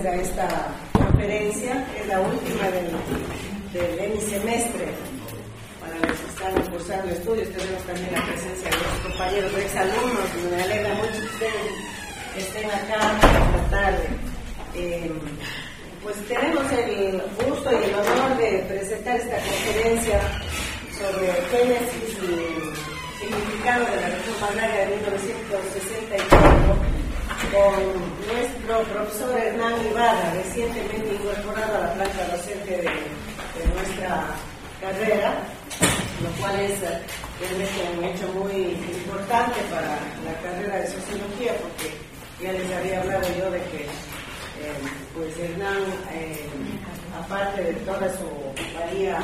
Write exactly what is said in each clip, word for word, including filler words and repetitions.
tenga esta conferencia, es la última del, del hemisemestre. Para los que están cursando estudios, tenemos también la presencia de los compañeros exalumnos, y me alegra mucho que estén, que estén acá esta tarde. Eh, pues tenemos el gusto y el honor de presentar esta conferencia sobre génesis y significado de la reforma agraria de mil novecientos sesenta y cuatro con nuestro profesor Hernán Ibarra, recientemente incorporado a la planta docente de, de nuestra carrera, lo cual es realmente un hecho muy importante para la carrera de sociología, porque ya les había hablado yo de que eh, pues Hernán, eh, aparte de toda su valía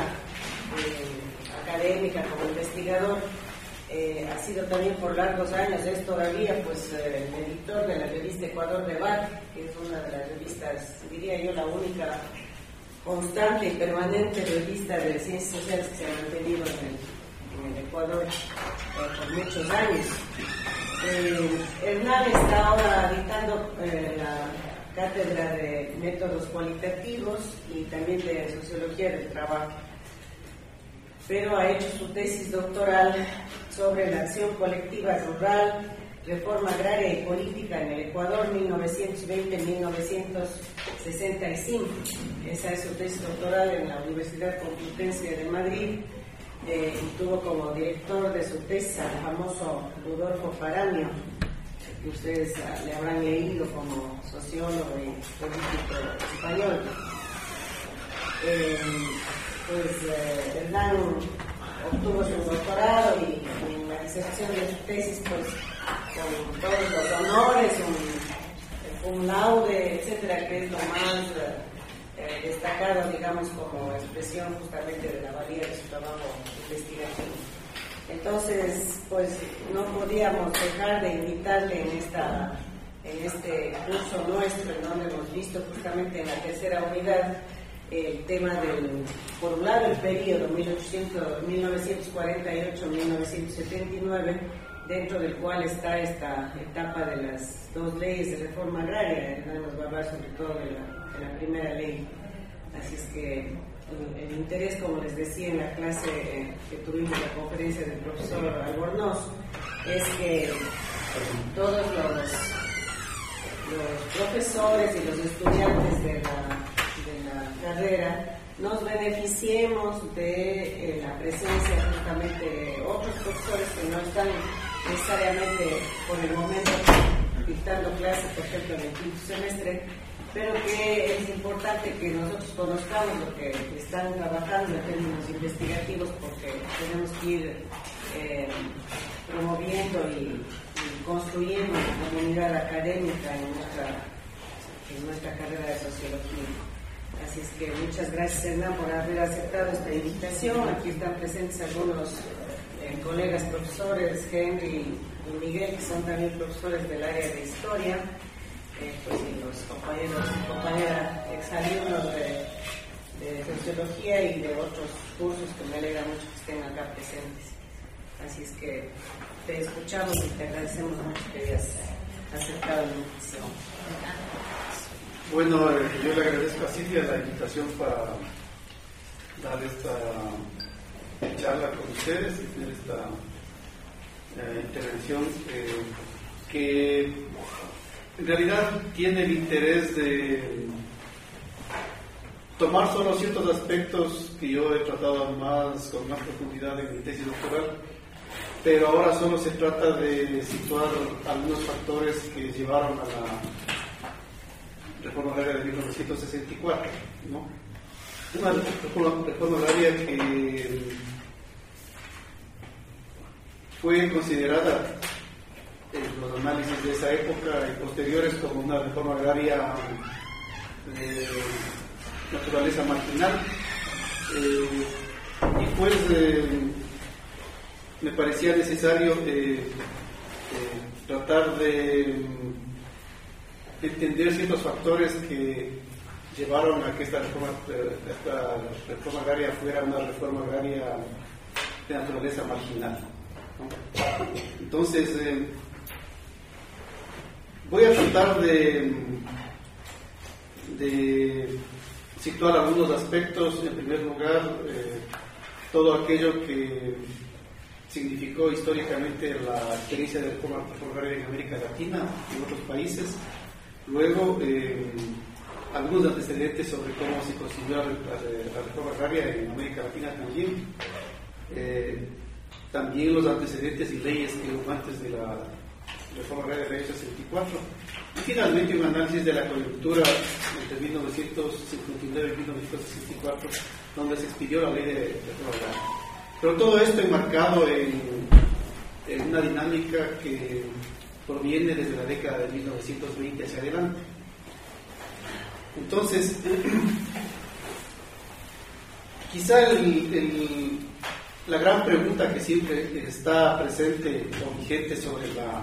eh, académica como investigador, eh, ha sido también por largos años, es todavía pues eh, el editor de la revista Ecuador Debate, que es una de las revistas, diría yo, la única constante y permanente revista de ciencias sociales que se ha mantenido en el, en el Ecuador eh, por muchos años. Eh, Hernán está ahora dictando eh, la cátedra de métodos cualitativos y también de sociología del trabajo, pero ha hecho su tesis doctoral sobre la acción colectiva rural, reforma agraria y política en el Ecuador mil novecientos veinte a mil novecientos sesenta y cinco. Esa es su tesis doctoral en la Universidad Complutense de Madrid, eh, y tuvo como director de su tesis al famoso Rodolfo Paranio, que ustedes uh, le habrán leído como sociólogo y político español. Eh, pues eh, Hernán obtuvo su doctorado y, y en la disertación de su tesis pues con todos los honores, un, un laude, etcétera, que es lo más eh, destacado, digamos, como expresión justamente de la valía de su trabajo investigativo. Entonces, pues no podíamos dejar de invitarle en esta en este curso nuestro, en donde hemos visto justamente en la tercera unidad el tema del, por un lado, el periodo mil novecientos cuarenta y ocho a mil novecientos setenta y nueve, dentro del cual está esta etapa de las dos leyes de reforma agraria. Nos va a hablar sobre todo de la, de la primera ley. Así es que el, el interés, como les decía en la clase eh, que tuvimos, la conferencia del profesor Albornoz, es que todos los, los profesores y los estudiantes de la, de la carrera nos beneficiemos de eh, la presencia justamente de otros profesores que no están necesariamente por el momento dictando clases, por ejemplo, en el quinto semestre, pero que es importante que nosotros conozcamos lo que están trabajando en términos investigativos, porque tenemos que ir eh, promoviendo y, y construyendo una comunidad académica en nuestra, en nuestra carrera de sociología. Así es que muchas gracias, Hernán, por haber aceptado esta invitación. Aquí están presentes algunos eh, colegas profesores, Henry y Miguel, que son también profesores del área de historia, eh, pues, y los compañeros y compañeras exalumnos de, de sociología y de otros cursos, que me alegra mucho que estén acá presentes. Así es que te escuchamos y te agradecemos mucho que hayas aceptado la invitación. Bueno, eh, yo le agradezco a Silvia la invitación para dar esta charla con ustedes y tener esta eh, intervención eh, que en realidad tiene el interés de tomar solo ciertos aspectos que yo he tratado más con más profundidad en mi tesis doctoral, pero ahora solo se trata de situar algunos factores que llevaron a la reforma agraria de mil novecientos sesenta y cuatro, ¿no? Una reforma, reforma agraria que fue considerada en los análisis de esa época y posteriores como una reforma agraria de naturaleza marginal, eh, y pues eh, me parecía necesario eh, eh, tratar de entender ciertos factores que llevaron a que esta reforma, esta reforma agraria fuera una reforma agraria de naturaleza marginal, ¿no? Entonces, eh, voy a tratar de, de situar algunos aspectos. En primer lugar, eh, todo aquello que significó históricamente la experiencia de reforma agraria en América Latina y en otros países. Luego, eh, algunos antecedentes sobre cómo se construyó la, la reforma agraria en América Latina también. Eh, también los antecedentes y leyes que hubo antes de la reforma agraria del año sesenta y cuatro. Y finalmente un análisis de la coyuntura entre mil novecientos cincuenta y nueve y mil novecientos sesenta y cuatro, donde se expidió la ley de reforma agraria. Pero todo esto enmarcado en, en una dinámica que proviene desde la década de mil novecientos veinte hacia adelante. Entonces, quizá el, el, la gran pregunta que siempre está presente o vigente sobre la,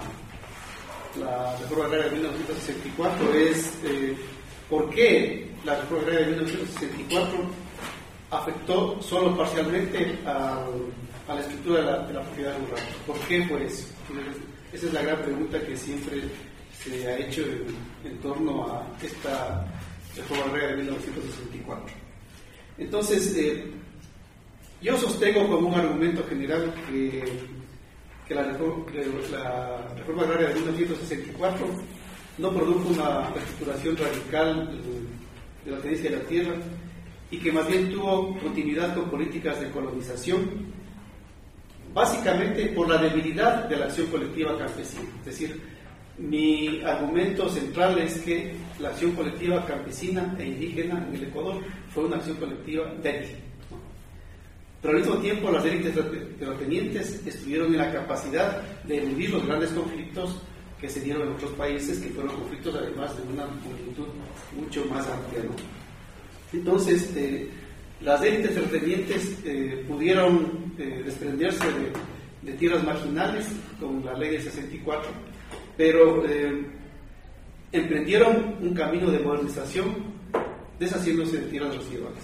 la reforma agraria de mil novecientos sesenta y cuatro es eh, ¿por qué la reforma agraria de mil novecientos sesenta y cuatro afectó solo parcialmente a, a la estructura de la, de la propiedad rural? ¿Por qué fue eso? Esa es la gran pregunta que siempre se ha hecho en, en torno a esta reforma agraria de mil novecientos sesenta y cuatro. Entonces, eh, yo sostengo como un argumento general que, que, la, reforma, que la reforma agraria de mil novecientos sesenta y cuatro no produjo una reestructuración radical de la tenencia de la tierra, y que más bien tuvo continuidad con políticas de colonización, básicamente por la debilidad de la acción colectiva campesina. Es decir, mi argumento central es que la acción colectiva campesina e indígena en el Ecuador fue una acción colectiva débil. Pero al mismo tiempo las élites terratenientes estuvieron en la capacidad de eludir los grandes conflictos que se dieron en otros países, que fueron conflictos además de una magnitud mucho más amplia, ¿no? Entonces, eh, las élites terratenientes eh, pudieron eh, desprenderse de, de tierras marginales con la ley de sesenta y cuatro, pero eh, emprendieron un camino de modernización deshaciéndose de tierras residuales.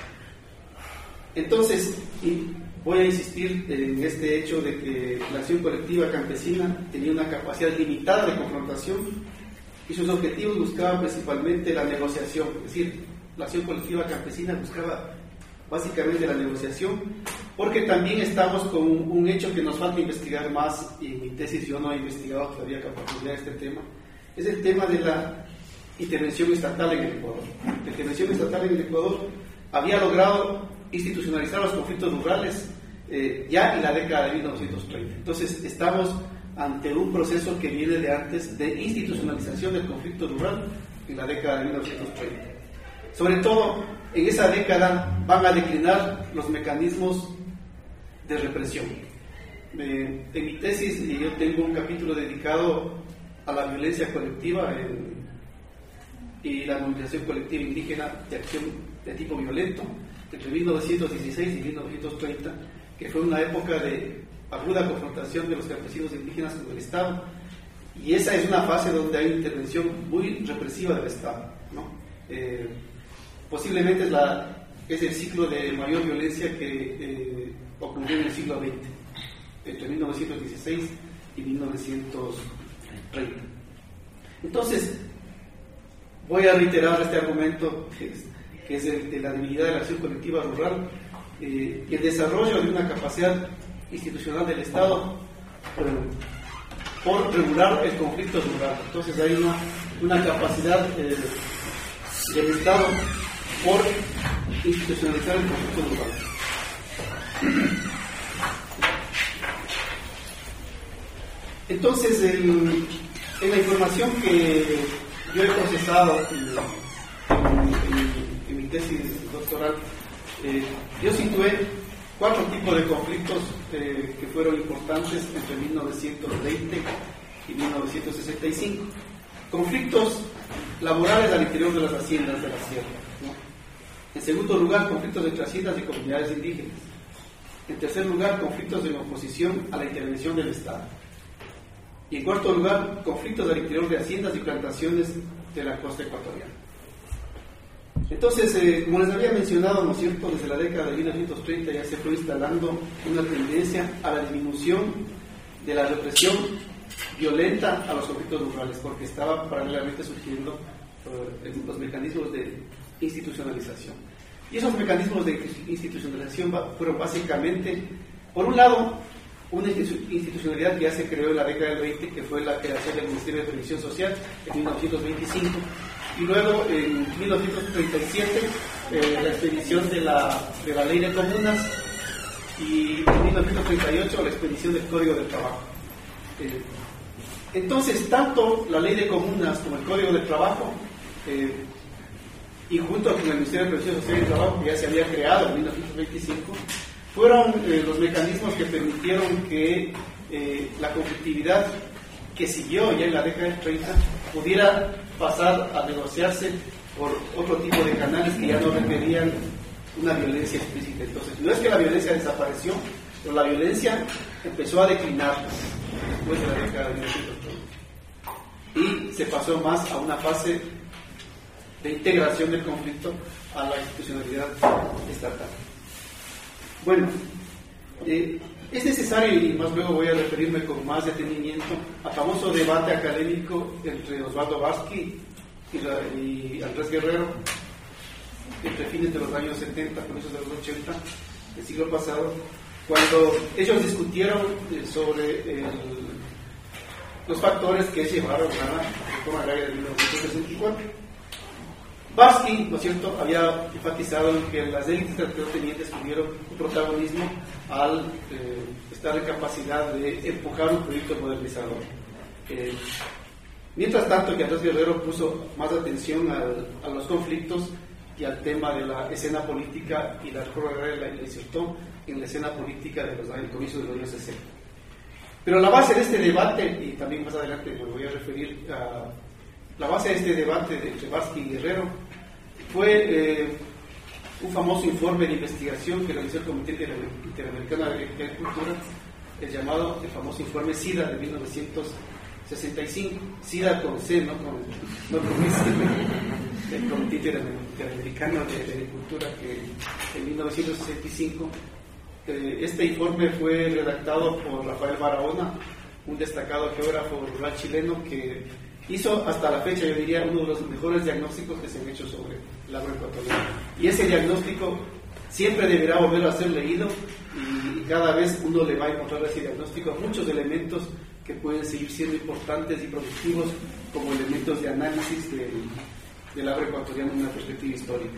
Entonces, y voy a insistir en este hecho de que la acción colectiva campesina tenía una capacidad limitada de confrontación y sus objetivos buscaban principalmente la negociación. Es decir, la acción colectiva campesina buscaba básicamente la negociación, porque también estamos con un, un hecho que nos falta investigar más, y en mi tesis yo no he investigado todavía con profundidad este tema, es el tema de la intervención estatal en el Ecuador. La intervención estatal en el Ecuador había logrado institucionalizar los conflictos rurales eh, ya en la década de mil novecientos treinta. Entonces estamos ante un proceso que viene de antes de institucionalización del conflicto rural en la década de mil novecientos treinta. Sobre todo, en esa década van a declinar los mecanismos de represión. Eh, en mi tesis yo tengo un capítulo dedicado a la violencia colectiva en, y la movilización colectiva indígena de acción de tipo violento entre mil novecientos dieciséis y mil novecientos treinta, que fue una época de aguda confrontación de los campesinos indígenas con el Estado, y esa es una fase donde hay intervención muy represiva del Estado, ¿no? Eh, posiblemente es, la, es el ciclo de mayor violencia que eh, ocurrió en el siglo veinte, entre mil novecientos dieciséis y mil novecientos treinta. Entonces, voy a reiterar este argumento que es, que es el de la debilidad de la acción colectiva rural eh, y el desarrollo de una capacidad institucional del Estado eh, por regular el conflicto rural. Entonces hay una, una capacidad eh, del Estado por institucionalizar el conflicto rural. Entonces, el, en la información que yo he procesado en, en, en mi tesis doctoral, eh, yo situé cuatro tipos de conflictos eh, que fueron importantes entre mil novecientos veinte y mil novecientos sesenta y cinco. Conflictos laborales al interior de las haciendas de la sierra, ¿no? En segundo lugar, conflictos entre haciendas y comunidades indígenas. En tercer lugar, conflictos en oposición a la intervención del Estado. Y en cuarto lugar, conflictos al interior de haciendas y plantaciones de la costa ecuatoriana. Entonces, eh, como les había mencionado, ¿no es cierto?, desde la década de mil novecientos treinta ya se fue instalando una tendencia a la disminución de la represión violenta a los conflictos rurales, porque estaba paralelamente surgiendo eh, los mecanismos de institucionalización. Y esos mecanismos de institucionalización fueron básicamente, por un lado, una institucionalidad que ya se creó en la década del veinte, que fue la creación del Ministerio de Previsión Social en mil novecientos veinticinco, y luego en mil novecientos treinta y siete eh, la expedición de la, de la Ley de Comunas, y en mil novecientos treinta y ocho la expedición del Código del Trabajo. Eh, entonces, tanto la Ley de Comunas como el Código del Trabajo, eh, y junto con el Ministerio de Previsión Social y Trabajo, que ya se había creado en mil novecientos veinticinco, fueron eh, los mecanismos que permitieron que eh, la conflictividad que siguió ya en la década del treinta pudiera pasar a negociarse por otro tipo de canales que ya no requerían una violencia explícita. Entonces, no es que la violencia desapareció, pero la violencia empezó a declinar después de la década de mil novecientos treinta y se pasó más a una fase de integración del conflicto a la institucionalidad estatal. Bueno, eh, es necesario, y más luego voy a referirme con más detenimiento, al famoso debate académico entre Osvaldo Barsky y, la, y Andrés Guerrero, entre fines de los años setenta, comienzos de los ochenta, del siglo pasado, cuando ellos discutieron eh, sobre el, los factores que llevaron a la reforma agraria de mil novecientos sesenta y cuatro. Barsky, ¿no es cierto?, había enfatizado en que las élites terratenientes tuvieron un protagonismo al eh, estar en capacidad de empujar un proyecto modernizador. Eh, mientras tanto, que Andrés Guerrero puso más atención al, a los conflictos y al tema de la escena política, y la reforma agraria la insertó en la escena política de los años, comienzos de los años sesenta. Pero la base de este debate, y también más adelante me voy a referir a la base de este debate de entre Barsky y Guerrero, fue eh, un famoso informe de investigación que realizó el Comité Interamericano de Agricultura, el llamado, el famoso informe SIDA de mil novecientos sesenta y cinco, SIDA con C, no con, no con S, el Comité Interamericano de Agricultura, que en mil novecientos sesenta y cinco, eh, este informe fue redactado por Rafael Barahona, un destacado geógrafo rural chileno que hizo hasta la fecha, yo diría, uno de los mejores diagnósticos que se han hecho sobre el agroecuatoriano. Y ese diagnóstico siempre deberá volver a ser leído, y, y cada vez uno le va a encontrar a ese diagnóstico muchos elementos que pueden seguir siendo importantes y productivos como elementos de análisis del, del agroecuatoriano en una perspectiva histórica.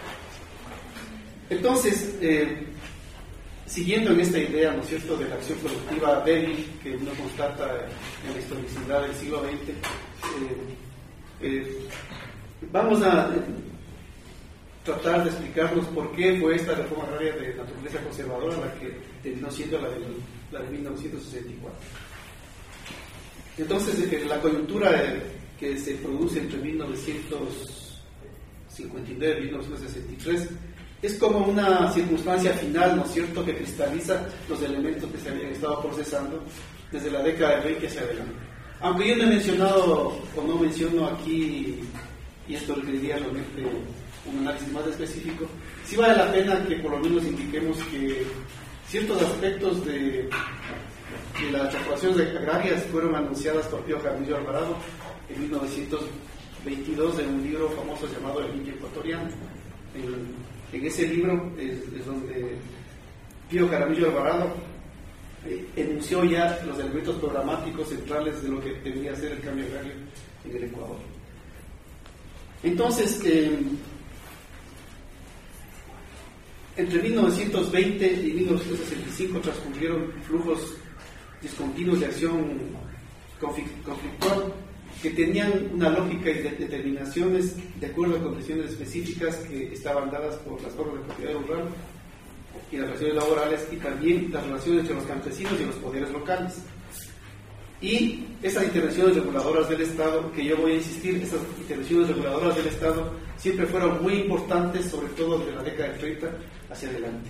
Entonces, eh, siguiendo en esta idea, ¿no es cierto?, de la acción productiva débil que uno constata en la historicidad del siglo veinte, eh, eh, vamos a eh, tratar de explicarnos por qué fue esta reforma agraria de naturaleza conservadora la que terminó siendo la de, la de mil novecientos sesenta y cuatro. Entonces, eh, la coyuntura eh, que se produce entre mil novecientos cincuenta y nueve y mil novecientos sesenta y tres es como una circunstancia final, ¿no es cierto?, que cristaliza los elementos que se habían estado procesando desde la década del veinte hacia adelante. Aunque yo no he mencionado, o no menciono aquí, y esto requeriría realmente un análisis más específico, sí vale la pena que por lo menos indiquemos que ciertos aspectos de, de las transformaciones agrarias fueron anunciadas por Pío Jaramillo Alvarado en mil novecientos veintidós en un libro famoso llamado El Indio Ecuatoriano. En, En ese libro es, es donde Pío Jaramillo Alvarado eh, enunció ya los elementos programáticos centrales de lo que debería ser el cambio agrario en el Ecuador. Entonces, eh, entre mil novecientos veinte y mil novecientos sesenta y cinco transcurrieron flujos discontinuos de acción conflictual que tenían una lógica y de determinaciones de acuerdo a condiciones específicas que estaban dadas por las formas de propiedad rural y las relaciones laborales, y también las relaciones entre los campesinos y los poderes locales. Y esas intervenciones reguladoras del Estado, que yo voy a insistir, esas intervenciones reguladoras del Estado siempre fueron muy importantes, sobre todo desde la década del treinta hacia adelante.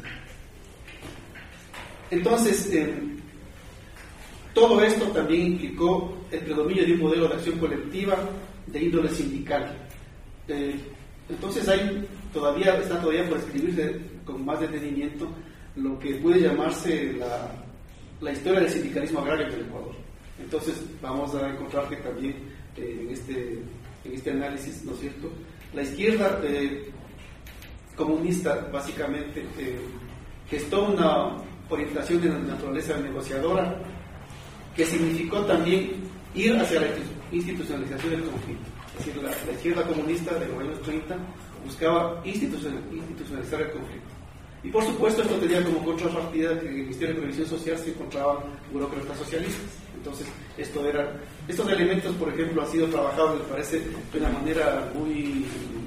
Entonces, eh, todo esto también implicó el predominio de un modelo de acción colectiva de índole sindical. Eh, entonces hay todavía, está todavía por escribirse con más detenimiento lo que puede llamarse la, la historia del sindicalismo agrario del Ecuador. Entonces vamos a encontrar que también eh, en, este, en este análisis, ¿no es cierto? La izquierda eh, comunista básicamente eh, gestó una orientación de naturaleza negociadora que significó también ir hacia la institucionalización del conflicto. Es decir, la, la izquierda comunista de los años treinta buscaba institucionalizar el conflicto. Y por supuesto esto tenía como contrapartida que en el Ministerio de Previsión Social se encontraban burócratas socialistas. Entonces, esto era, estos elementos, por ejemplo, han sido trabajados, me parece, de una manera muy,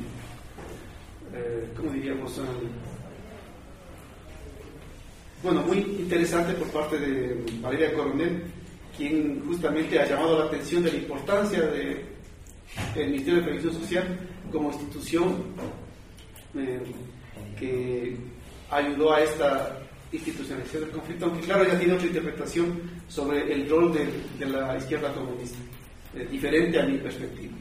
eh, ¿cómo diríamos? Eh, bueno, muy interesante por parte de Valeria Coronel, quien justamente ha llamado la atención de la importancia de, del Ministerio de Previsión Social como institución eh, que ayudó a esta institucionalización del conflicto, aunque claro, ya tiene otra interpretación sobre el rol de, de la izquierda comunista, eh, diferente a mi perspectiva.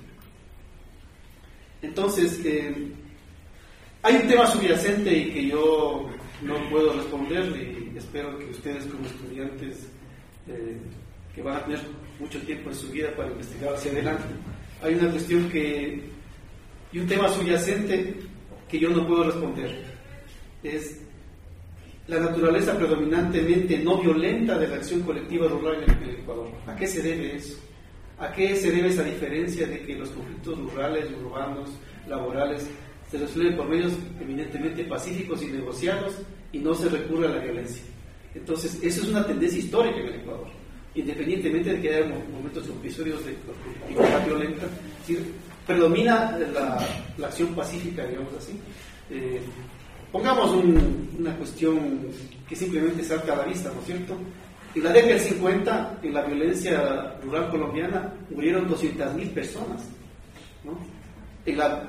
Entonces, eh, hay un tema subyacente y que yo no puedo responder, y espero que ustedes como estudiantes eh, que van a tener mucho tiempo en su vida para investigar hacia adelante, hay una cuestión que, y un tema subyacente que yo no puedo responder, es la naturaleza predominantemente no violenta de la acción colectiva rural en el Ecuador. ¿A qué se debe eso? ¿A qué se debe esa diferencia de que los conflictos rurales, urbanos, laborales, se resuelven por medios eminentemente pacíficos y negociados y no se recurre a la violencia? Entonces, eso es una tendencia histórica en el Ecuador, independientemente de que haya momentos o episodios de conflictividad violenta, es decir, predomina la, la acción pacífica, digamos así. Eh, Pongamos un, una cuestión que simplemente salta a la vista, ¿no es cierto? En la década del cincuenta, en la violencia rural colombiana, murieron doscientas mil personas, ¿no? En la,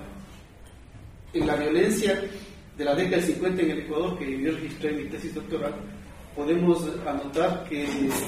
en la violencia de la década del cincuenta en el Ecuador, que yo registré en mi tesis doctoral, podemos anotar que,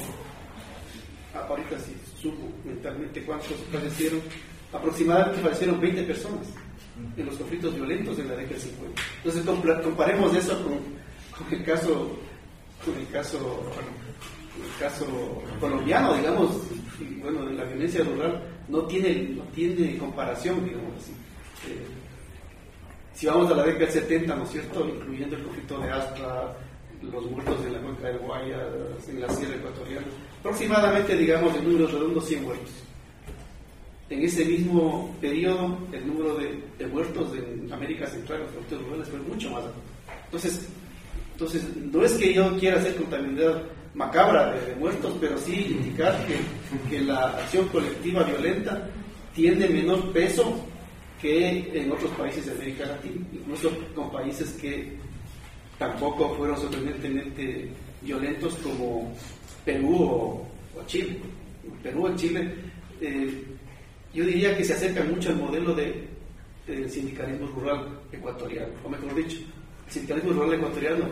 ahorita sí supo mentalmente cuántos fallecieron, aproximadamente fallecieron veinte personas en los conflictos violentos en la década del cincuenta. Entonces comparemos eso con, con el caso con el caso bueno, el caso colombiano, digamos, y bueno, de la violencia rural no tiene no tiene comparación, digamos así. Eh, si vamos a la década del setenta, ¿no es cierto?, incluyendo el conflicto de Astra, los muertos en la cuenca del Guayas, en la sierra ecuatoriana, aproximadamente, digamos, en números redondos, cien muertos. En ese mismo periodo, el número de, de muertos en América Central, los conflictos rurales, fue mucho más alto. Entonces, entonces, no es que yo quiera hacer contabilidad macabra de, de muertos, pero sí indicar que, que la acción colectiva violenta tiene menor peso que en otros países de América Latina, incluso con países que tampoco fueron sorprendentemente violentos como Perú o, o Chile. Perú o Chile, eh, yo diría que se acercan mucho al modelo de, del sindicalismo rural ecuatoriano, o mejor dicho, el sindicalismo rural ecuatoriano,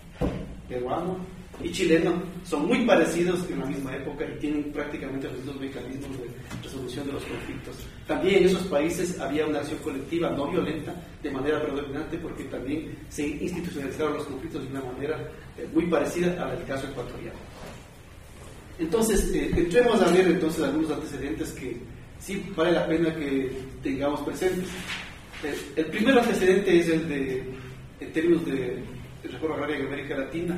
peruano y chileno son muy parecidos en la misma época y tienen prácticamente los mismos mecanismos de resolución de los conflictos. También en esos países había una acción colectiva no violenta de manera predominante, porque también se institucionalizaron los conflictos de una manera eh, muy parecida a la del caso ecuatoriano. Entonces, eh, entremos a ver entonces algunos antecedentes que sí vale la pena que tengamos presentes. Eh, el primer antecedente es el de, en términos de, de reforma agraria en América Latina,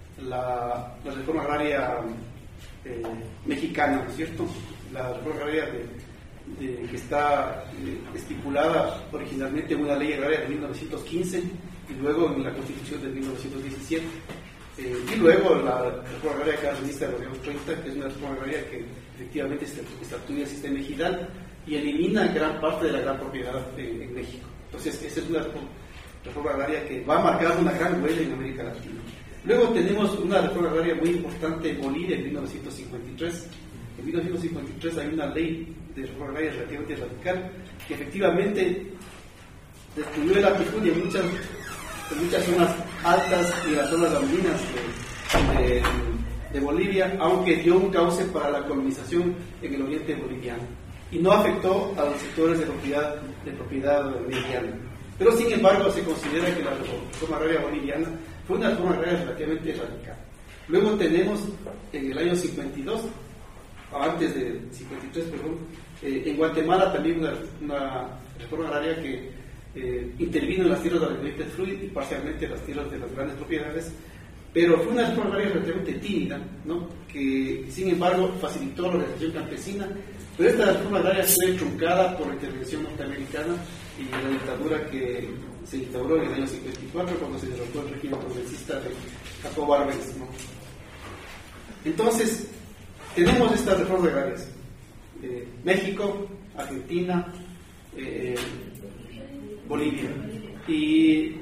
la, la reforma agraria eh, mexicana, ¿no es cierto? La reforma agraria de, de, que está eh, estipulada originalmente en una ley agraria de mil novecientos quince y luego en la Constitución de mil novecientos diecisiete. Eh, y luego la reforma agraria cardenista de los años treinta, que es una reforma agraria que efectivamente estatúa el sistema ejidal y elimina gran parte de la gran propiedad en, en México. Entonces, esa es una reforma agraria que va a marcar una gran huella en América Latina. Luego tenemos una reforma agraria muy importante en Bolivia en mil novecientos cincuenta y tres. En mil novecientos cincuenta y tres hay una ley de reforma agraria relativamente radical que efectivamente destruyó el latifundio en muchas, en muchas zonas altas y las zonas andinas de, de, de Bolivia, aunque dio un cauce para la colonización en el oriente boliviano y no afectó a los sectores de propiedad, de propiedad boliviana. Pero sin embargo se considera que la reforma agraria boliviana fue una reforma agraria relativamente radical. Luego tenemos en el año cincuenta y dos, antes de cincuenta y tres, perdón, Eh, en Guatemala también una, una reforma agraria que eh, intervino en las tierras de la corriente fluid y parcialmente en las tierras de las grandes propiedades, pero fue una reforma agraria relativamente tímida, ¿no? Que sin embargo facilitó la organización campesina, pero esta reforma agraria fue truncada por la intervención norteamericana y la dictadura que se instauró en el año cincuenta y cuatro cuando se derrotó el régimen progresista de Jacobo Arbenz, ¿no? Entonces, tenemos estas reformas agrarias. Eh, México, Argentina, eh, Bolivia. Y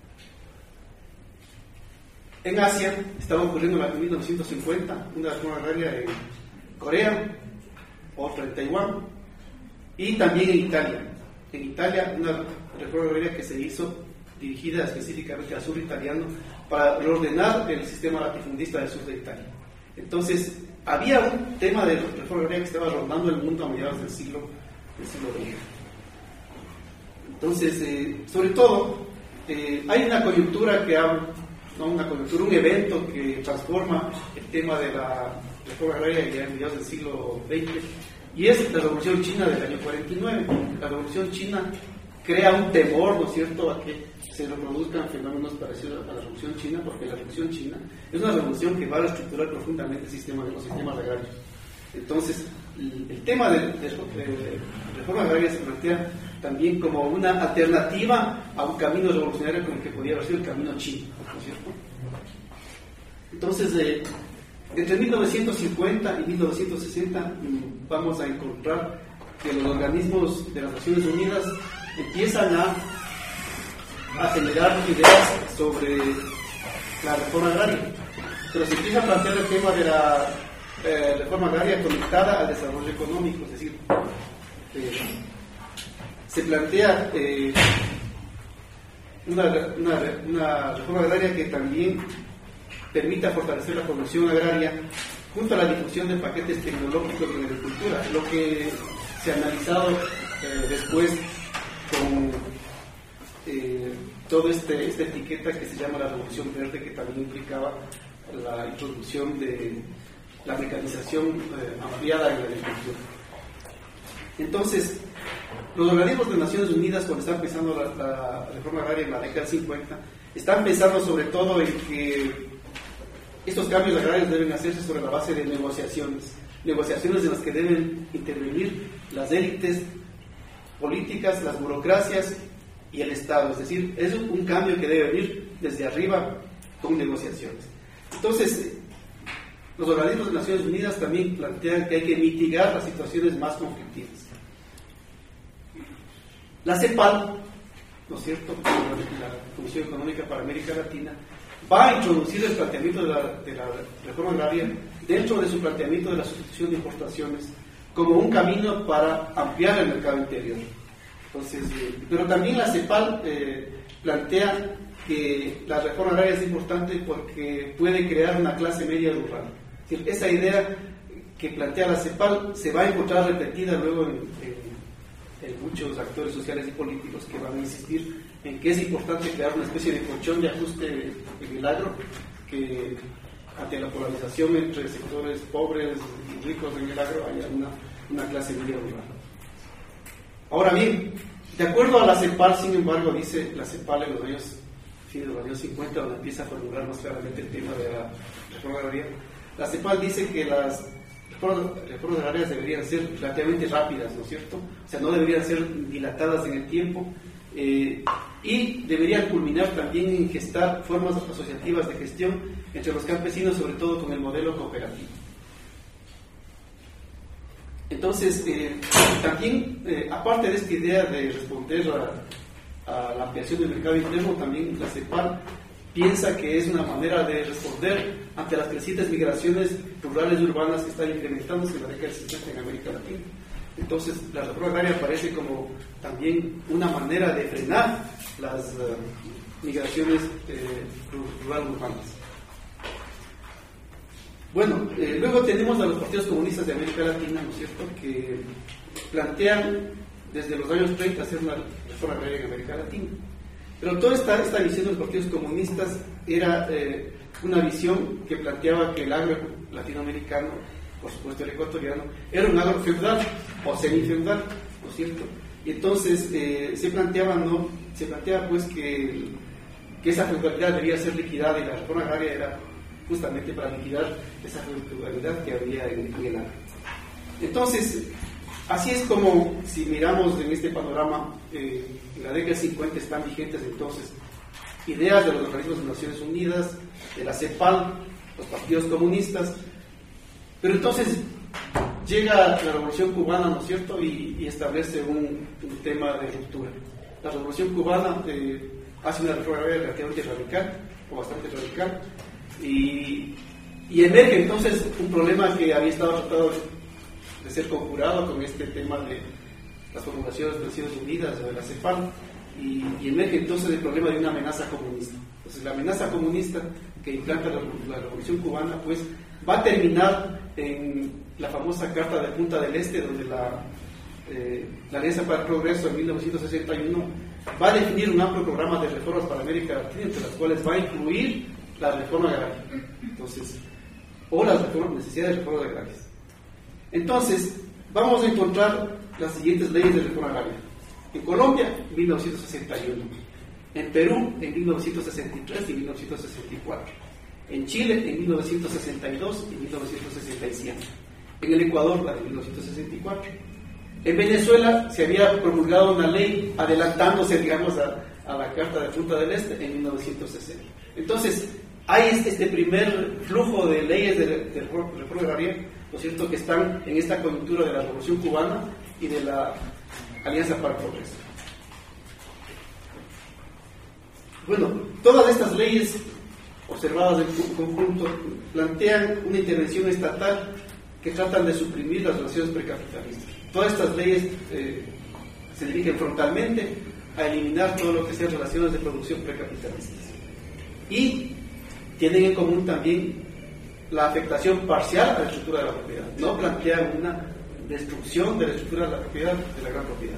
en Asia estaba ocurriendo en mil novecientos cincuenta una reforma agraria en Corea, otra en Taiwán y también en Italia. En Italia una reforma agraria que se hizo dirigida específicamente al sur italiano para reordenar el sistema latifundista del sur de Italia. Entonces, había un tema de reforma agraria que estaba rondando el mundo a mediados del siglo del siglo veinte. Entonces, eh, sobre todo, eh, hay una coyuntura que habla, no una coyuntura, un evento que transforma el tema de la reforma agraria ya a mediados del siglo veinte, y es la Revolución China del año cuarenta y nueve. La Revolución China crea un temor, ¿no es cierto?, a que se reproduzcan fenómenos parecidos a la Revolución China, porque la Revolución China es una revolución que va a reestructurar profundamente el sistema de los sistemas agrarios. Entonces, el, el tema de, de, de reforma agraria se plantea también como una alternativa a un camino revolucionario con el que podía haber sido el camino chino, ¿no es cierto? Entonces, eh, entre mil novecientos cincuenta y mil novecientos sesenta vamos a encontrar que los organismos de las Naciones Unidas empiezan a a generar ideas sobre la reforma agraria, pero se empieza a plantear el tema de la eh, reforma agraria conectada al desarrollo económico, es decir, eh, se plantea eh, una, una, una reforma agraria que también permita fortalecer la producción agraria junto a la difusión de paquetes tecnológicos de la agricultura, lo que se ha analizado eh, después con Eh, toda este, esta etiqueta que se llama la Revolución Verde, que también implicaba la introducción de la mecanización eh, ampliada en la agricultura. Entonces, los organismos de Naciones Unidas, cuando están pensando la, la reforma agraria en la década cincuenta, están pensando sobre todo en que estos cambios agrarios deben hacerse sobre la base de negociaciones, negociaciones en las que deben intervenir las élites políticas, las burocracias y el Estado, es decir, es un cambio que debe venir desde arriba con negociaciones. Entonces, los organismos de Naciones Unidas también plantean que hay que mitigar las situaciones más conflictivas. La CEPAL, ¿no es cierto?, la Comisión Económica para América Latina, va a introducir el planteamiento de la, de la reforma agraria dentro de su planteamiento de la sustitución de importaciones como un camino para ampliar el mercado interior. Entonces, eh, pero también la CEPAL eh, plantea que la reforma agraria es importante porque puede crear una clase media rural. Es decir, esa idea que plantea la CEPAL se va a encontrar repetida luego en, en, en muchos actores sociales y políticos que van a insistir en que es importante crear una especie de colchón de ajuste en el agro, que ante la polarización entre sectores pobres y ricos en el agro haya una, una clase media rural. Ahora bien, de acuerdo a la CEPAL, sin embargo, dice la CEPAL en los años, fin de los años cincuenta, donde empieza a formular más claramente el tema de la reforma agraria, la CEPAL dice que las reformas agrarias deberían ser relativamente rápidas, ¿no es cierto? O sea, no deberían ser dilatadas en el tiempo, eh, y deberían culminar también en gestar formas asociativas de gestión entre los campesinos, sobre todo con el modelo cooperativo. Entonces, eh, también, eh, aparte de esta idea de responder a, a la ampliación del mercado interno, también la CEPAL piensa que es una manera de responder ante las crecientes migraciones rurales y urbanas que están incrementándose en la década del cincuenta en América Latina. Entonces, la reforma agraria aparece como también una manera de frenar las uh, migraciones eh, rural urbanas. Bueno, eh, luego tenemos a los partidos comunistas de América Latina, ¿no es cierto?, que plantean desde los años treinta hacer una reforma agraria en América Latina. Pero toda esta, esta visión de los partidos comunistas era eh, una visión que planteaba que el agro latinoamericano por supuesto el ecuatoriano, era un agro feudal o semifeudal, ¿no es cierto? Y entonces eh, se planteaba, ¿no? Se planteaba pues que, que esa feudalidad debía ser liquidada, y la reforma agraria era justamente para liquidar esa feudalidad que había en, en el agro. Entonces, así es como, si miramos en este panorama, eh, en la década cincuenta están vigentes entonces ideas de los organismos de Naciones Unidas, de la CEPAL, los partidos comunistas, pero entonces llega la Revolución Cubana, ¿no es cierto?, y, y establece un, un tema de ruptura. La Revolución Cubana eh, hace una reforma agraria relativamente radical, o bastante radical, y, y emerge entonces un problema que había estado tratado de ser conjurado con este tema de las formulaciones de Naciones Unidas o de la CEPAL, y, y emerge entonces el problema de una amenaza comunista. Entonces la amenaza comunista que implanta la, la Revolución Cubana pues va a terminar en la famosa Carta de Punta del Este, donde la, eh, la Alianza para el Progreso en mil novecientos sesenta y uno va a definir un amplio programa de reformas para América Latina, entre las cuales va a incluir la reforma agraria. Entonces, o las reformas, necesidades de reformas agrarias. Entonces, vamos a encontrar las siguientes leyes de reforma agraria. En Colombia, en mil novecientos sesenta y uno. En Perú, en mil novecientos sesenta y tres y mil novecientos sesenta y cuatro. En Chile, en mil novecientos sesenta y dos y mil novecientos sesenta y siete. En el Ecuador, la de mil novecientos sesenta y cuatro. En Venezuela se había promulgado una ley adelantándose, digamos, a, a la Carta de Punta del Este en mil novecientos sesenta. Entonces, hay este, este primer flujo de leyes de, de reforma agraria, ¿no es cierto?, que están en esta coyuntura de la Revolución Cubana y de la Alianza para el Progreso. Bueno, todas estas leyes observadas en conjunto plantean una intervención estatal que tratan de suprimir las relaciones precapitalistas. Todas estas leyes eh, se dirigen frontalmente a eliminar todo lo que sean relaciones de producción precapitalistas. Y tienen en común también la afectación parcial a la estructura de la propiedad. No plantean una destrucción de la estructura de la propiedad, de la gran propiedad.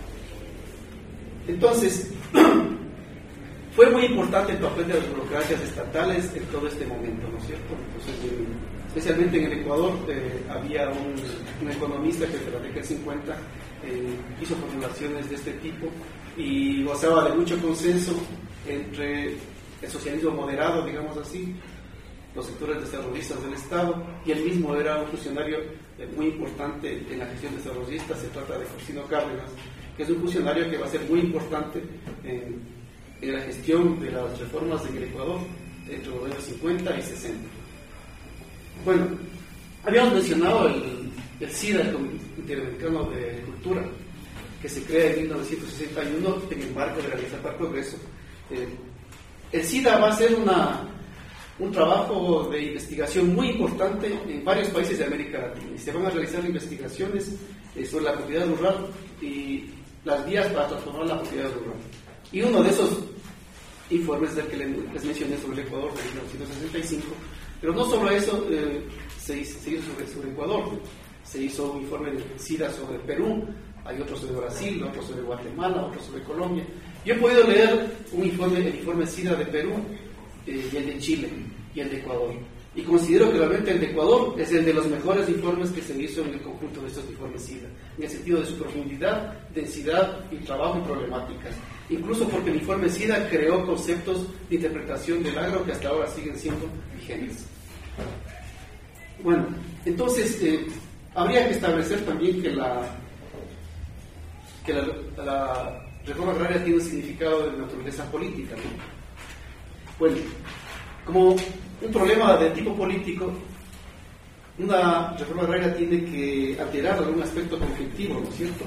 Entonces, fue muy importante el papel de las burocracias estatales en todo este momento, ¿no es cierto? Entonces, eh, especialmente en el Ecuador, eh, había un, un economista que desde la década de cincuenta eh, hizo formulaciones de este tipo y gozaba de mucho consenso entre el socialismo moderado, digamos así, los sectores desarrollistas del Estado, y él mismo era un funcionario eh, muy importante en la gestión desarrollista. Se trata de Faustino Cárdenas, que es un funcionario que va a ser muy importante en, en la gestión de las reformas en el Ecuador entre los años cincuenta y sesenta. Bueno, habíamos mencionado el, el SIDA, el Comité Interamericano de Agricultura, que se crea en mil novecientos sesenta y uno en el marco de la Alianza para el Progreso. Eh, el SIDA va a ser una, un trabajo de investigación muy importante en varios países de América Latina, y se van a realizar investigaciones eh, sobre la propiedad rural y las vías para transformar la propiedad rural. Y uno de esos informes del que les mencioné sobre el Ecuador de mil novecientos sesenta y cinco, pero no solo eso, eh, se, se hizo sobre, sobre Ecuador, se hizo un informe de SIDA sobre Perú, hay otros sobre Brasil, otros sobre Guatemala, otros sobre Colombia. Yo he podido leer un informe, el informe SIDA de Perú, eh, y el de Chile, y el de Ecuador. Y considero que realmente el de Ecuador es el de los mejores informes que se hizo en el conjunto de estos informes SIDA, en el sentido de su profundidad, densidad y trabajo y problemáticas. Incluso porque el informe SIDA creó conceptos de interpretación del agro que hasta ahora siguen siendo vigentes. Bueno, entonces eh, habría que establecer también que la, que la, la reforma agraria tiene un significado de naturaleza política, ¿no? Bueno, como un problema de tipo político, una reforma agraria tiene que alterar algún aspecto conflictivo, ¿no es cierto?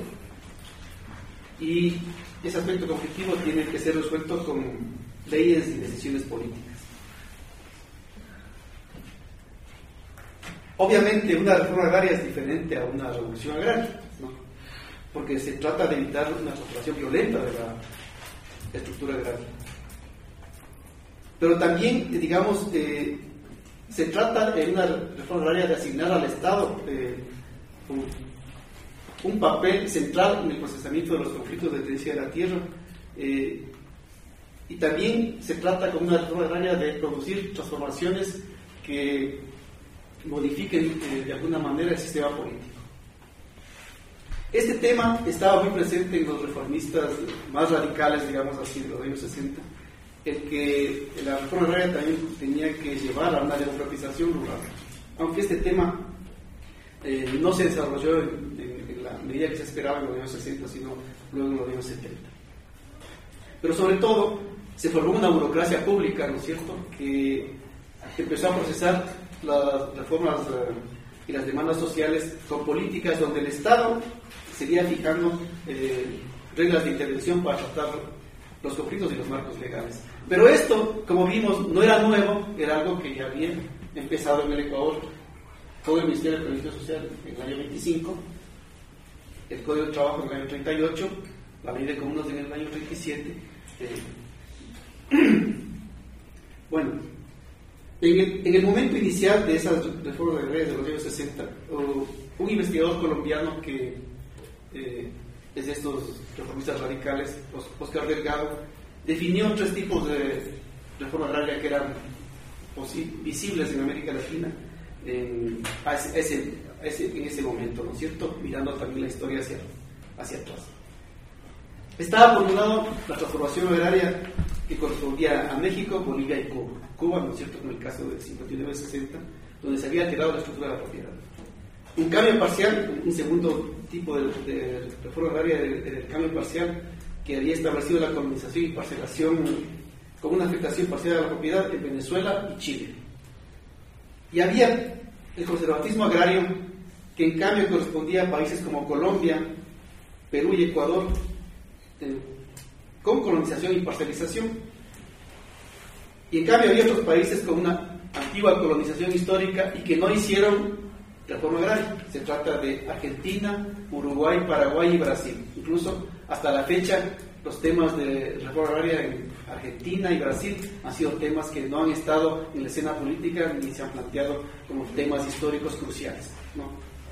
Y ese aspecto conflictivo tiene que ser resuelto con leyes y decisiones políticas. Obviamente una reforma agraria es diferente a una revolución agraria, ¿no? Porque se trata de evitar una transformación violenta de la estructura agraria. Pero también, digamos, eh, se trata en una reforma agraria de asignar al Estado eh, un, un papel central en el procesamiento de los conflictos de tenencia de la tierra, eh, y también se trata con una reforma agraria de producir transformaciones que modifiquen eh, de alguna manera el sistema político. Este tema estaba muy presente en los reformistas más radicales, digamos así, de los años sesenta, el que la reforma agraria también tenía que llevar a una democratización rural, aunque este tema eh, no se desarrolló en, en, en la medida que se esperaba en los años sesenta, sino luego en los años setenta. Pero sobre todo se formó una burocracia pública, ¿no es cierto?, que empezó a procesar las reformas eh, y las demandas sociales con políticas donde el Estado seguía fijando eh, reglas de intervención para tratar los conflictos y los marcos legales. Pero esto, como vimos, no era nuevo, era algo que ya había empezado en el Ecuador. Todo el Ministerio de Previsión Social en el año veinticinco, el Código de Trabajo en el año treinta y ocho, la Ley de Comunas en el año treinta y siete. Eh, bueno, en el, en el momento inicial de esas reformas agrarias de los años sesenta, uh, un investigador colombiano que eh, es de estos reformistas radicales, Oscar Delgado, definió tres tipos de reforma agraria que eran visibles en América Latina en ese, ese, en ese momento, ¿no es cierto?, mirando también la historia hacia, hacia atrás. Estaba por un lado la transformación agraria que correspondía a México, Bolivia y Cuba. Cuba, ¿no es cierto?, en el caso del cincuenta y nueve sesenta, donde se había alterado la estructura de la propiedad. Un cambio parcial, un segundo tipo de, de reforma agraria del de, de cambio parcial, que había establecido la colonización y parcelación con una afectación parcial a la propiedad en Venezuela y Chile. Y había el conservatismo agrario, que en cambio correspondía a países como Colombia, Perú y Ecuador, eh, con colonización y parcelización. Y en cambio había otros países con una antigua colonización histórica y que no hicieron reforma agraria. Se trata de Argentina, Uruguay, Paraguay y Brasil. Incluso hasta la fecha los temas de reforma agraria en Argentina y Brasil han sido temas que no han estado en la escena política ni se han planteado como temas históricos cruciales, ¿no?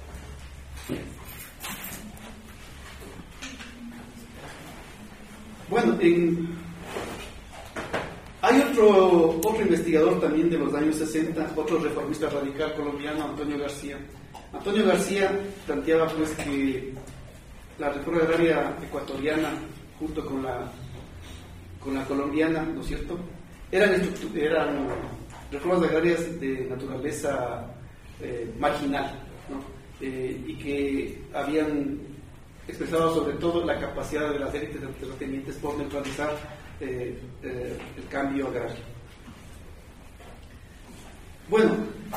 Bueno, en, hay otro, otro investigador también de los años sesenta, otro reformista radical colombiano, Antonio García. Antonio García planteaba pues que la reforma agraria ecuatoriana junto con la con la colombiana, ¿no es cierto?, eran, eran reformas agrarias de naturaleza eh, marginal, ¿no? eh, y que habían expresado sobre todo la capacidad de las élites terratenientes por neutralizar eh, eh, el cambio agrario. Bueno,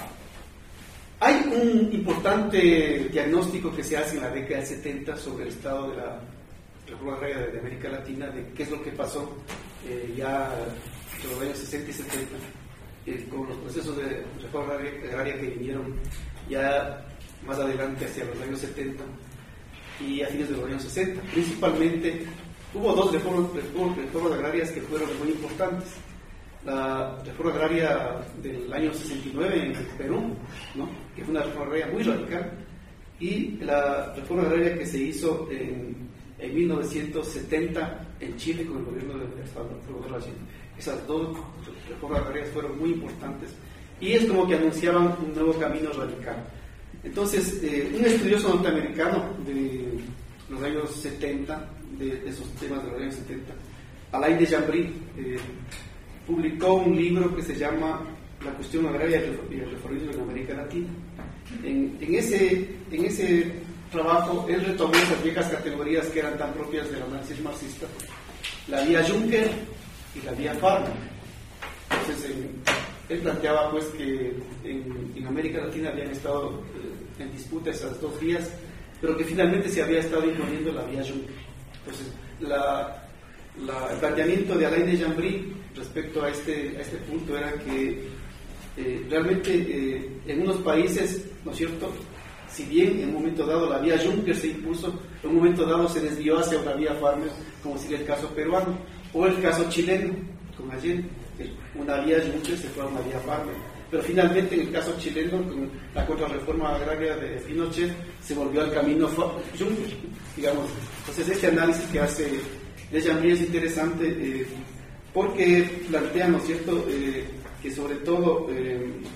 hay un importante diagnóstico que se hace en la década de setenta sobre el estado de la reforma agraria de América Latina, de qué es lo que pasó eh, ya entre los años sesenta y setenta, eh, con los procesos de reforma agraria que vinieron ya más adelante hacia los años setenta y a fines de los años sesenta. Principalmente hubo dos reformas, reformas, reformas agrarias que fueron muy importantes. La reforma agraria del año sesenta y nueve en Perú, ¿no?, que fue una reforma agraria muy radical, y la reforma agraria que se hizo en, en mil novecientos setenta en Chile con el gobierno de Salvador Allende. Esas dos reformas agrarias fueron muy importantes y es como que anunciaban un nuevo camino radical. Entonces, eh, un estudioso norteamericano de los años setenta, de, de esos temas de los años setenta, Alain de Jambry, eh, publicó un libro que se llama La cuestión agraria y el reformismo en América Latina. En, en, ese, en ese trabajo, él retomó esas viejas categorías que eran tan propias del análisis marxista, la vía Juncker y la vía Farmer. Entonces, en, él planteaba pues que en, en América Latina habían estado eh, en disputa esas dos vías, pero que finalmente se había estado imponiendo la vía Juncker. Entonces, la, la, el planteamiento de Alain de Jambry respecto a este, a este punto era que eh, realmente eh, en unos países, ¿no es cierto?, si bien en un momento dado la vía Juncker se impuso, en un momento dado se desvió hacia una vía Farmer, como sería el caso peruano, o el caso chileno, con Allende, una vía Juncker se fue a una vía Farmer. Pero finalmente en el caso chileno, con la contrarreforma agraria de Pinochet, se volvió al camino Juncker, digamos. Entonces este análisis que hace de Jambry es interesante eh, porque plantea, ¿no es cierto?, eh, que sobre todo eh,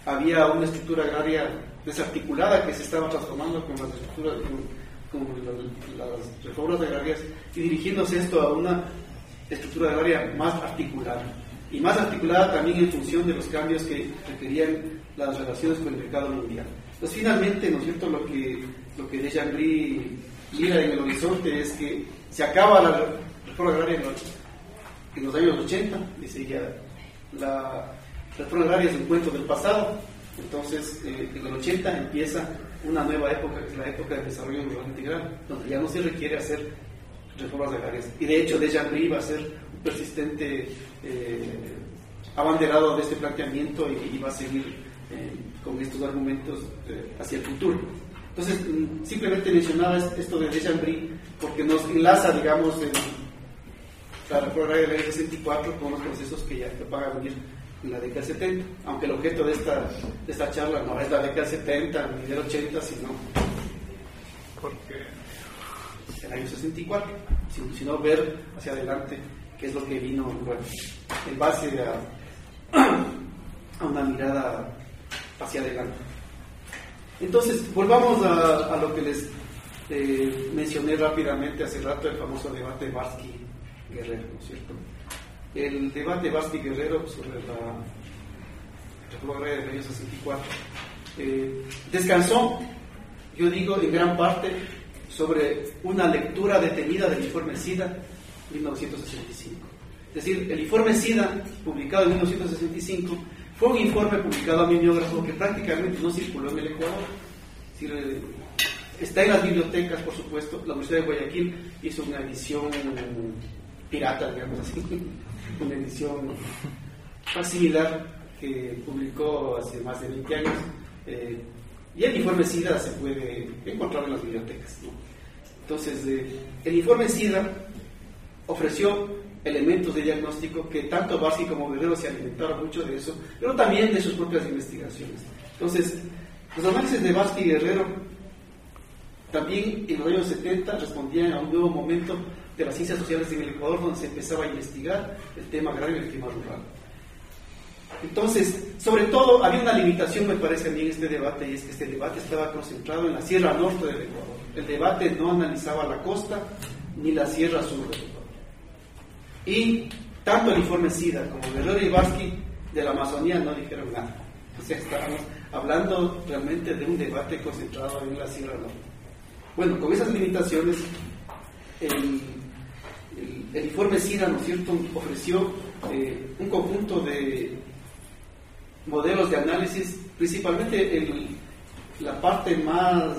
había una estructura agraria desarticulada que se estaba transformando con las estructuras, con, con la, las reformas agrarias, y dirigiéndose esto a una estructura agraria más articulada, y más articulada también en función de los cambios que requerían las relaciones con el mercado mundial. Entonces, finalmente, ¿no es cierto?, lo que, lo que Deschamps mira en el horizonte es que se acaba la reforma agraria en los, en los años ochenta, dice ya, la reforma agraria es un cuento del pasado. Entonces, eh, en el ochenta empieza una nueva época, que es la época del desarrollo rural integral, donde ya no se requiere hacer reformas agrarias. Y de hecho, Deschamps va a ser un persistente eh, abanderado de este planteamiento y, y va a seguir eh, con estos argumentos eh, hacia el futuro. Entonces, simplemente mencionaba esto de Deschamps porque nos enlaza, digamos, en la reforma agraria del sesenta y cuatro con los procesos que ya van a venir en la década setenta, aunque el objeto de esta, de esta charla no es la década setenta ni del ochenta, sino porque el año sesenta y cuatro, sino, sino ver hacia adelante qué es lo que vino, bueno, en base a, a una mirada hacia adelante. Entonces, volvamos a, a lo que les eh, mencioné rápidamente hace rato, el famoso debate Barsky-Guerrero, ¿no es cierto? El debate Barsky-Guerrero sobre la reforma agraria del año sesenta y cuatro eh, descansó, yo digo, en gran parte sobre una lectura detenida del informe SIDA mil novecientos sesenta y cinco. Es decir, el informe SIDA, publicado en mil novecientos sesenta y cinco, fue un informe publicado a mimeógrafo que prácticamente no circuló en el Ecuador. Es decir, eh, está en las bibliotecas, por supuesto. La Universidad de Guayaquil hizo una edición pirata, digamos así, una edición similar que publicó hace más de veinte años. Eh, y el informe SIDA se puede encontrar en las bibliotecas, ¿no? Entonces, eh, el informe SIDA ofreció elementos de diagnóstico que tanto Barsky como Guerrero se alimentaron mucho de eso, pero también de sus propias investigaciones. Entonces, los análisis de Barsky y Guerrero también en los años setenta respondían a un nuevo momento de las ciencias sociales en el Ecuador, donde se empezaba a investigar el tema agrario y el tema rural. Entonces, sobre todo, había una limitación, me parece a mí, en este debate, y es que este debate estaba concentrado en la sierra norte del Ecuador. El debate no analizaba la costa ni la sierra sur del Ecuador. Y tanto el informe SIDA como Guerrero y Barsky de la Amazonía no dijeron nada. O sea, estábamos hablando realmente de un debate concentrado en la sierra norte. Bueno, con esas limitaciones, el, el, el informe SIDA, ¿no es cierto?, ofreció eh, un conjunto de modelos de análisis, principalmente el, la parte más,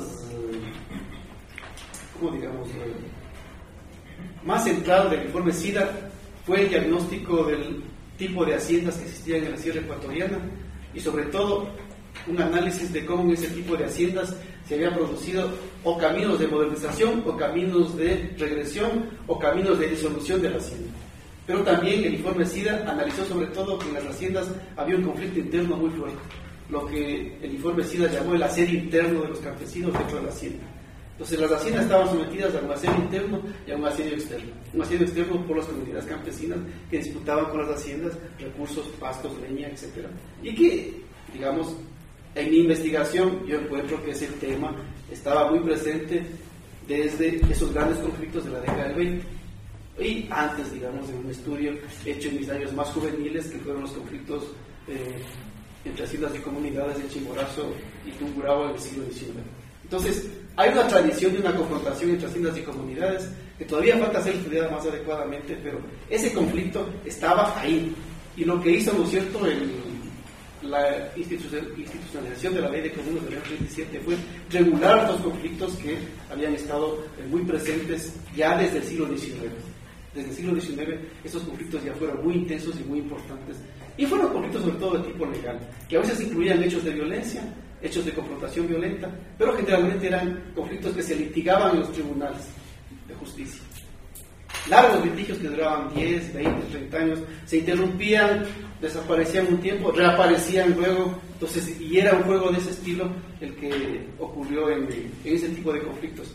¿cómo digamos?, eh, más central del informe SIDA fue el diagnóstico del tipo de haciendas que existían en la sierra ecuatoriana y sobre todo un análisis de cómo en ese tipo de haciendas se habían producido o caminos de modernización o caminos de regresión o caminos de disolución de la hacienda. Pero también el informe SIDA analizó sobre todo que en las haciendas había un conflicto interno muy fuerte, lo que el informe SIDA llamó el asedio interno de los campesinos dentro de la hacienda. Entonces las haciendas estaban sometidas a un asedio interno y a un asedio externo. Un asedio externo por las comunidades campesinas que disputaban con las haciendas recursos, pastos, leña, etcétera. Y que, digamos, en mi investigación yo encuentro que ese tema estaba muy presente desde esos grandes conflictos de la década del veinte. Y antes, digamos, en un estudio hecho en mis años más juveniles, que fueron los conflictos eh, entre haciendas y comunidades de Chimborazo y Tungurahua en el siglo diecinueve. Entonces, hay una tradición de una confrontación entre haciendas y comunidades que todavía falta ser estudiada más adecuadamente, pero ese conflicto estaba ahí. Y lo que hizo, ¿no es cierto?, el, la institucionalización de la ley de comunas del año treinta y siete fue regular los conflictos que habían estado muy presentes ya desde el siglo diecinueve. Desde el siglo diecinueve estos conflictos ya fueron muy intensos y muy importantes. Y fueron conflictos sobre todo de tipo legal, que a veces incluían hechos de violencia, hechos de confrontación violenta, pero generalmente eran conflictos que se litigaban en los tribunales de justicia. Largos litigios que duraban diez, veinte, treinta años, se interrumpían, desaparecían un tiempo, reaparecían luego, entonces, y era un juego de ese estilo el que ocurrió en, en ese tipo de conflictos.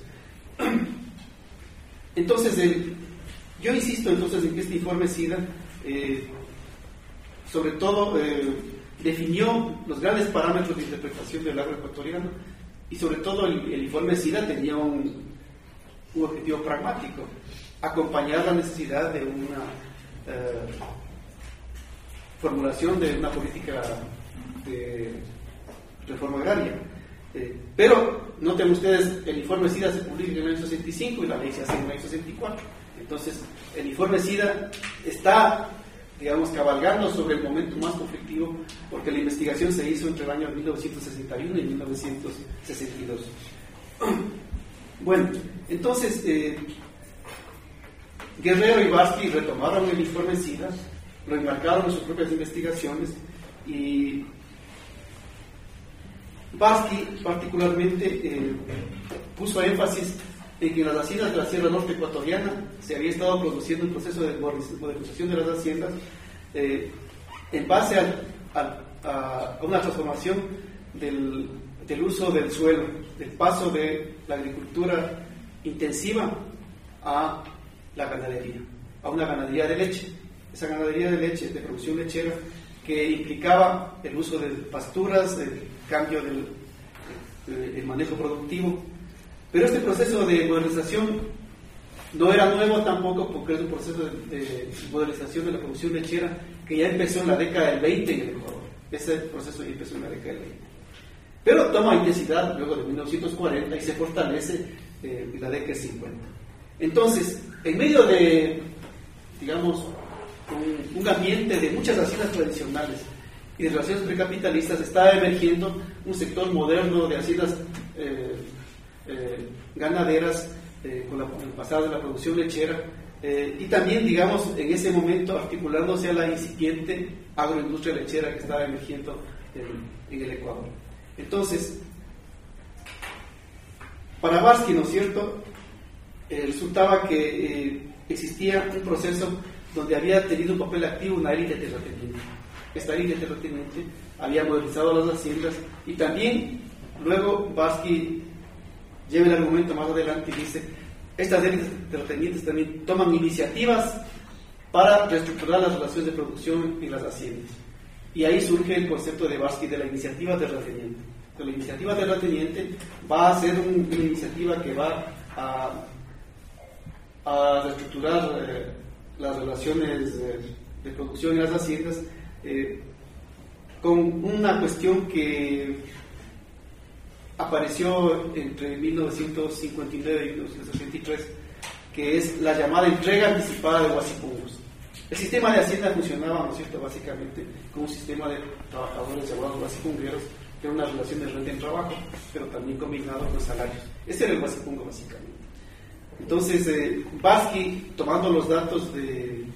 Entonces, el, yo insisto entonces en que este informe SIDA, eh, sobre todo, eh, definió los grandes parámetros de interpretación del agro ecuatoriano y sobre todo el, el informe SIDA tenía un, un objetivo pragmático, acompañar la necesidad de una eh, formulación de una política de reforma agraria. Eh, pero noten ustedes, el informe SIDA se publica en el año sesenta y cinco y la ley se hace en el año sesenta y cuatro. Entonces, el informe SIDA está, digamos, cabalgando sobre el momento más conflictivo, porque la investigación se hizo entre el año mil novecientos sesenta y uno y mil novecientos sesenta y dos. Bueno, entonces, eh, Guerrero y Barsky retomaron el informe SIDA, lo enmarcaron en sus propias investigaciones, y Barsky particularmente eh, puso énfasis en que en las haciendas de la Sierra Norte ecuatoriana se había estado produciendo un proceso de modernización de las haciendas eh, en base al, al, a, a una transformación del, del uso del suelo, del paso de la agricultura intensiva a la ganadería, a una ganadería de leche. Esa ganadería de leche, de producción lechera, que implicaba el uso de pasturas, el cambio del el manejo productivo. Pero este proceso de modernización no era nuevo tampoco, porque es un proceso de, de modernización de la producción lechera que ya empezó en la década del veinte en el Ecuador. Ese proceso ya empezó en la década del veinte. Pero toma intensidad luego de mil novecientos cuarenta y se fortalece eh, en la década del cincuenta. Entonces, en medio de, digamos, un, un ambiente de muchas haciendas tradicionales y de relaciones precapitalistas, está emergiendo un sector moderno de haciendas eh, eh, ganaderas eh, con la, el pasado de la producción lechera eh, y también, digamos, en ese momento articulándose a la incipiente agroindustria lechera que estaba emergiendo en, en el Ecuador. Entonces, para Barsky, ¿no es cierto?, eh, resultaba que eh, existía un proceso donde había tenido un papel activo una élite terrateniente. Esta élite terrateniente había modernizado las haciendas y también luego Barsky lleva el argumento más adelante y dice: estas élites terratenientes también toman iniciativas para reestructurar las relaciones de producción en las haciendas. Y ahí surge el concepto de Barsky de la iniciativa terrateniente. La iniciativa terrateniente va a ser un, una iniciativa que va a, a reestructurar eh, las relaciones eh, de producción en las haciendas eh, con una cuestión que apareció entre mil novecientos cincuenta y nueve y mil novecientos sesenta y tres, que es la llamada entrega anticipada de guasipungos. El sistema de hacienda funcionaba, ¿no es cierto?, básicamente como un sistema de trabajadores llamados guasipungueros, que era una relación de renta en trabajo, pero también combinado con salarios. Ese era el guasipungo, básicamente. Entonces, eh, Barsky, tomando los datos de eh,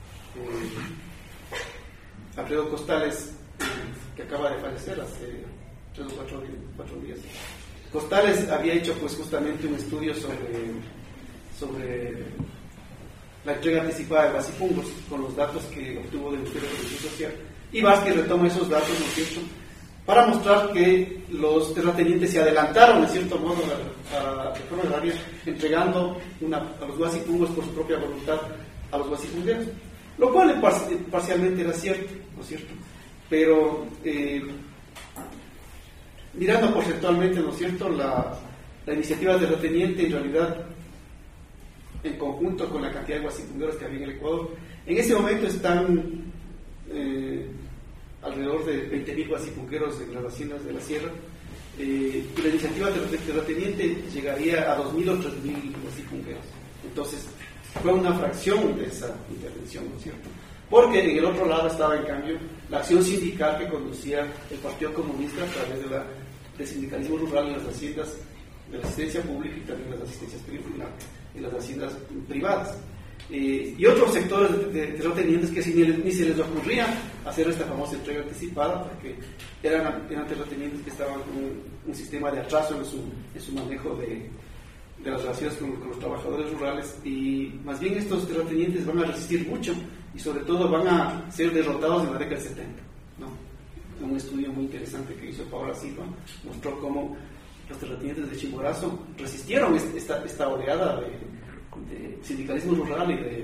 Alfredo Costales, eh, que acaba de fallecer hace tres o cuatro, cuatro días, Costales había hecho pues justamente un estudio sobre, sobre la entrega anticipada de guasipungos con los datos que obtuvo del Ministerio de Protección Social, y Barsky retoma esos datos, ¿no es cierto?, para mostrar que los terratenientes se adelantaron, de cierto modo, a la reforma agraria, entregando una, a los guasipungos por su propia voluntad a los guasipungueros, lo cual par- parcialmente era cierto, ¿no es cierto? Pero eh, mirando porcentualmente, ¿no es cierto?, la, la iniciativa terrateniente en realidad, en conjunto con la cantidad de guasipungueros que había en el Ecuador, en ese momento están eh, alrededor de veinte mil guasipungueros en las haciendas de la sierra, eh, y la iniciativa terrateniente llegaría a dos mil o tres mil guasipungueros. Entonces, fue una fracción de esa intervención, ¿no es cierto? Porque en el otro lado estaba, en cambio, la acción sindical que conducía el Partido Comunista a través de la, del sindicalismo rural en las haciendas de la asistencia pública y también en las asistencias privadas, en las haciendas privadas. Eh, y otros sectores de, de terratenientes que ni, ni se les ocurría hacer esta famosa entrega anticipada, porque eran, eran terratenientes que estaban con un, un sistema de atraso en su, en su manejo de, de las relaciones con, con los trabajadores rurales, y más bien estos terratenientes van a resistir mucho y sobre todo van a ser derrotados en la década del setenta, ¿no? Un estudio muy interesante que hizo Paola Silva mostró cómo los terratenientes de Chimborazo resistieron esta, esta oleada de, de sindicalismo rural y de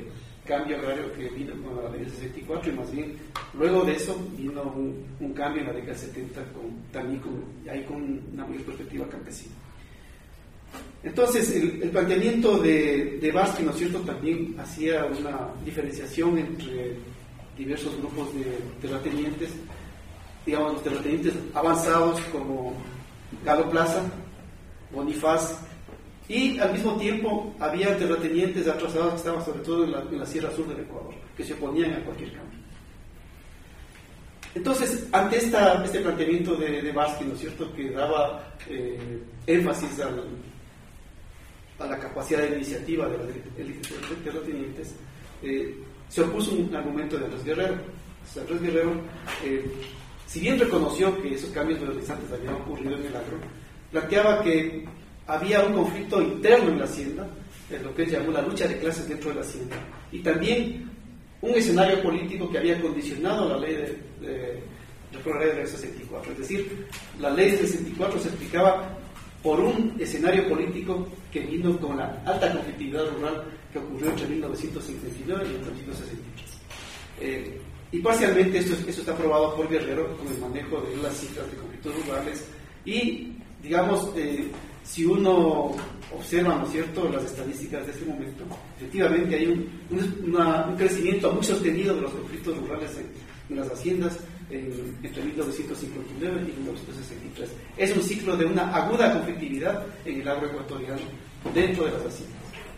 cambio agrario que vino con la ley del sesenta y cuatro, y más bien luego de eso vino un, un cambio en la década del setenta, con, también con, ahí con una mayor perspectiva campesina. Entonces, el, el planteamiento de, de Baski, ¿no es cierto?, también hacía una diferenciación entre diversos grupos de terratenientes, digamos, los terratenientes avanzados como Galo Plaza, Bonifaz, y al mismo tiempo había terratenientes atrasados que estaban sobre todo en la, en la Sierra Sur del Ecuador, que se oponían a cualquier cambio. Entonces, ante esta, este planteamiento de, de Baski, ¿no es cierto?, que daba eh, énfasis al, a la capacidad de iniciativa de las élites terratenientes, eh, se opuso un argumento de Andrés Guerrero. O sea, Andrés Guerrero, eh, si bien reconoció que esos cambios modernizantes habían ocurrido en el agro, planteaba que había un conflicto interno en la hacienda, en lo que él llamó la lucha de clases dentro de la hacienda, y también un escenario político que había condicionado la ley de, de reforma agraria del sesenta y cuatro. Es decir, la ley del sesenta y cuatro se explicaba por un escenario político que vino con la alta conflictividad rural que ocurrió entre mil novecientos cincuenta y nueve y mil novecientos sesenta y tres. Eh, y parcialmente esto, esto está aprobado por Guerrero con el manejo de las cifras de conflictos rurales y, digamos, eh, si uno observa, ¿no es cierto?, las estadísticas de este momento, efectivamente hay un, un, una, un crecimiento muy sostenido de los conflictos rurales en, en las haciendas en, entre mil novecientos cincuenta y nueve y mil novecientos sesenta y tres. Es un ciclo de una aguda conflictividad en el agro ecuatoriano dentro de las haciendas.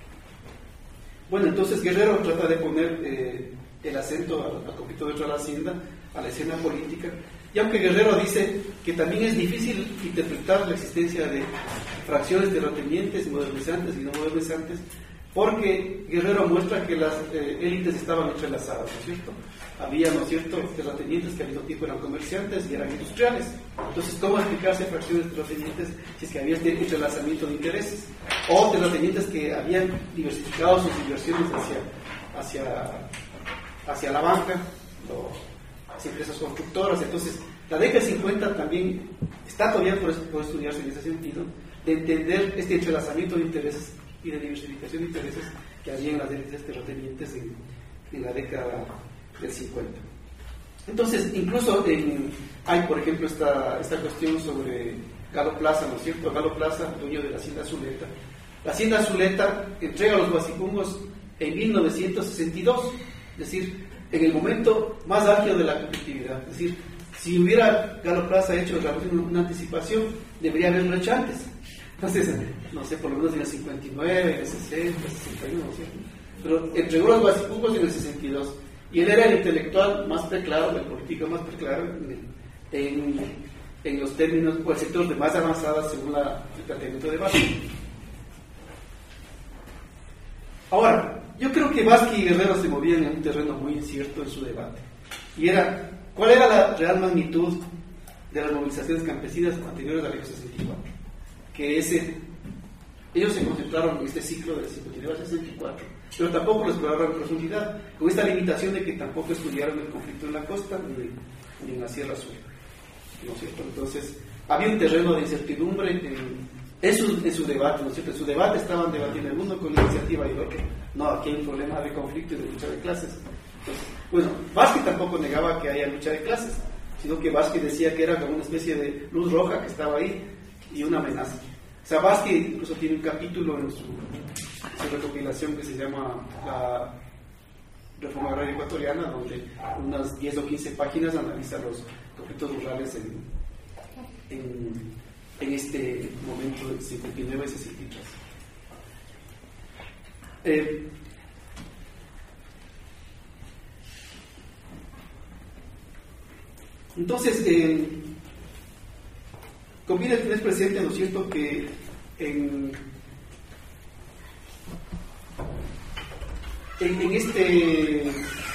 Bueno, entonces Guerrero trata de poner eh, el acento al, al conflicto dentro de la hacienda, a la escena política, y aunque Guerrero dice que también es difícil interpretar la existencia de fracciones terratenientes, modernizantes y no modernizantes, porque Guerrero muestra que las eh, élites estaban entrelazadas, ¿no es cierto? Había, ¿no es cierto?, terratenientes que al mismo tiempo eran comerciantes y eran industriales. Entonces, ¿cómo explicarse fracciones terratenientes si es que había este entrelazamiento de intereses? O terratenientes que habían diversificado sus inversiones hacia, hacia, hacia la banca, o hacia empresas constructoras. Entonces, la década del cincuenta también está todavía por, por estudiarse en ese sentido, de entender este entrelazamiento de intereses y de diversificación de intereses que había en las élites terratenientes en, en la década del cincuenta. Entonces, incluso en, hay, por ejemplo, esta, esta cuestión sobre Galo Plaza, ¿no es cierto? Galo Plaza, dueño de la hacienda Zuleta. La hacienda Zuleta entrega los guasicungos en mil novecientos sesenta y dos, es decir, en el momento más álgido de la competitividad. Es decir, si hubiera Galo Plaza hecho una anticipación, debería haberlo hecho antes. Entonces, no sé, por lo menos en el cincuenta y nueve, en el sesenta, sesenta y uno, ¿no es cierto? Pero entregó los guasicungos en el sesenta y dos. Y él era el intelectual más preclaro, el político más preclaro en, en, en los términos o el sector de más avanzada según la, el planteamiento de Baski. Ahora, yo creo que Baski y Guerrero se movían en un terreno muy incierto en su debate. Y era, ¿cuál era la real magnitud de las movilizaciones campesinas anteriores a la ley sesenta y cuatro? Que ese, ellos se concentraron en este ciclo del cincuenta y nueve al sesenta y cuatro, pero tampoco lo exploraron en profundidad, con esta limitación de que tampoco estudiaron el conflicto en la costa ni, ni en la Sierra Sur, ¿no es cierto? Entonces, había un terreno de incertidumbre en, en, su, en su debate, ¿no es cierto? En su debate estaban debatiendo el uno con iniciativa y el otro. No, aquí hay un problema de conflicto y de lucha de clases. Entonces, bueno, Baski tampoco negaba que haya lucha de clases, sino que Baski decía que era como una especie de luz roja que estaba ahí y una amenaza. O sea, Baski incluso tiene un capítulo en su, su recopilación que se llama La Reforma Agraria Ecuatoriana, donde unas diez o quince páginas analiza los conflictos rurales en, en, en este momento del cincuenta y nueve y sesenta y tres. Eh, entonces, eh, conviene tener presente, ¿no es cierto?, que en, en, en este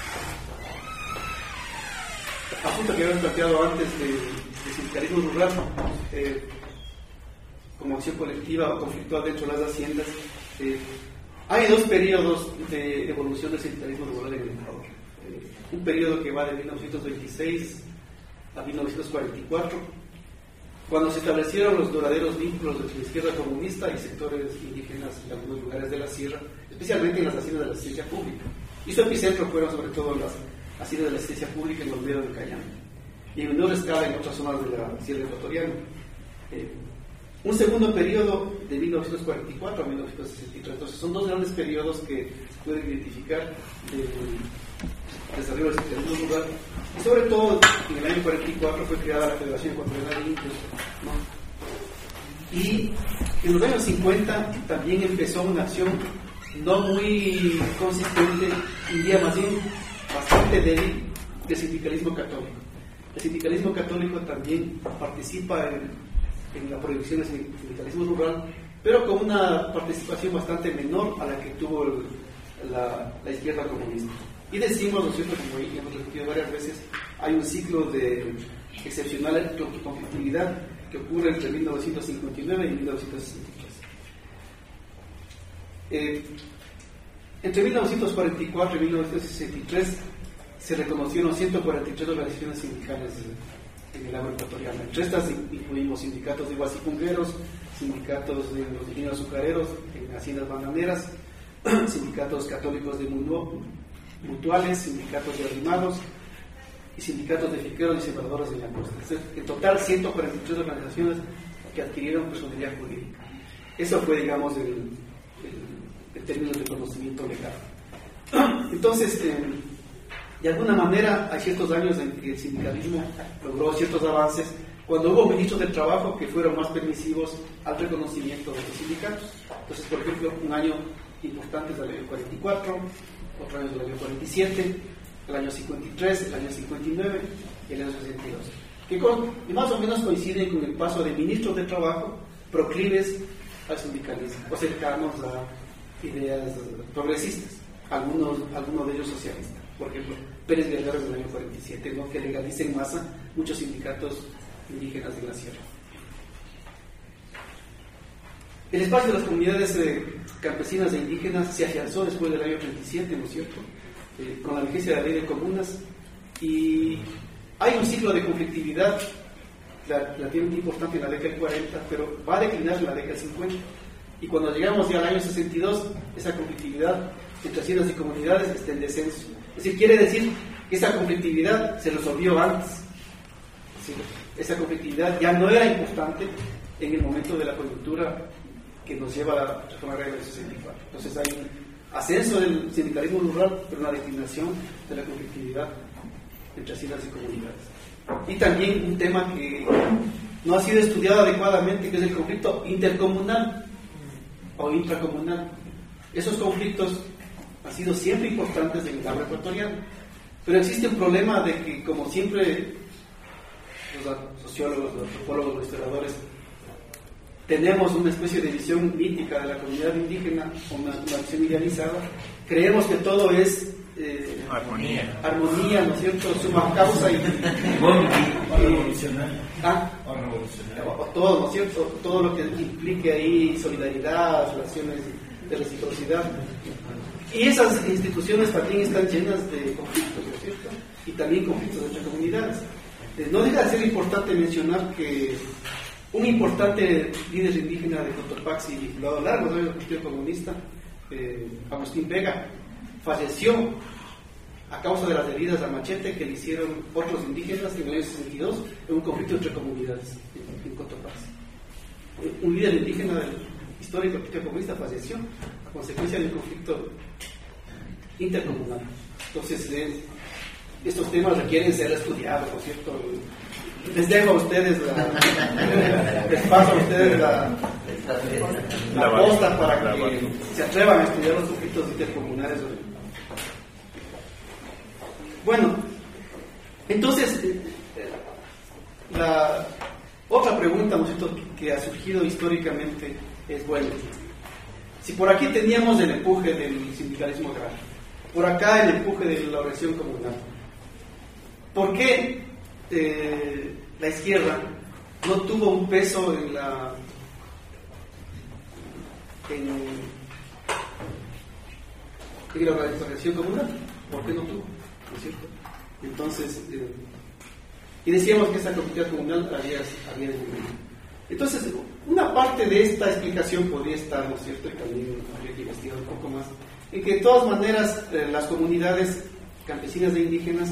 asunto que habíamos planteado antes de, de sindicalismo rural, eh, como acción colectiva o conflictual dentro de las haciendas, eh, hay dos periodos de evolución del sindicalismo rural en el Ecuador. Eh, un periodo que va de mil novecientos veintiséis a mil novecientos cuarenta y cuatro, cuando se establecieron los duraderos vínculos entre la izquierda comunista y sectores indígenas en algunos lugares de la sierra, especialmente en las haciendas de la asistencia pública. Y su epicentro fueron sobre todo las haciendas de la asistencia pública en los Olvido del Cayán, y en menor escala en otras zonas de la sierra ecuatoriana. Eh, un segundo periodo de mil novecientos cuarenta y cuatro a mil novecientos sesenta y tres. Entonces son dos grandes periodos que se pueden identificar del desarrollo del sindicalismo rural. Y sobre todo en el año cuarenta y cuatro fue creada la Federación Ecuatoriana de Indios, ¿no? Y en los años cincuenta también empezó una acción no muy consistente, diría más bien bastante débil, del sindicalismo católico. El sindicalismo católico también participa en, en la proyección del sindicalismo rural, pero con una participación bastante menor a la que tuvo el, la, la izquierda comunista. Y decimos, ¿no es cierto?, como hemos repetido varias veces, hay un ciclo de excepcional conflictividad que ocurre entre mil novecientos cincuenta y nueve y mil novecientos sesenta y tres. Eh, entre mil novecientos cuarenta y cuatro y mil novecientos sesenta y tres se reconocieron ciento cuarenta y tres organizaciones sindicales en el agro ecuatoriano. Entre estas incluimos sindicatos de guasipungueros, sindicatos de los ingenieros azucareros en haciendas bananeras, sindicatos católicos de mutuales, sindicatos de arrimados y sindicatos de finqueros y sembradores de la costa. En total, ciento cuarenta y tres organizaciones que adquirieron personalidad jurídica. Eso fue, digamos, el, el, el término de reconocimiento legal. Entonces, eh, de alguna manera, hay ciertos años en que el sindicalismo logró ciertos avances, cuando hubo ministros del trabajo que fueron más permisivos al reconocimiento de los sindicatos. Entonces, por ejemplo, un año importante es el año cuarenta y cuatro, otro año es el año cuarenta y siete, el año cincuenta y tres, el año cincuenta y nueve y el año sesenta y dos, que con, más o menos coinciden con el paso de ministros de trabajo proclives al sindicalismo o cercanos a ideas progresistas, algunos, algunos de ellos socialistas. Por ejemplo, Pérez Guerrero en el año cuarenta y siete, ¿no?, que legaliza en masa muchos sindicatos indígenas de la sierra. El espacio de las comunidades eh, campesinas e indígenas se afianzó después del año treinta y siete, ¿no es cierto?, eh, con la vigencia de la ley de comunas, y hay un ciclo de conflictividad relativamente importante en la década del cuarenta, pero va a declinar en la década del cincuenta, y cuando llegamos ya al año sesenta y dos, esa conflictividad entre haciendas y comunidades está en descenso. Es decir, quiere decir que esa conflictividad se resolvió antes. Es decir, esa conflictividad ya no era importante en el momento de la coyuntura que nos lleva a la reforma agraria del sesenta y cuatro. Entonces hay un ascenso del sindicalismo rural, pero una declinación de la conflictividad entre haciendas y comunidades. Y también un tema que no ha sido estudiado adecuadamente, que es el conflicto intercomunal o intracomunal. Esos conflictos han sido siempre importantes en el agro ecuatoriano, pero existe un problema de que, como siempre los sociólogos, los antropólogos, los historiadores, tenemos una especie de visión mítica de la comunidad indígena, una, una visión idealizada, creemos que todo es eh, armonía, armonía, ¿no es cierto?, suma causa y, y, y revolucionario, ¿ah? o revolucionario, o todo, ¿no es cierto?, todo lo que implique ahí solidaridad, relaciones de reciprocidad. Y esas instituciones también están llenas de conflictos, ¿no es cierto?, y también conflictos entre comunidades. Eh, no deja de ser importante mencionar que un importante líder indígena de Cotopaxi, vinculado a largos años al Partido Comunista, eh, Agustín Vega, falleció a causa de las heridas a machete que le hicieron otros indígenas en el año sesenta y dos en un conflicto entre comunidades en, en Cotopaxi. Eh, un líder indígena del histórico del Partido Comunista falleció a consecuencia de un conflicto intercomunal. Entonces, eh, estos temas requieren ser estudiados, ¿no es cierto? Les dejo a ustedes la, les paso a ustedes la, la posta para que se atrevan a estudiar los conflictos intercomunales. Bueno, entonces, la otra pregunta, ¿no es cierto?, que ha surgido históricamente es, bueno, si por aquí teníamos el empuje del sindicalismo agrario, por acá el empuje de la organización comunal, ¿por qué eh, la izquierda no tuvo un peso en la en, en la organización comunal? ¿Por qué no tuvo? ¿No es cierto? Entonces, eh, y decíamos que esta conflictividad comunal había, había disminuido. Entonces, una parte de esta explicación podría estar, ¿no es cierto?, y también habría que investigar un poco más, en que de todas maneras eh, las comunidades campesinas e indígenas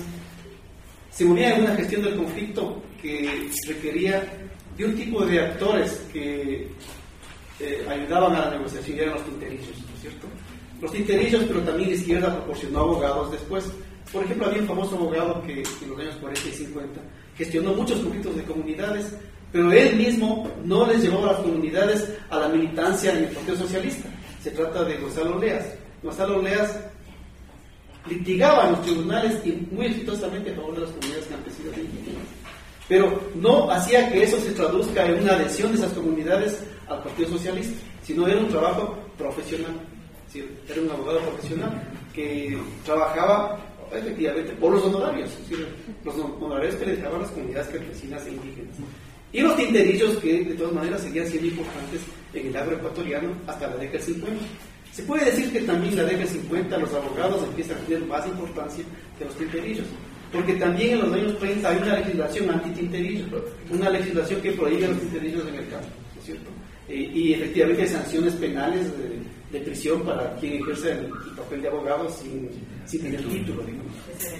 se movían en una gestión del conflicto que requería de un tipo de actores que eh, ayudaban a la negociación, y eran los tinterillos, ¿no es cierto? Los tinterillos, pero también la izquierda proporcionó abogados después. Por ejemplo, había un famoso abogado que en los años cuarenta y cincuenta gestionó muchos conflictos de comunidades, pero él mismo no les llevó a las comunidades a la militancia en el Partido Socialista. Se trata de Gonzalo Leas. Gonzalo Leas litigaba en los tribunales y muy exitosamente a favor de las comunidades campesinas e indígenas, pero no hacía que eso se traduzca en una adhesión de esas comunidades al Partido Socialista, sino era un trabajo profesional. ¿Sí? Era un abogado profesional que trabajaba efectivamente por los honorarios, ¿sí? Los honorarios que le dejaban las comunidades campesinas e indígenas. Y los tinterillos que de todas maneras seguían siendo importantes en el agroecuatoriano hasta la década del cincuenta. Se puede decir que también en la década del cincuenta los abogados empiezan a tener más importancia que los tinterillos, porque también en los años treinta hay una legislación anti-tinterillos, una legislación que prohíbe los tinterillos en el campo, ¿no es cierto? Y, y efectivamente hay sanciones penales de, de prisión para quien ejerce el, el papel de abogado sin, sin tener título, digamos.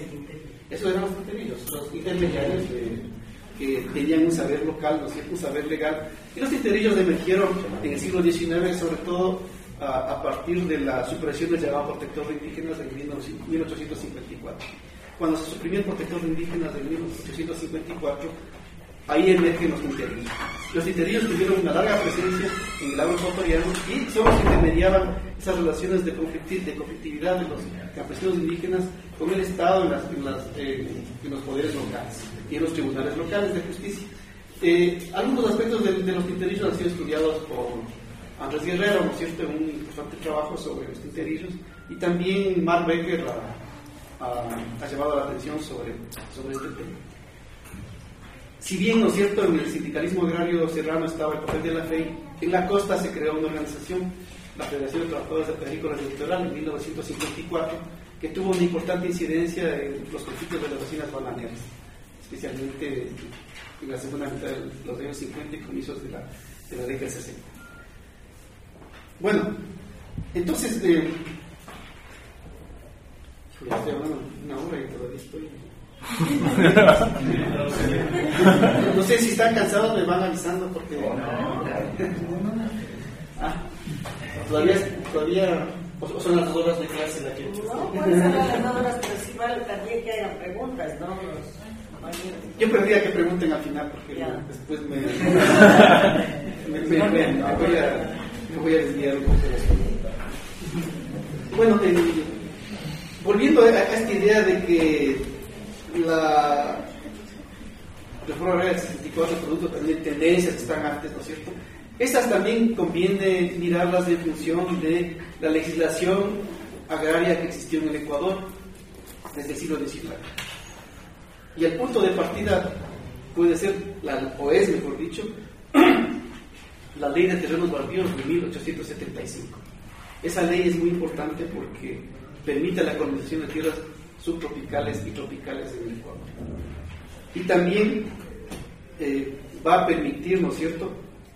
Eso eran los tinterillos, los intermediarios de, que tenían un saber local, ¿no es cierto?, un saber legal. Y los tinterillos emergieron en el siglo diecinueve, sobre todo a, a partir de la supresión del llamado protector de indígenas en mil ochocientos cincuenta y cuatro. Cuando se suprimió el protector de indígenas en mil ochocientos cincuenta y cuatro, ahí emergen los tinterillos. Los tinterillos tuvieron una larga presencia en el agroecuatoriano y son los que intermediaban esas relaciones de, conflicti- de conflictividad de los campesinos indígenas con el Estado en, las, en, las, eh, en los poderes locales y en los tribunales locales de justicia. Eh, algunos aspectos de, de los tinterillos han sido estudiados por Andrés Guerrero, ¿no es cierto?, en un importante trabajo sobre los tinterillos, y también Mark Becker ha, ha, ha llevado la atención sobre, sobre este tema. Si bien, ¿no es cierto?, en el sindicalismo agrario serrano estaba el papel de la F E I, en la costa se creó una organización, la Federación de Trabajadores Agrícolas del Litoral, en mil novecientos cincuenta y cuatro, que tuvo una importante incidencia en los conflictos de las vecinas bananeras, especialmente en la segunda mitad de los años cincuenta y comienzos de la, de la década del sesenta. Bueno, entonces, eh, ya estoy hablando una hora y todavía estoy... No sé si están cansados, me van avisando porque... Ah, todavía, todavía o son las dos horas de clase la que... No, pueden ser las dos horas, pero sí vale también que hayan preguntas, ¿no? Yo preferiría que pregunten al final porque ya. Después me, me, me, me, me, voy a, me voy a desviar un poco de eso. Bueno, eh, volviendo a esta idea de que la reforma agraria del sesenta y cuatro producto también de tendencias que están antes, ¿no es cierto? Estas también conviene mirarlas en función de la legislación agraria que existió en el Ecuador desde el siglo diecinueve. Y el punto de partida puede ser, la, o es mejor dicho, la ley de terrenos baldíos de mil ochocientos setenta y cinco. Esa ley es muy importante porque permite la colonización de tierras subtropicales y tropicales en el Ecuador. Y también eh, va a permitir, ¿no es cierto?,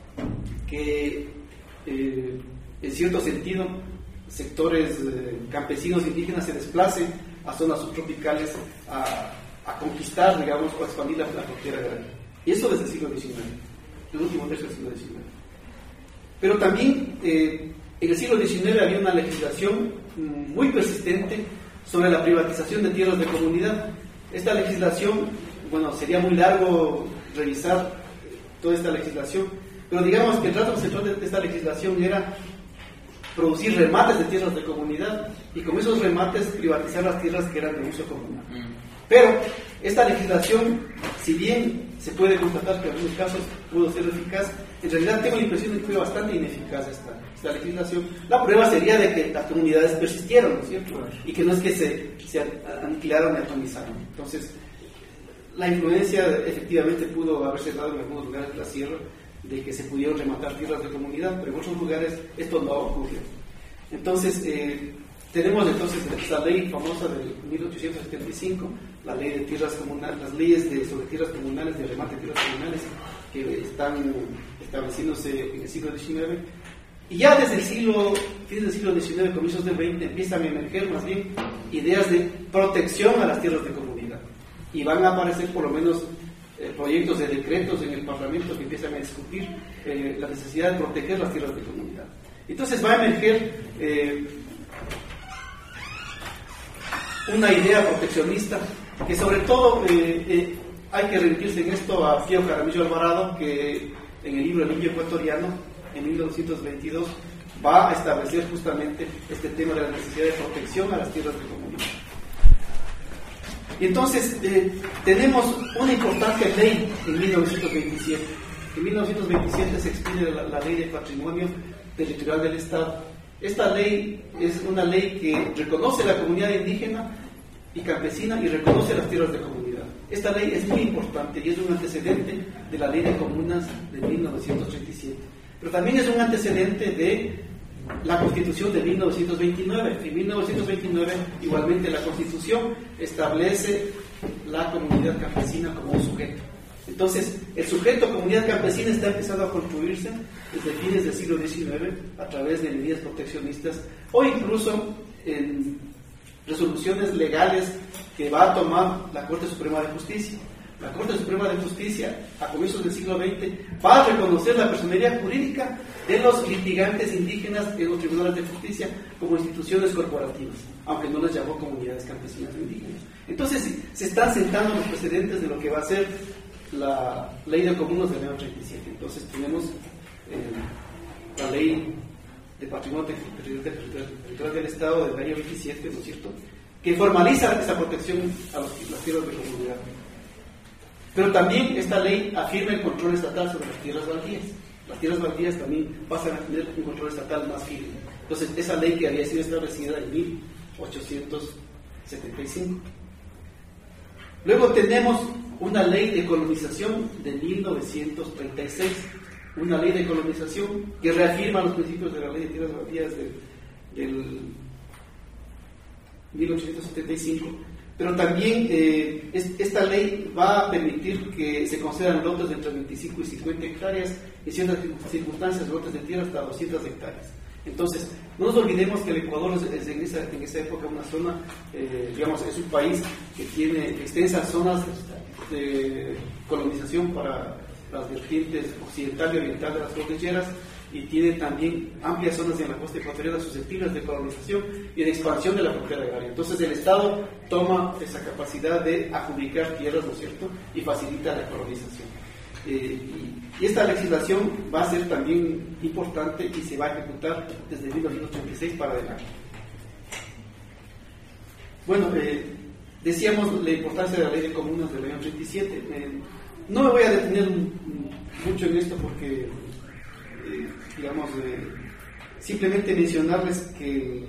que eh, en cierto sentido sectores eh, campesinos indígenas se desplacen a zonas subtropicales a, a conquistar, digamos, o a expandir la, la frontera agraria. Y eso desde el siglo diecinueve, el último tercio del siglo diecinueve. Pero también eh, en el siglo diecinueve había una legislación muy persistente sobre la privatización de tierras de comunidad. Esta legislación, bueno, sería muy largo revisar toda esta legislación, pero digamos que el trato central de esta legislación era producir remates de tierras de comunidad y con esos remates privatizar las tierras que eran de uso común. Pero esta legislación, si bien se puede constatar que en algunos casos pudo ser eficaz, en realidad tengo la impresión de que fue bastante ineficaz esta, esta legislación. La prueba sería de que las comunidades persistieron, ¿no es cierto? Y que no es que se, se aniquilaron y atomizaron. Entonces, la influencia efectivamente pudo haberse dado en algunos lugares de la sierra, de que se pudieron rematar tierras de comunidad, pero en otros lugares esto no ocurrió. Entonces, eh, tenemos entonces la ley famosa de mil ochocientos setenta y cinco, la ley de tierras comunales, las leyes de, sobre tierras comunales, de remate de tierras comunales, que están estableciéndose en el siglo diecinueve. Y ya desde el siglo, fines del siglo diecinueve, comienzos del veinte, empiezan a emerger más bien ideas de protección a las tierras de comunidad. Y van a aparecer por lo menos eh, proyectos de decretos en el Parlamento que empiezan a discutir eh, la necesidad de proteger las tierras de comunidad. Entonces va a emerger eh, una idea proteccionista que sobre todo eh, eh, hay que remitirse en esto a Pío Jaramillo Alvarado, que en el libro El Indio Ecuatoriano, en mil novecientos veintidós, va a establecer justamente este tema de la necesidad de protección a las tierras de comunidad. Y entonces eh, tenemos una importante ley en mil novecientos veintisiete. En mil novecientos veintisiete se expide la, la Ley de Patrimonio Territorial del Estado. Esta ley es una ley que reconoce la comunidad indígena y campesina y reconoce las tierras de comunidad. Esta ley es muy importante y es un antecedente de la Ley de Comunas de mil novecientos treinta y siete. Pero también es un antecedente de la Constitución de mil novecientos veintinueve. En mil novecientos veintinueve, igualmente, la Constitución establece la comunidad campesina como un sujeto. Entonces, el sujeto comunidad campesina está empezando a construirse desde fines del siglo diecinueve a través de medidas proteccionistas o incluso en resoluciones legales que va a tomar la Corte Suprema de Justicia. La Corte Suprema de Justicia, a comienzos del siglo veinte, va a reconocer la personería jurídica de los litigantes indígenas en los tribunales de justicia como instituciones corporativas, aunque no les llamó comunidades campesinas o indígenas. Entonces, se están sentando los precedentes de lo que va a ser la Ley de Comunas del año treinta y siete. Entonces, tenemos eh, la Ley de Patrimonio Territorial del Estado del año veintisiete, ¿no es cierto?, que formaliza esa protección a los, las tierras de comunidad. Pero también esta ley afirma el control estatal sobre las tierras baldías. Las tierras baldías también pasan a tener un control estatal más firme. Entonces, esa ley que había sido establecida en mil ochocientos setenta y cinco. Luego tenemos una ley de colonización de mil novecientos treinta y seis. Una ley de colonización que reafirma los principios de la ley de tierras baldías del, del mil ochocientos setenta y cinco. Pero también eh, es, esta ley va a permitir que se concedan lotes de entre veinticinco y cincuenta hectáreas, y en ciertas circunstancias lotes de tierra hasta doscientas hectáreas. Entonces, no nos olvidemos que el Ecuador es, es en, esa, en esa época una zona, eh, digamos, es un país que tiene extensas zonas de colonización para las vertientes occidental y oriental de las cordilleras, y tiene también amplias zonas en la costa ecuatoriana susceptibles de colonización y de expansión de la propiedad agraria. Entonces el Estado toma esa capacidad de adjudicar tierras, ¿no es cierto?, y facilita la colonización. Eh, y, y esta legislación va a ser también importante y se va a ejecutar desde mil novecientos ochenta y seis para adelante. Bueno, eh, decíamos la importancia de la Ley de Comunas del año treinta y siete. Eh, no me voy a detener mucho en esto porque Eh, digamos, eh, simplemente mencionarles que,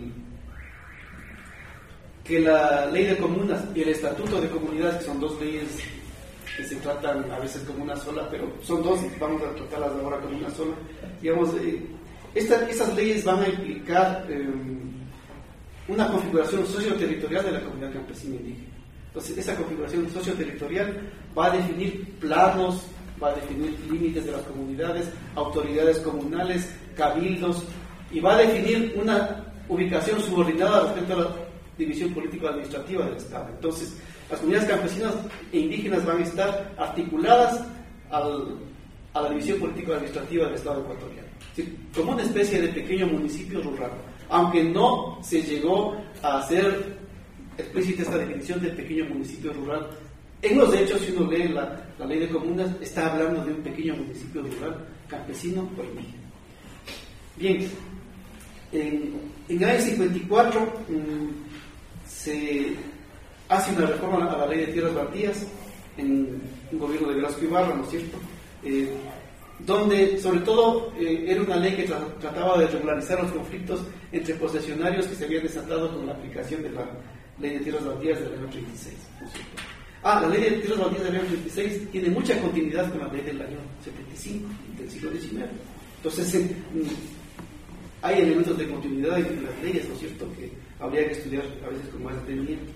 que la Ley de Comunas y el Estatuto de Comunidades, que son dos leyes que se tratan a veces como una sola, pero son dos, vamos a tratarlas ahora como una sola, digamos, eh, esta, esas leyes van a implicar eh, una configuración socioterritorial de la comunidad campesina indígena. Entonces, esa configuración socioterritorial va a definir planos, va a definir límites de las comunidades, autoridades comunales, cabildos, y va a definir una ubicación subordinada respecto a la división político-administrativa del Estado. Entonces, las comunidades campesinas e indígenas van a estar articuladas al, a la división político-administrativa del Estado ecuatoriano, es decir, como una especie de pequeño municipio rural, aunque no se llegó a hacer explícita esta definición de pequeño municipio rural. En los hechos, si uno lee la, la Ley de Comunas, está hablando de un pequeño municipio rural, campesino o indígena. Bien, en, en el año cincuenta y cuatro mmm, se hace una reforma a la Ley de Tierras Baldías en un gobierno de Velasco Ibarra, ¿no es cierto?, eh, donde sobre todo eh, era una ley que tra trataba de regularizar los conflictos entre posesionarios que se habían desatado con la aplicación de la Ley de Tierras Baldías del año treinta y seis, ¿no es cierto? Ah, la Ley de Tierras Baldías del año treinta y seis tiene mucha continuidad con la ley del año setenta y cinco, del siglo diecinueve. Entonces, eh, hay elementos de continuidad en las leyes, ¿no es cierto?, que habría que estudiar a veces con más detenimiento.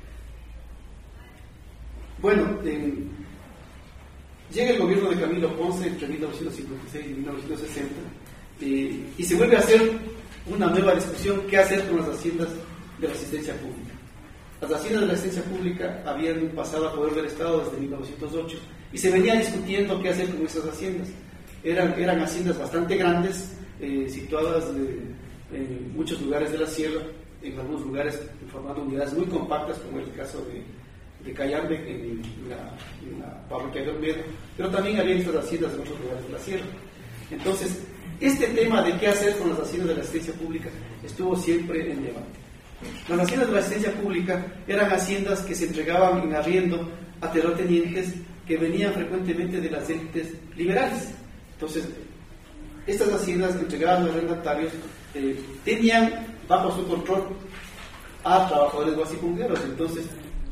Bueno, eh, llega el gobierno de Camilo Ponce entre mil novecientos cincuenta y seis y mil novecientos sesenta eh, y se vuelve a hacer una nueva discusión: qué hacer con las haciendas de la asistencia pública. Las haciendas de la asistencia pública habían pasado a poder del Estado desde mil novecientos ocho y se venía discutiendo qué hacer con esas haciendas. Eran, eran haciendas bastante grandes, eh, situadas de, en muchos lugares de la sierra, en algunos lugares formando unidades muy compactas, como el caso de, de Cayambe, en la, en la parroquia de Olmedo, pero también había estas haciendas en otros lugares de la sierra. Entonces, este tema de qué hacer con las haciendas de la asistencia pública estuvo siempre en debate. Las haciendas de la asistencia pública eran haciendas que se entregaban en arriendo a terratenientes que venían frecuentemente de las élites liberales. Entonces, estas haciendas entregadas a los arrendatarios eh, tenían bajo su control a trabajadores guasipungueros. Entonces,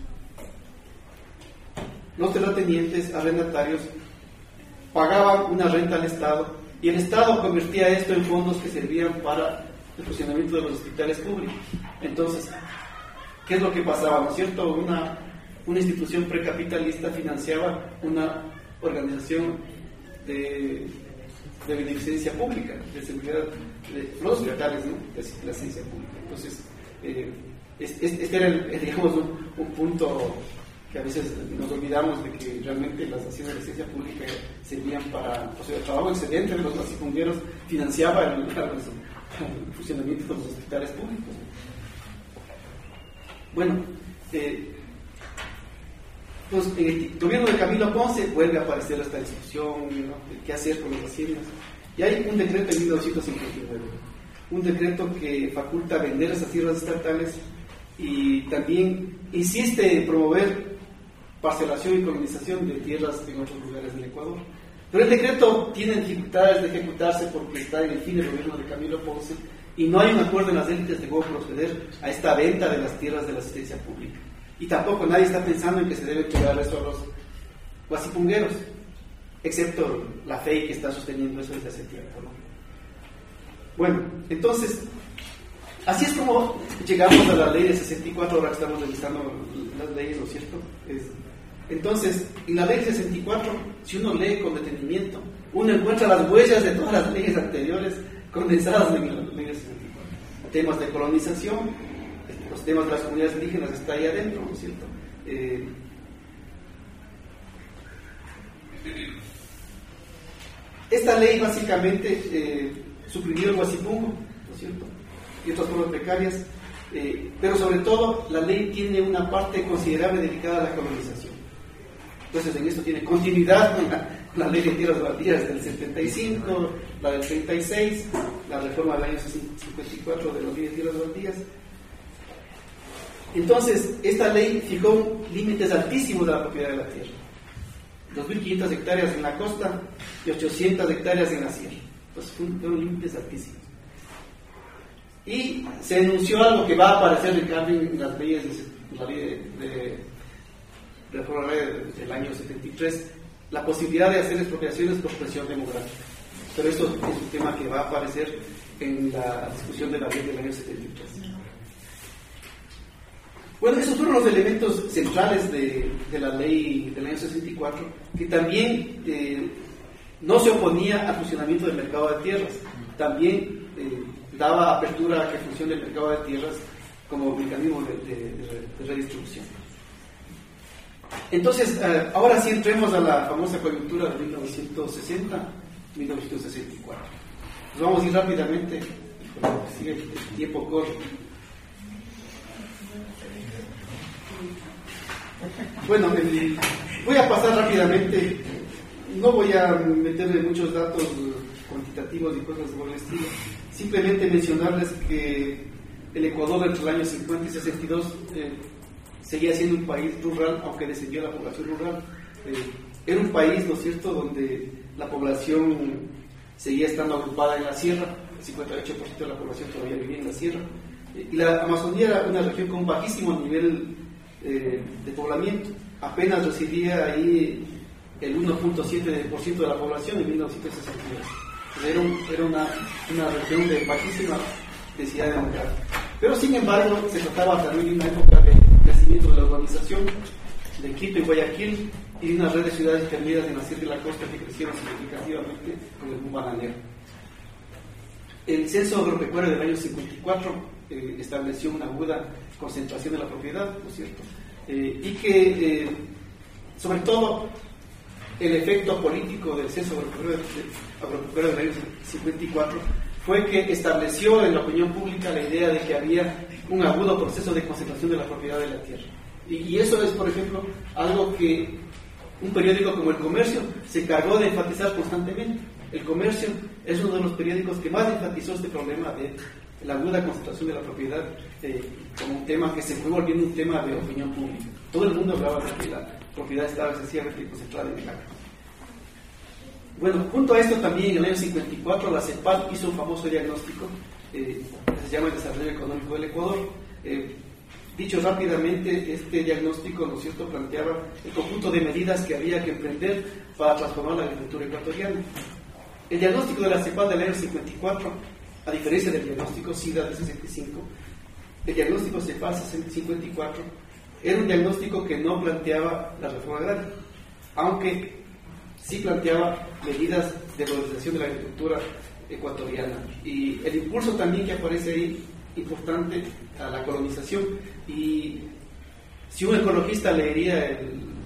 los terratenientes arrendatarios pagaban una renta al Estado y el Estado convertía esto en fondos que servían para el funcionamiento de los hospitales públicos. Entonces, ¿qué es lo que pasaba? ¿No es cierto? Una, una institución precapitalista financiaba una organización de, de beneficencia pública, de seguridad, de los hospitales, ¿no?, de la ciencia pública. Entonces, eh, este era, el, digamos, un, un punto que a veces nos olvidamos de que realmente las haciendas de ciencia pública servían para, o sea, el trabajo excedente de los latifundiarios financiaba el, el funcionamiento de los hospitales públicos. Bueno, eh, pues en el gobierno de Camilo Ponce vuelve a aparecer esta discusión, ¿no?, de qué hacer con las haciendas. Y hay un decreto en mil novecientos cincuenta y nueve, un decreto que faculta vender esas tierras estatales y también insiste en promover parcelación y colonización de tierras en otros lugares del Ecuador. Pero el decreto tiene dificultades de ejecutarse porque está en el fin del gobierno de Camilo Ponce y no hay un acuerdo en las élites de cómo proceder a esta venta de las tierras de la asistencia pública. Y tampoco nadie está pensando en que se debe entregar eso a los guasipungueros, excepto la F E I, que está sosteniendo eso desde hace tiempo, ¿no? Bueno, entonces, así es como llegamos a la ley de sesenta y cuatro, ahora que estamos revisando las leyes, ¿no es cierto? Es, entonces, en la ley de sesenta y cuatro, si uno lee con detenimiento, uno encuentra las huellas de todas las leyes anteriores condensadas en la ley de sesenta y cuatro. Temas de colonización, los temas de las comunidades indígenas está ahí adentro, ¿no es cierto? Eh, esta ley básicamente eh, suprimió el guasipungo, ¿no es cierto?, y otras formas precarias, eh, pero sobre todo la ley tiene una parte considerable dedicada a la colonización. Entonces en esto tiene continuidad con la, la ley de tierras baldías del setenta y cinco, la del treinta y seis, la reforma del año cincuenta y cuatro de la ley de tierras baldías. Entonces, esta ley fijó límites altísimos de la propiedad de la tierra: dos mil quinientas hectáreas en la costa y ochocientas hectáreas en la sierra. Entonces, fueron límites altísimos. Y se denunció algo que va a aparecer en cambio en las leyes, en la ley de, de, de reforma del año setenta y tres, la posibilidad de hacer expropiaciones por presión demográfica. Pero esto es un tema que va a aparecer en la discusión de la ley del año setenta y tres. Bueno, esos fueron los elementos centrales de, de la ley del año sesenta y cuatro, que también eh, no se oponía al funcionamiento del mercado de tierras, también eh, daba apertura a que funcione el mercado de tierras como mecanismo de, de, de, de redistribución. Entonces, eh, ahora sí entremos a la famosa coyuntura de mil novecientos sesenta a mil novecientos sesenta y cuatro. Nos vamos a ir rápidamente, sigue el tiempo corto. Bueno, el, voy a pasar rápidamente, no voy a meterle muchos datos cuantitativos y cosas por el estilo, simplemente mencionarles que el Ecuador entre el año cincuenta y sesenta y dos eh, seguía siendo un país rural, aunque descendió la población rural. Eh, era un país, ¿no es cierto?, donde la población seguía estando agrupada en la sierra, el cincuenta y ocho por ciento de la población todavía vivía en la sierra, eh, y la Amazonía era una región con bajísimo nivel Eh, de poblamiento, apenas residía ahí el uno punto siete por ciento de la población en mil novecientos sesenta y dos. Era, un, era una, una región de bajísima densidad demográfica. Pero sin embargo, se trataba también de una época de crecimiento de la urbanización de Quito y Guayaquil y de una red de ciudades intermedias en la sierra de la costa que crecieron significativamente con el boom bananero. El censo agropecuario del año cincuenta y cuatro eh, estableció una aguda concentración de la propiedad, ¿no es cierto? Eh, y que, eh, sobre todo, el efecto político del censo agropecuario del año cincuenta y cuatro fue que estableció en la opinión pública la idea de que había un agudo proceso de concentración de la propiedad de la tierra. Y, y eso es, por ejemplo, algo que un periódico como El Comercio se encargó de enfatizar constantemente. El Comercio es uno de los periódicos que más enfatizó este problema de la aguda concentración de la propiedad eh, como un tema que se fue volviendo un tema de opinión pública. Todo el mundo hablaba de que la propiedad estaba excesivamente concentrada en el agro. Bueno, junto a esto también en el año cincuenta y cuatro la CEPAL hizo un famoso diagnóstico eh, que se llama el desarrollo económico del Ecuador. Eh, dicho rápidamente, este diagnóstico, ¿no es cierto?, planteaba el conjunto de medidas que había que emprender para transformar la agricultura ecuatoriana. El diagnóstico de la CEPAL del año cincuenta y cuatro, a diferencia del diagnóstico SIDA del sesenta y cinco, el diagnóstico CEPAL cincuenta y cuatro era un diagnóstico que no planteaba la reforma agraria, aunque sí planteaba medidas de valorización de la agricultura ecuatoriana y el impulso también que aparece ahí importante a la colonización. Y si un ecologista leería el,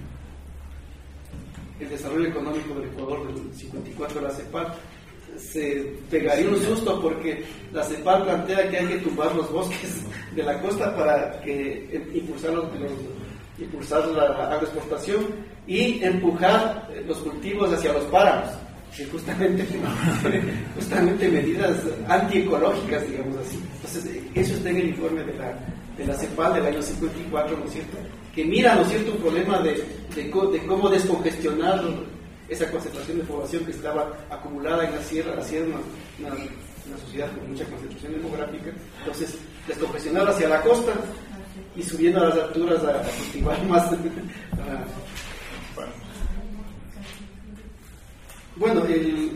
el desarrollo económico del Ecuador del cincuenta y cuatro de la CEPAL, se pegaría un susto, porque la CEPAL plantea que hay que tumbar los bosques de la costa para que impulsar, los, los, impulsar la agroexportación y empujar los cultivos hacia los páramos, que justamente, justamente medidas antiecológicas, digamos así. Entonces, eso está en el informe de la, de la CEPAL del año cincuenta y cuatro, ¿no es cierto?, que mira, ¿no es cierto?, un problema de, de, de cómo descongestionar esa concentración de población que estaba acumulada en la sierra. La sierra es una, una, una sociedad con mucha concentración demográfica, entonces descongestionar hacia la costa y subiendo a las alturas a, a cultivar más. a, bueno, el,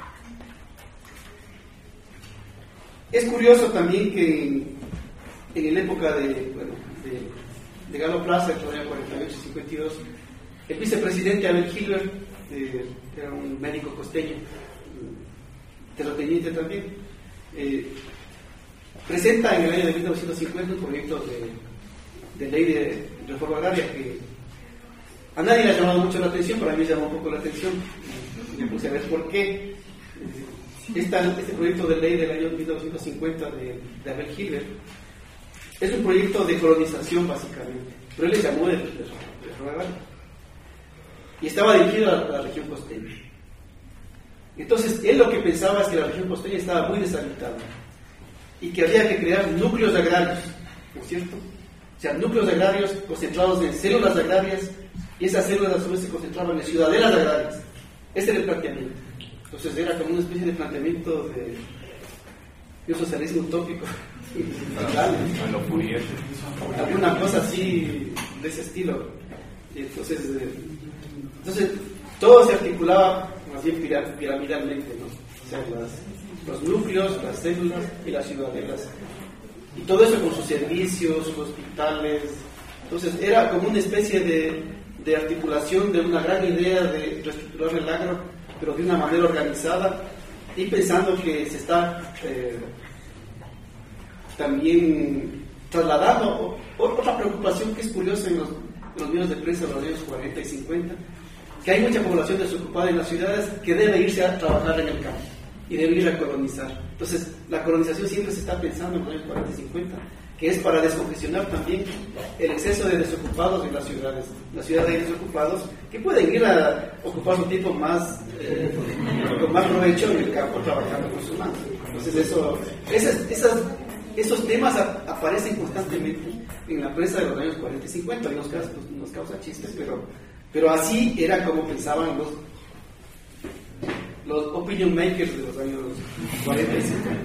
es curioso también que en, en la época de, bueno, de, de Galo Plaza, en el año cuarenta y ocho y cincuenta y dos, el vicepresidente Abel Hilbert, eh, que era un médico costeño, terrateniente también, eh, presenta en el año de mil novecientos cincuenta un proyecto de, de ley de reforma agraria que a nadie le ha llamado mucho la atención, pero a mí me llamó un poco la atención. Me puse a ver por qué. Esta, este proyecto de ley del año mil novecientos cincuenta de, de Abel Hilbert es un proyecto de colonización, básicamente, pero él le llamó de, de, de reforma agraria y estaba dirigido a la región costeña. Entonces él lo que pensaba es que la región costeña estaba muy deshabitada y que había que crear núcleos agrarios, ¿no es cierto? O sea, núcleos agrarios concentrados en células agrarias, y esas células a su vez se concentraban en ciudadelas agrarias. Ese era el planteamiento. Entonces era como una especie de planteamiento de, de un socialismo utópico. Alguna cosa así de ese estilo. Y entonces, eh, entonces todo se articulaba más bien piramidalmente, ¿no? O sea, las, los núcleos, las células y las ciudadelas. Y todo eso con sus servicios, hospitales. Entonces era como una especie de, de articulación de una gran idea de reestructurar el agro, pero de una manera organizada, y pensando que se está eh, también trasladando otra preocupación que es curiosa en los, en los medios de prensa de los años cuarenta y cincuenta, que hay mucha población desocupada en las ciudades que debe irse a trabajar en el campo y debe ir a colonizar. Entonces la colonización siempre se está pensando en los años cuarenta y cincuenta, que es para descongestionar también el exceso de desocupados en las ciudades. Las ciudades hay desocupados que pueden ir a ocupar su tiempo más, eh, con más provecho en el campo, trabajando con sus manos. Entonces eso, esas, esas, esos temas a, aparecen constantemente en la prensa de los años cuarenta y cincuenta. Hay unos casos, pues, nos causa chistes, pero, pero así era como pensaban los, los opinion makers de los años cuarenta y cincuenta.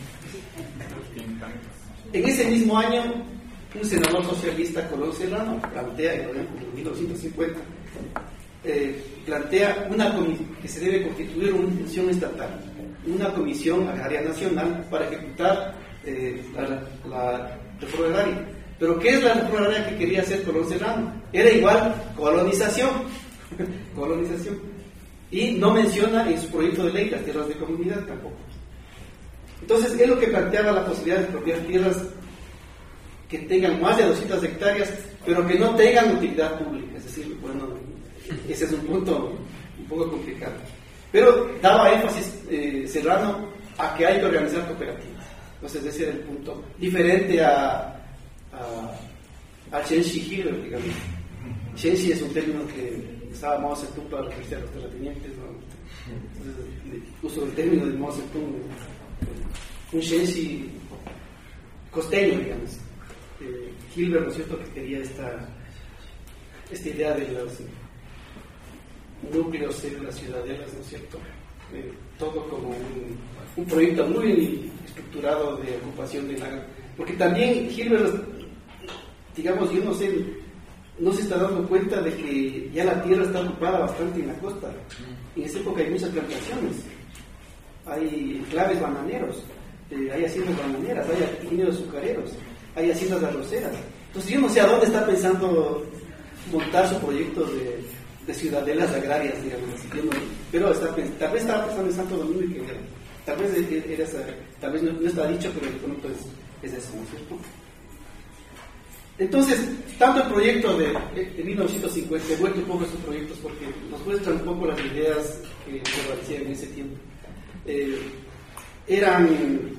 En ese mismo año, un senador socialista, Colón Serrano, plantea, en el año mil novecientos cincuenta, eh, plantea una que se debe constituir una institución estatal una comisión agraria nacional para ejecutar eh, la, la reforma agraria. Pero ¿qué es la reforma agraria que quería hacer Colón Serrano? Era igual colonización, colonización. Y no menciona en su proyecto de ley las tierras de comunidad tampoco. Entonces, es lo que planteaba la posibilidad de expropiar tierras que tengan más de doscientas hectáreas, pero que no tengan utilidad pública. Es decir, bueno, ese es un punto un poco complicado. Pero daba énfasis eh, Serrano a que hay que organizar cooperativas. Entonces, ese era el punto. Diferente a, a, a Shenxi Hilbert, digamos. Shenxi es un término que estaba Mao Zedong para referirse a los terratenientes, ¿no? Entonces, uso el término de Mao Zedong, un Shenxi costeño, digamos. Eh, Hilbert, ¿no es cierto?, que quería esta, esta idea de los núcleos, células, ciudadelas, ¿no es cierto? Eh, todo como un, un proyecto muy estructurado de ocupación de la... Porque también Hilbert, digamos, yo no sé, no se está dando cuenta de que ya la tierra está ocupada bastante en la costa. En esa época hay muchas plantaciones, hay claves bananeros, eh, hay haciendas bananeras, hay pequeños azucareros, hay haciendas arroceras. Entonces yo no sé a dónde está pensando montar su proyecto de, de ciudadelas agrarias, digamos así. No, pero está, tal vez estaba pensando en Santo Domingo y que tal vez, era esa, tal vez no, no está dicho, pero el punto es, es eso, ¿no es cierto? Entonces, tanto el proyecto de, de mil novecientos cincuenta, he vuelto un poco a estos proyectos porque nos muestran un poco las ideas que prevalecían en ese tiempo. Eh, eran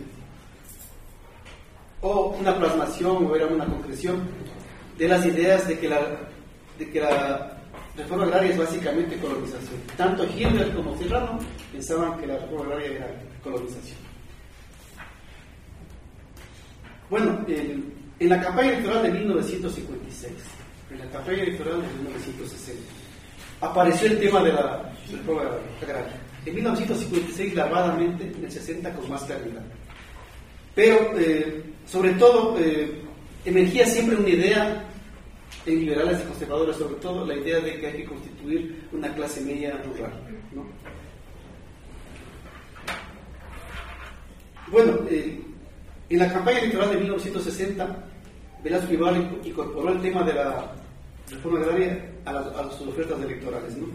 o una plasmación o era una concreción de las ideas de que la, de que la reforma agraria es básicamente colonización. Tanto Hilbert como Serrano pensaban que la reforma agraria era colonización. Bueno, el, en la campaña electoral de mil novecientos cincuenta y seis, en la campaña electoral de mil novecientos sesenta, apareció el tema de la reforma agraria. En mil novecientos cincuenta y seis, larvadamente, en el sesenta con más claridad. Pero, eh, sobre todo, eh, emergía siempre una idea, en liberales y conservadores sobre todo, la idea de que hay que constituir una clase media rural, ¿no? Bueno, eh, en la campaña electoral de mil novecientos sesenta, Velasco Ibarra incorporó el tema de la reforma agraria a, las, a sus ofertas electorales, ¿no?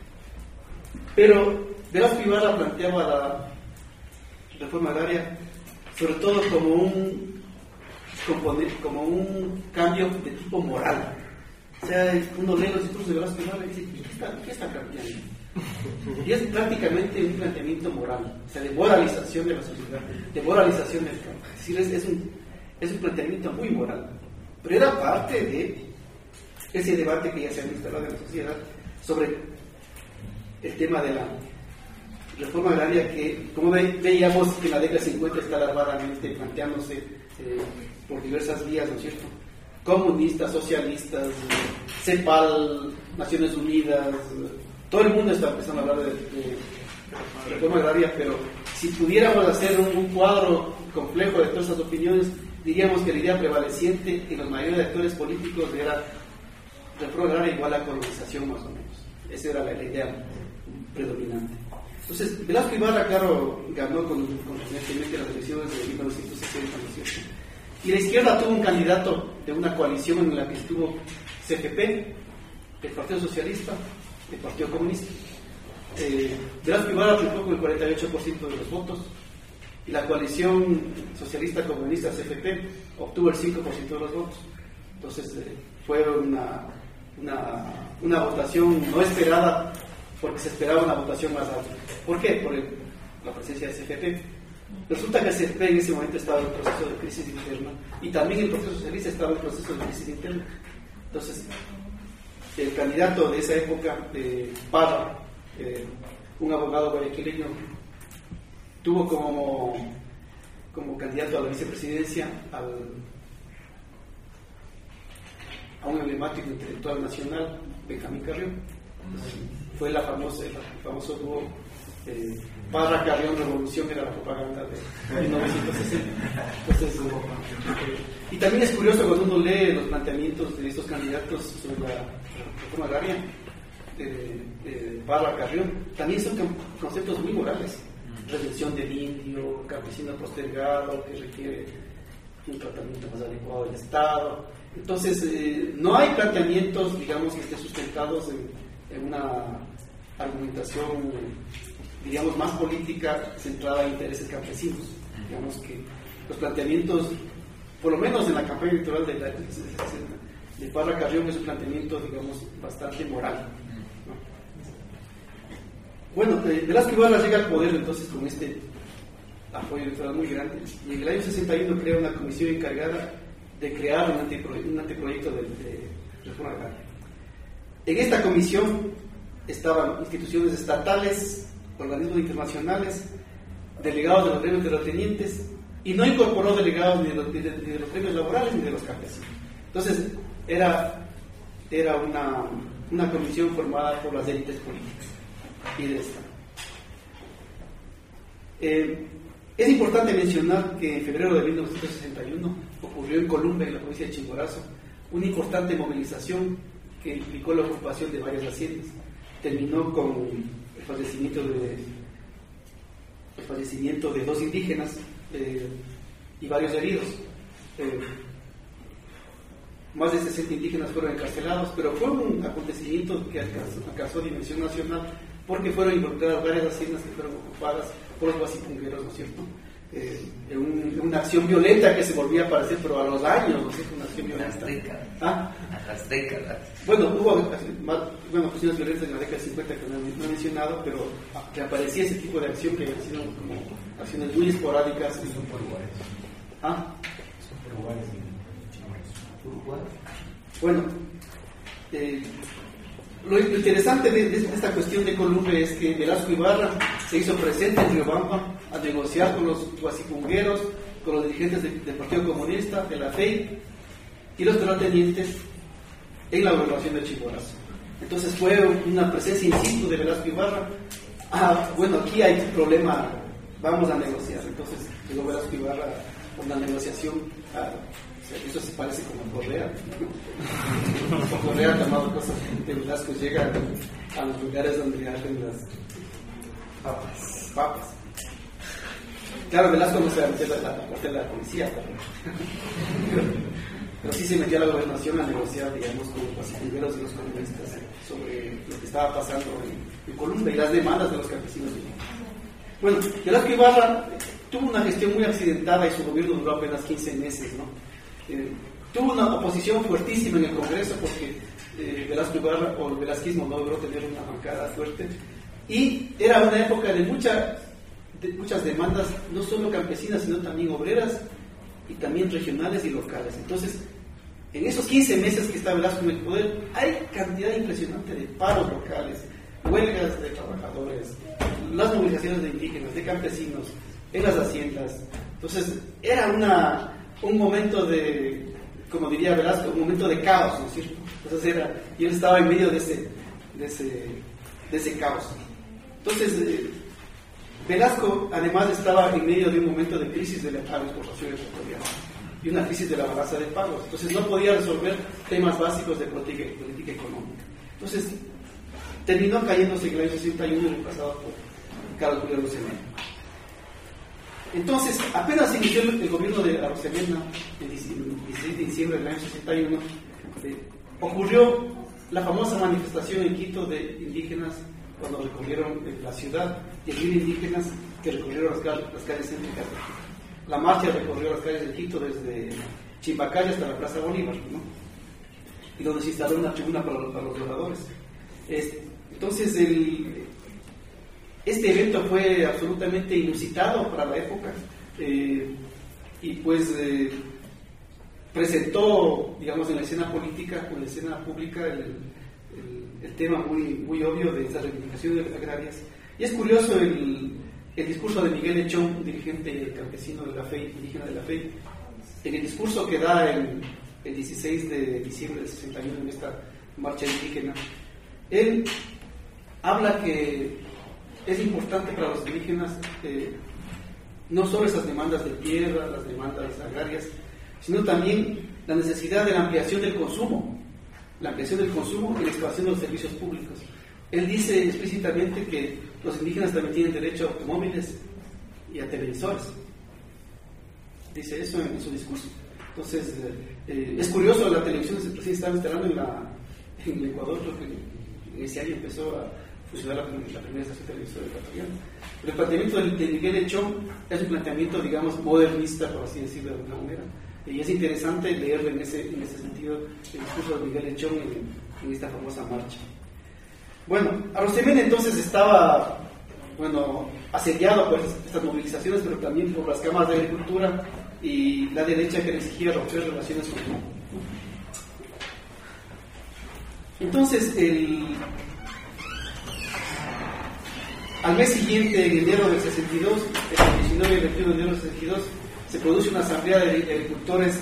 Pero Velasco Ibarra planteaba la reforma agraria sobre todo como un, como un cambio de tipo moral. O sea, uno lee los discursos de Velasco Ibarra y dice, ¿qué está, qué está cambiando? Y es prácticamente un planteamiento moral, o sea, de moralización de la sociedad, de moralización del campo. Es decir, es, es, un, es un planteamiento muy moral. Pero era parte de ese debate que ya se ha instalado en la sociedad sobre el tema de la reforma agraria que, como ve, veíamos que en la década cincuenta está larvadamente planteándose eh, por diversas vías, ¿no es cierto? Comunistas, socialistas, CEPAL, Naciones Unidas, todo el mundo está empezando a hablar de, de reforma agraria, pero si pudiéramos hacer un, un cuadro complejo de todas esas opiniones, diríamos que la idea prevaleciente en los mayores actores políticos era reforma agraria igual a colonización, más o menos. Esa era la, la idea predominante. Entonces, Velasco Ibarra, claro, ganó con, contundentemente las elecciones de mil novecientos sesenta, ¿no es cierto? Y la izquierda tuvo un candidato de una coalición en la que estuvo C F P, el Partido Socialista, el Partido Comunista. Eh, Velasco Ibarra triunfó con el cuarenta y ocho por ciento de los votos y la coalición socialista comunista C F P obtuvo el cinco por ciento de los votos. Entonces, eh, fue una, una, una votación no esperada, porque se esperaba una votación más alta. ¿Por qué? Por el, la presencia de C F P. Resulta que el C F P en ese momento estaba en proceso de crisis interna y también el Partido Socialista estaba en proceso de crisis interna. Entonces, el candidato de esa época, eh, Parra, eh, un abogado guayaquileño, tuvo como, como candidato a la vicepresidencia al, a un emblemático intelectual nacional, Benjamín Carrión. Entonces, fue la famosa, el famoso dúo eh, Parra Carrión Revolución, era la propaganda de mil novecientos sesenta. Entonces, eh, y también es curioso cuando uno lee los planteamientos de estos candidatos sobre la reforma agraria, eh, eh, Parra Carrión, también son conceptos muy morales. redención del indio, campesino postergado, que requiere un tratamiento más adecuado del Estado. Entonces, eh, no hay planteamientos, digamos, que estén sustentados en, en una argumentación, digamos, más política centrada en intereses campesinos. Digamos que los planteamientos, por lo menos en la campaña electoral de, la, de Parra Carrión, es un planteamiento, digamos, bastante moral, ¿no? Bueno, eh, Velasco Ibarra llega al poder entonces con este apoyo electoral muy grande, y en el año sesenta y uno crea una comisión encargada de crear un anteproyecto, un anteproyecto de, de reforma agraria. En esta comisión estaban instituciones estatales, organismos internacionales, delegados de los gremios terratenientes, y no incorporó delegados ni de los, ni de, ni de los gremios laborales ni de los campesinos. Entonces, era, era una, una comisión formada por las élites políticas y de Estado. Eh, es importante mencionar que en febrero de mil novecientos sesenta y uno ocurrió en Columbia, en la provincia de Chimborazo, una importante movilización que implicó la ocupación de varias haciendas. Terminó con el fallecimiento de, el fallecimiento de dos indígenas eh, y varios heridos. Eh, más de sesenta indígenas fueron encarcelados, pero fue un acontecimiento que alcanzó, alcanzó dimensión nacional, porque fueron involucradas varias haciendas que fueron ocupadas por los guasipungueros, ¿no es cierto? Eh, en, un, en una acción violenta que se volvía a aparecer, pero a los años, ¿no es cierto? Una acción violenta. A las décadas. ¿Ah? A las décadas. Bueno, hubo más, bueno, cuestiones violentas en la década del cincuenta que no, no he mencionado, pero reaparecía ese tipo de acción que habían sido como acciones muy esporádicas. Son por Uruguay. ¿Ah? Son por Uruguay en Uruguay. Bueno, eh, lo interesante de, de esta cuestión de Columbia es que Velasco Ibarra se hizo presente en Riobamba a negociar con los guasipungueros, con los dirigentes de, del Partido Comunista, de la F E I y los terratenientes en la gobernación de Chimborazo. Entonces fue una presencia in situ de Velasco Ibarra. Ah, bueno, aquí hay un problema, vamos a negociar. Entonces llegó Velasco Ibarra con una negociación. Ah, eso se parece como Correa. Correa ha tomado cosas de Velasco, llega a los lugares donde hacen las papas. papas. Claro, Velasco no se metió a la parte de la policía, pero, pero sí se metió a la gobernación a negociar, digamos, con los guasipungueros y los comunistas sobre lo que estaba pasando en, en Columbia y las demandas de los campesinos. Bueno, Velasco Ibarra tuvo una gestión muy accidentada y su gobierno duró apenas quince meses, ¿no? Eh, tuvo una oposición fuertísima en el Congreso porque eh, Velasco Ibarra o el velasquismo no logró tener una bancada fuerte, y era una época de, mucha, de muchas demandas, no solo campesinas sino también obreras y también regionales y locales. Entonces, en esos quince meses que está Velasco en el poder, hay cantidad impresionante de paros locales, huelgas de trabajadores, las movilizaciones de indígenas, de campesinos en las haciendas. Entonces, era una un momento de, como diría Velasco, un momento de caos, ¿no es cierto? Entonces era, y él estaba en medio de ese, de ese, de ese caos. Entonces, eh, Velasco además estaba en medio de un momento de crisis de la exportación ecuatoriana y una crisis de la balanza de pagos. Entonces no podía resolver temas básicos de política, política económica. Entonces terminó cayéndose en el año sesenta y uno y reemplazado por Carlos Julio Arosemena. Entonces, apenas inició el gobierno de Arosemena, el dieciséis de diciembre del año sesenta y uno, eh, ocurrió la famosa manifestación en Quito de indígenas cuando recorrieron la ciudad, diez mil indígenas que recorrieron las calles, las calles céntricas. La marcha recorrió las calles de Quito desde Chimbacay hasta la Plaza Bolívar, ¿no? Y donde se instaló una tribuna para los, para los oradores. Es, entonces, el... Este evento fue absolutamente inusitado para la época, eh, y pues eh, presentó, digamos, en la escena política, en la escena pública, el, el, el tema muy, muy obvio de estas reivindicaciones agrarias. Y es curioso el, el discurso de Miguel Echón, un dirigente campesino de la F E I, indígena de la F E I, en el discurso que da el, el dieciséis de diciembre del sesenta y uno en esta marcha indígena. Él habla que es importante para los indígenas eh, no solo esas demandas de tierra, las demandas agrarias, sino también la necesidad de la ampliación del consumo, la ampliación del consumo y la expansión de los servicios públicos. Él dice explícitamente que los indígenas también tienen derecho a automóviles, y a televisores. Dice eso en, en su discurso. Entonces, eh, es curioso, la televisión se recién estaba instalando en, la, en el Ecuador, creo que en ese año empezó a funcionar la, la primera estación televisora ecuatoriana. El planteamiento de, de Miguel Echón es un planteamiento, digamos, modernista, por así decirlo de alguna manera, y es interesante leerlo en ese, en ese sentido, el discurso de Miguel Echón en, en esta famosa marcha. Bueno, Arosemena entonces estaba, bueno, asediado por estas movilizaciones, pero también por las cámaras de agricultura y la derecha que le exigía romper relaciones con él. Entonces, el, al mes siguiente, en enero del sesenta y dos, el diecinueve y veintiuno de enero del sesenta y dos, se produce una asamblea de agricultores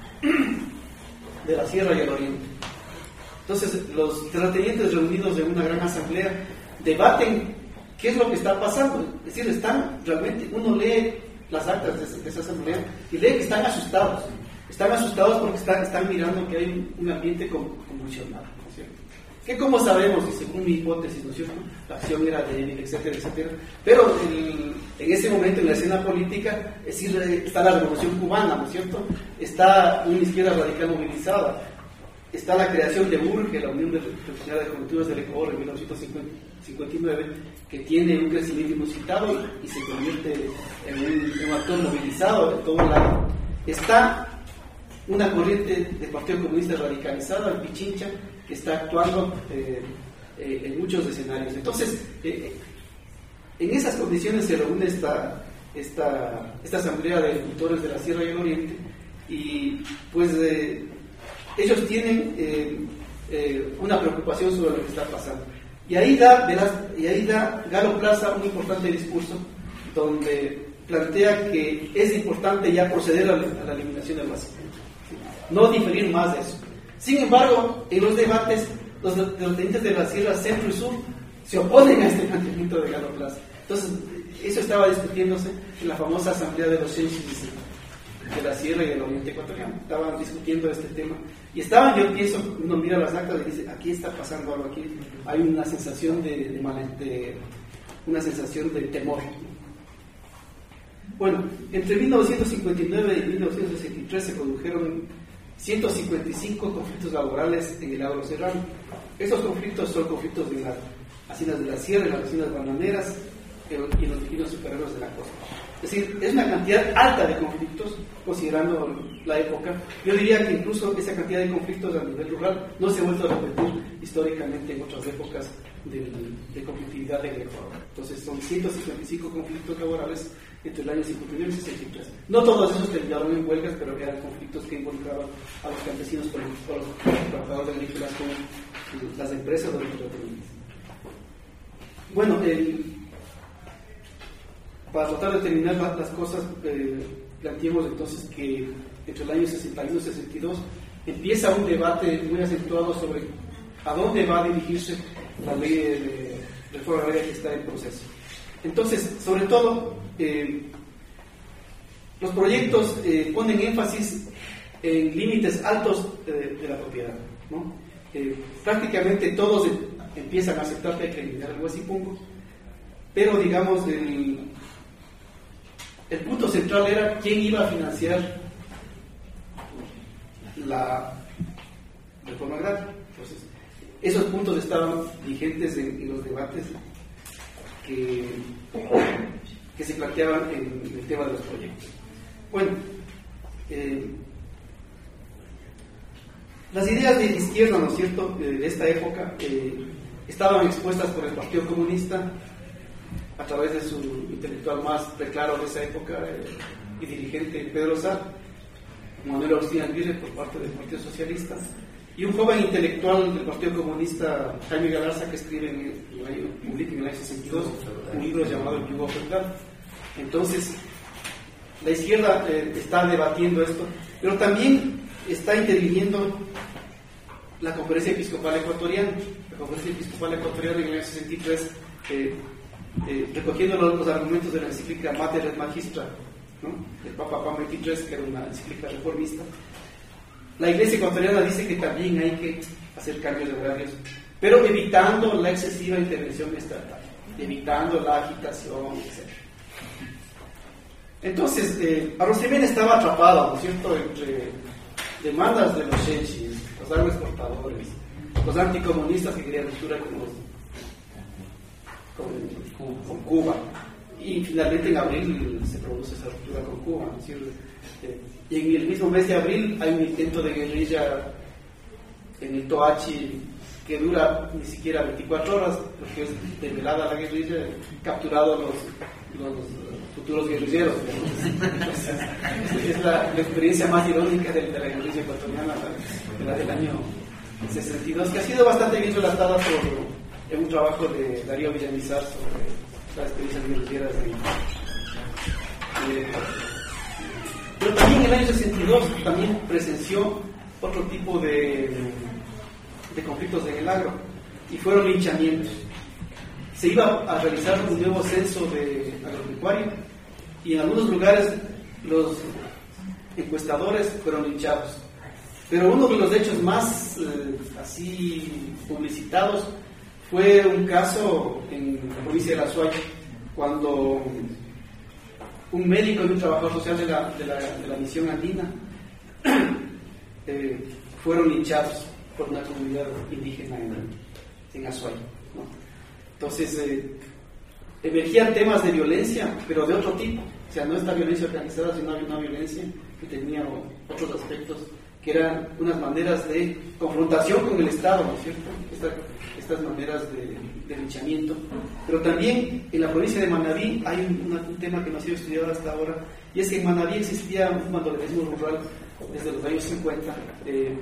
de la Sierra y el Oriente. Entonces, los terratenientes reunidos en una gran asamblea debaten qué es lo que está pasando. Es decir, están realmente, uno lee las actas de, de esa asamblea y lee que están asustados. Están asustados porque están, están mirando que hay un ambiente convulsionado, ¿no es cierto? Que como sabemos, y según mi hipótesis, ¿no es cierto?, la acción era débil, etcétera, etcétera. Pero el, en ese momento en la escena política, es decir, está la Revolución Cubana, ¿no es cierto? Está una izquierda radical movilizada. Está la creación de U R G, la Unión de Revolucionarios de Juventudes del Ecuador, en mil novecientos cincuenta y nueve, que tiene un crecimiento inusitado y, y se convierte en un, en un actor movilizado de todo lado. Está una corriente del Partido Comunista radicalizada, el Pichincha, que está actuando eh, eh, en muchos escenarios. Entonces, eh, en esas condiciones se reúne esta, esta, esta asamblea de agricultores de la Sierra y el Oriente, y pues eh, ellos tienen eh, eh, una preocupación sobre lo que está pasando. Y ahí da, verás, y ahí da Galo Plaza un importante discurso donde plantea que es importante ya proceder a la, a la eliminación del racismo, no diferir más de eso. Sin embargo, en los debates, los terratenientes de la Sierra Centro y Sur se oponen a este planteamiento de Galo Plaza. Entonces, eso estaba discutiéndose en la famosa asamblea de los Senchis de la Sierra y del Oriente Ecuatoriano. Estaban discutiendo este tema. Y estaban, yo pienso, uno mira las actas y dice, aquí está pasando algo, aquí hay una sensación de, de, mal, de una sensación de temor. Bueno, entre mil novecientos cincuenta y nueve y mil novecientos sesenta y tres se produjeron ciento cincuenta y cinco conflictos laborales en el agro serrano. Esos conflictos son conflictos de las haciendas de la sierra, en las haciendas bananeras y en los pequeños superhéroes de la costa. Es decir, es una cantidad alta de conflictos, considerando la época. Yo diría que incluso esa cantidad de conflictos a nivel rural no se ha vuelto a repetir históricamente en otras épocas de, de conflictividad en el Ecuador. Entonces son ciento cincuenta y cinco conflictos laborales entre el año cincuenta y nueve y sesenta y tres. No todos esos terminaron en huelgas, pero eran conflictos que involucraban a los campesinos con los trabajadores agrícolas, con las empresas o los terratenientes. Bueno, el... para tratar de terminar las, las cosas, eh, planteemos entonces que entre el año sesenta y uno y sesenta y dos empieza un debate muy acentuado sobre a dónde va a dirigirse la ley de reforma agraria que está en proceso. Entonces, sobre todo, eh, los proyectos eh, ponen énfasis en límites altos de, de la propiedad, ¿no? Eh, prácticamente todos empiezan a aceptar que hay que eliminar el huasipungo, pero digamos, el El punto central era quién iba a financiar la reforma agraria. Entonces, esos puntos estaban vigentes en, en los debates que, que se planteaban en, en el tema de los proyectos. Bueno, eh, las ideas de izquierda, ¿no es cierto?, de esta época eh, estaban expuestas por el Partido Comunista a través de su intelectual más preclaro de esa época eh, y dirigente Pedro Sá, Manuel Orsini Aguirre por parte del Partido Socialista, y un joven intelectual del Partido Comunista, Jaime Galarza, que escribe en el año, publica en el año sesenta y dos un libro llamado El Yugo Feudal. Entonces, la izquierda eh, está debatiendo esto, pero también está interviniendo la Conferencia Episcopal Ecuatoriana. La Conferencia Episcopal Ecuatoriana en el año sesenta y tres, eh, eh, recogiendo los, los argumentos de la encíclica Mater et Magistra, ¿no?, del Papa Juan veintitrés, que era una encíclica reformista. La Iglesia ecuatoriana dice que también hay que hacer cambios de horarios, pero evitando la excesiva intervención estatal, evitando la agitación, etcétera. Entonces, eh, Arrocimena estaba atrapada, ¿no es cierto?, entre demandas de los chechis, los agroexportadores, los anticomunistas que querían ruptura con, los, con, con Cuba. Y finalmente en abril se produce esa ruptura con Cuba, ¿no es cierto? Eh, y en el mismo mes de abril hay un intento de guerrilla en el Toachi que dura ni siquiera veinticuatro horas, porque es desvelada la guerrilla, capturados los, los futuros guerrilleros. Entonces, es la, la experiencia más irónica de, de la guerrilla ecuatoriana, la, la del año sesenta y dos, que ha sido bastante bien relatada por, en un trabajo de Darío Villamizar sobre las experiencias guerrilleras de, de, pero también en el año sesenta y dos también presenció otro tipo de, de conflictos en el agro, y fueron linchamientos. Se iba a realizar un nuevo censo de agropecuario y en algunos lugares los encuestadores fueron linchados. Pero uno de los hechos más eh, así publicitados fue un caso en la provincia de La Suay, cuando un médico y un trabajador social de la, de la, de la misión andina eh, fueron linchados por una comunidad indígena en, en Azuay, ¿no? Entonces eh, emergían temas de violencia, pero de otro tipo, o sea, no esta violencia organizada, sino una violencia que tenía otros aspectos, que eran unas maneras de confrontación con el Estado, ¿no es cierto? Esta, estas maneras de, de linchamiento. Pero también en la provincia de Manabí hay un, una, un tema que no ha sido estudiado hasta ahora, y es que en Manabí existía un mandolesismo rural desde los años cincuenta, eh,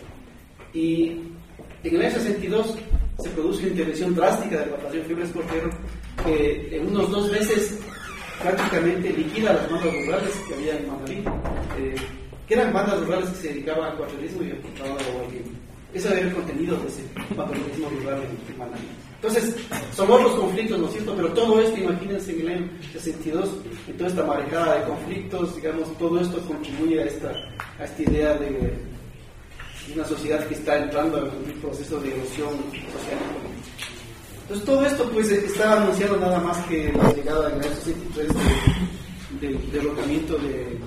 y en el año sesenta y dos se produce una intervención drástica de la Operación Fiebre Escortero, que en unos dos meses prácticamente liquida las bandas rurales que había en Manabí, eh, que eran bandas rurales que se dedicaban al cuatrierismo y al contrabando de guayqueño. Ese era el contenido de ese cuatrierismo rural en Manabí. Entonces, son otros conflictos, ¿no es cierto? Pero todo esto, imagínense, en el año sesenta y dos, en toda esta marejada de conflictos, digamos, todo esto contribuye a esta, a esta idea de una sociedad que está entrando en un proceso de erosión social y política. Entonces, todo esto, pues, está anunciado nada más que la llegada en el año sesenta y tres de, del derrocamiento de,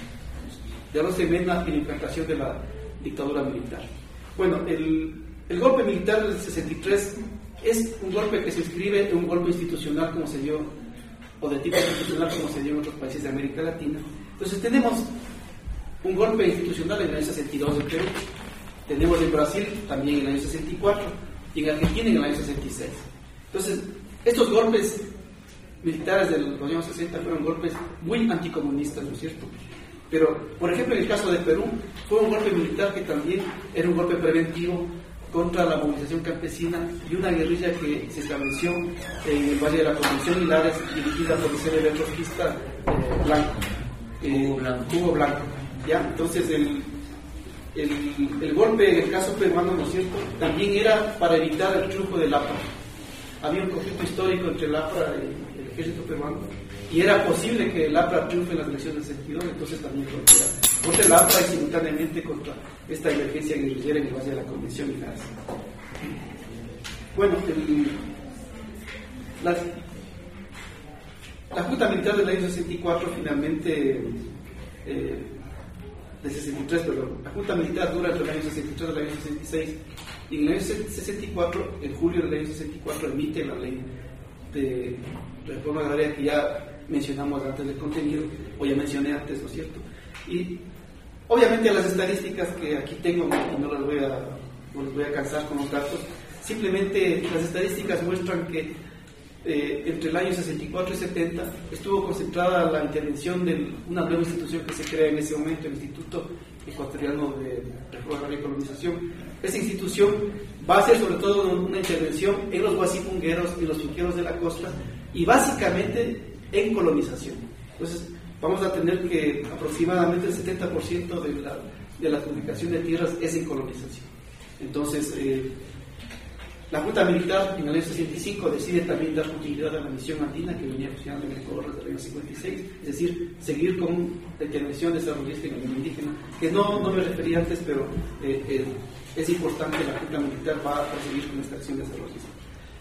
de Arrocimena y la implantación de la dictadura militar. Bueno, el, el golpe militar del sesenta y tres es un golpe que se inscribe en un golpe institucional como se dio, o de tipo institucional como se dio en otros países de América Latina. Entonces tenemos un golpe institucional en el año sesenta y dos en Perú, tenemos en Brasil también en el año sesenta y cuatro y en Argentina en el año sesenta y seis. Entonces, estos golpes militares de los años sesenta fueron golpes muy anticomunistas, ¿no es cierto? Pero, por ejemplo, en el caso de Perú, fue un golpe militar que también era un golpe preventivo contra la movilización campesina y una guerrilla que se estableció en el Valle de la Convención Hilares, dirigida por el célebre trotskista eh, Blanco, eh, Hugo Blanco. Hugo Blanco, ¿ya? Entonces, el, el, el golpe en el caso peruano, ¿no es cierto?, también era para evitar el triunfo del APRA. Había un conflicto histórico entre el APRA y el ejército peruano, y era posible que el APRA triunfe en las elecciones del sesenta y dos, entonces también contra, contra el APRA y simultáneamente contra esta emergencia guerrillera en el Valle de la Convención Hilares. Bueno, el, la, la Junta Militar del año sesenta y cuatro finalmente, eh, de sesenta y tres, perdón, la Junta Militar dura entre el año sesenta y tres y el año sesenta y seis, y en el año sesenta y cuatro, en julio del año sesenta y cuatro, emite la ley de reforma agraria que ya mencionamos antes del contenido, o ya mencioné antes, ¿no es cierto? Y obviamente las estadísticas que aquí tengo, no, no, las voy a, no las voy a cansar con los datos, simplemente las estadísticas muestran que eh, entre el año sesenta y cuatro y setenta estuvo concentrada la intervención de una nueva institución que se crea en ese momento, el Instituto Ecuatoriano de Reforma Agraria y Colonización. Esa institución va a hacer sobre todo una intervención en los guasipungueros y los finqueros de la costa, y básicamente en colonización. Entonces vamos a tener que aproximadamente el setenta por ciento de la, de la adjudicación de tierras es en colonización. Entonces eh, la Junta Militar en el año sesenta y cinco decide también dar continuidad a la misión andina que venía funcionando en Ecuador desde el año cincuenta y seis, es decir, seguir con la intervención desarrollista en el mundo indígena, que no, no me refería antes, pero eh, eh, es importante, la Junta Militar va a proseguir con esta acción desarrollista.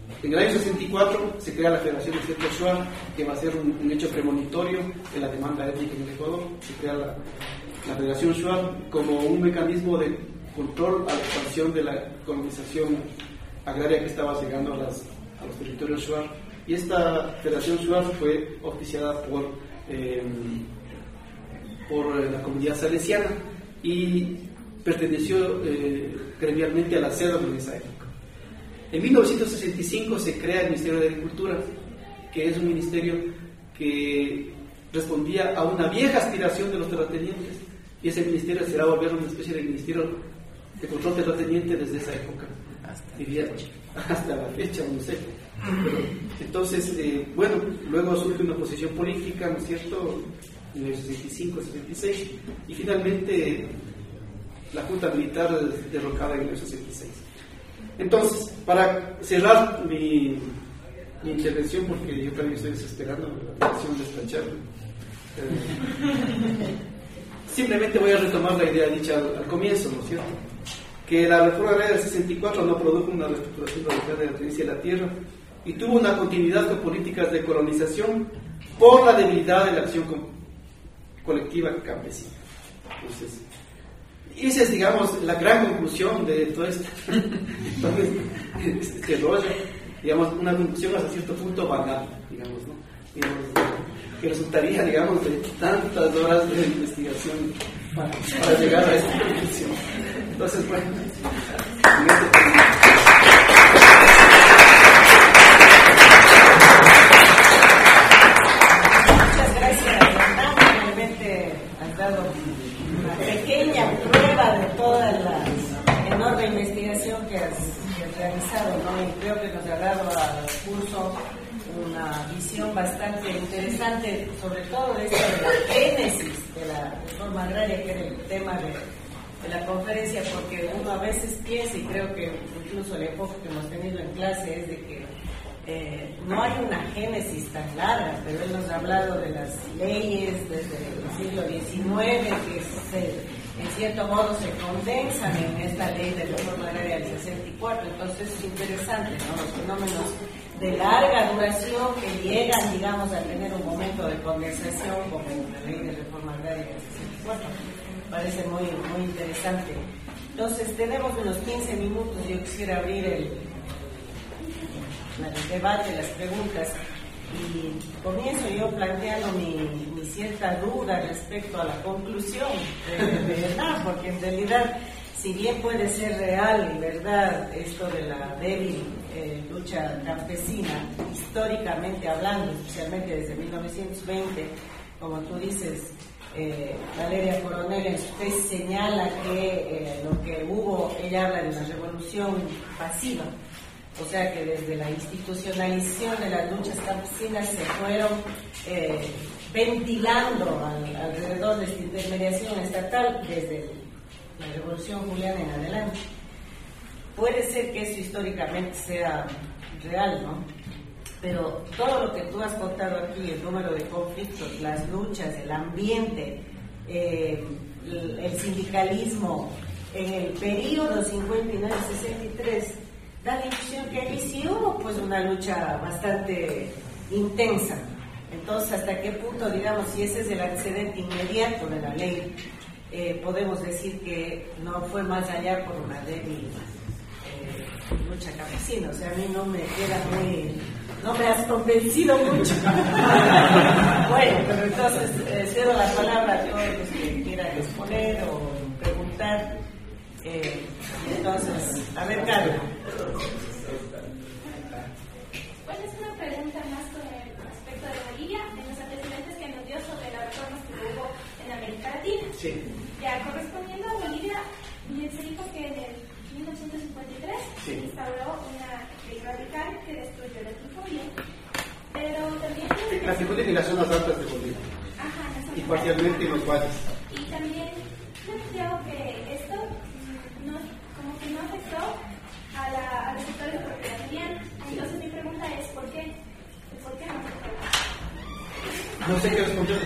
En el año sesenta y cuatro se crea la Federación del Centro Shuar, que va a ser un, un hecho premonitorio de la demanda étnica en el Ecuador. Se crea la, la Federación Shuar como un mecanismo de control a la expansión de la colonización agraria que estaba llegando a, las, a los territorios Shuar. Y esta Federación Shuar fue oficiada por, eh, por la comunidad salesiana y perteneció eh, gremialmente a la C E D O en esa época. En mil novecientos sesenta y cinco se crea el Ministerio de Agricultura, que es un ministerio que respondía a una vieja aspiración de los terratenientes, y ese ministerio se va a volver una especie de ministerio de control terrateniente desde esa época, hasta, diría, hasta la fecha, no sé. Pero, entonces, eh, bueno, luego surge una oposición política, ¿no es cierto?, en el sesenta y cinco, sesenta y seis, y finalmente la Junta Militar derrocada en el sesenta y seis. Entonces, para cerrar mi, mi intervención, porque yo también estoy desesperando la acción de esta charla, eh, simplemente voy a retomar la idea dicha al, al comienzo, ¿no es cierto?, que la reforma agraria del sesenta y cuatro no produjo una reestructuración radical de la tenencia de la tierra y tuvo una continuidad con políticas de colonización por la debilidad de la acción colectiva campesina. Entonces, esa es, digamos, la gran conclusión de todo este, este, este rollo, digamos, una conclusión hasta cierto punto banal, digamos, ¿no? Digamos, que resultaría, digamos, de tantas horas de investigación para, para llegar a esta conclusión. Entonces, bueno, en este tema. Muchas gracias, Hernán. Realmente has dado una pequeña prueba de toda la enorme investigación que has, que has realizado, ¿no? Y creo que nos ha dado al curso una visión bastante interesante, sobre todo de esta de la génesis de la reforma agraria, que era el tema de, de la conferencia, porque uno a veces piensa, y creo que incluso el enfoque que hemos tenido en clase es de que eh, no hay una génesis tan larga, pero él nos ha hablado de las leyes desde el siglo diecinueve que se, en cierto modo se condensan en esta ley de reforma agraria del sesenta y cuatro. Entonces es interesante, ¿no?, los fenómenos de larga duración que llegan, digamos, a tener un momento de condensación, como la ley de reforma agraria del sesenta y cuatro. Parece muy, muy interesante. Entonces, tenemos unos quince minutos. Yo quisiera abrir el, el debate, las preguntas, y comienzo yo planteando mi, mi cierta duda respecto a la conclusión de, de verdad, porque en realidad, si bien puede ser real y verdad esto de la débil eh, lucha campesina, históricamente hablando, especialmente desde mil novecientos veinte, como tú dices, eh, Valeria Coronel en su tesis señala que eh, lo que hubo, ella habla de una revolución pasiva, o sea que desde la institucionalización de las luchas campesinas se fueron eh, ventilando al, alrededor de esta intermediación estatal desde el la Revolución Juliana en adelante. Puede ser que eso históricamente sea real, ¿no? Pero todo lo que tú has contado aquí, el número de conflictos, las luchas, el ambiente, eh, el, el sindicalismo, en el periodo cincuenta y nueve a sesenta y tres, da la impresión que aquí sí hubo pues una lucha bastante intensa. Entonces, ¿hasta qué punto, digamos, si ese es el antecedente inmediato de la ley, Eh, podemos decir que no fue más allá por una débil eh, lucha campesina? O sea, a mí no me queda muy, no me has convencido mucho. Bueno, pero entonces eh, cedo la palabra a todos los que quieran exponer o preguntar. Eh, entonces, a ver, Carla. Pues es una pregunta más con respecto de Bolivia, en los antecedentes que nos dio sobre las reformas que hubo en América Latina. Sí. Ya, correspondiendo a Bolivia, se dijo que en el mil novecientos cincuenta y tres sí. se instauró una ley radical que destruyó la latifundia, pero también... La latifundia en las zonas altas de Bolivia. Ajá, en las zonas y parcialmente en los valles. Y también creo que esto no, como que no afectó a, la, a los sectores de propiedad mediana. Entonces mi pregunta es, ¿por qué? ¿Por qué no afectó? No sé qué responder.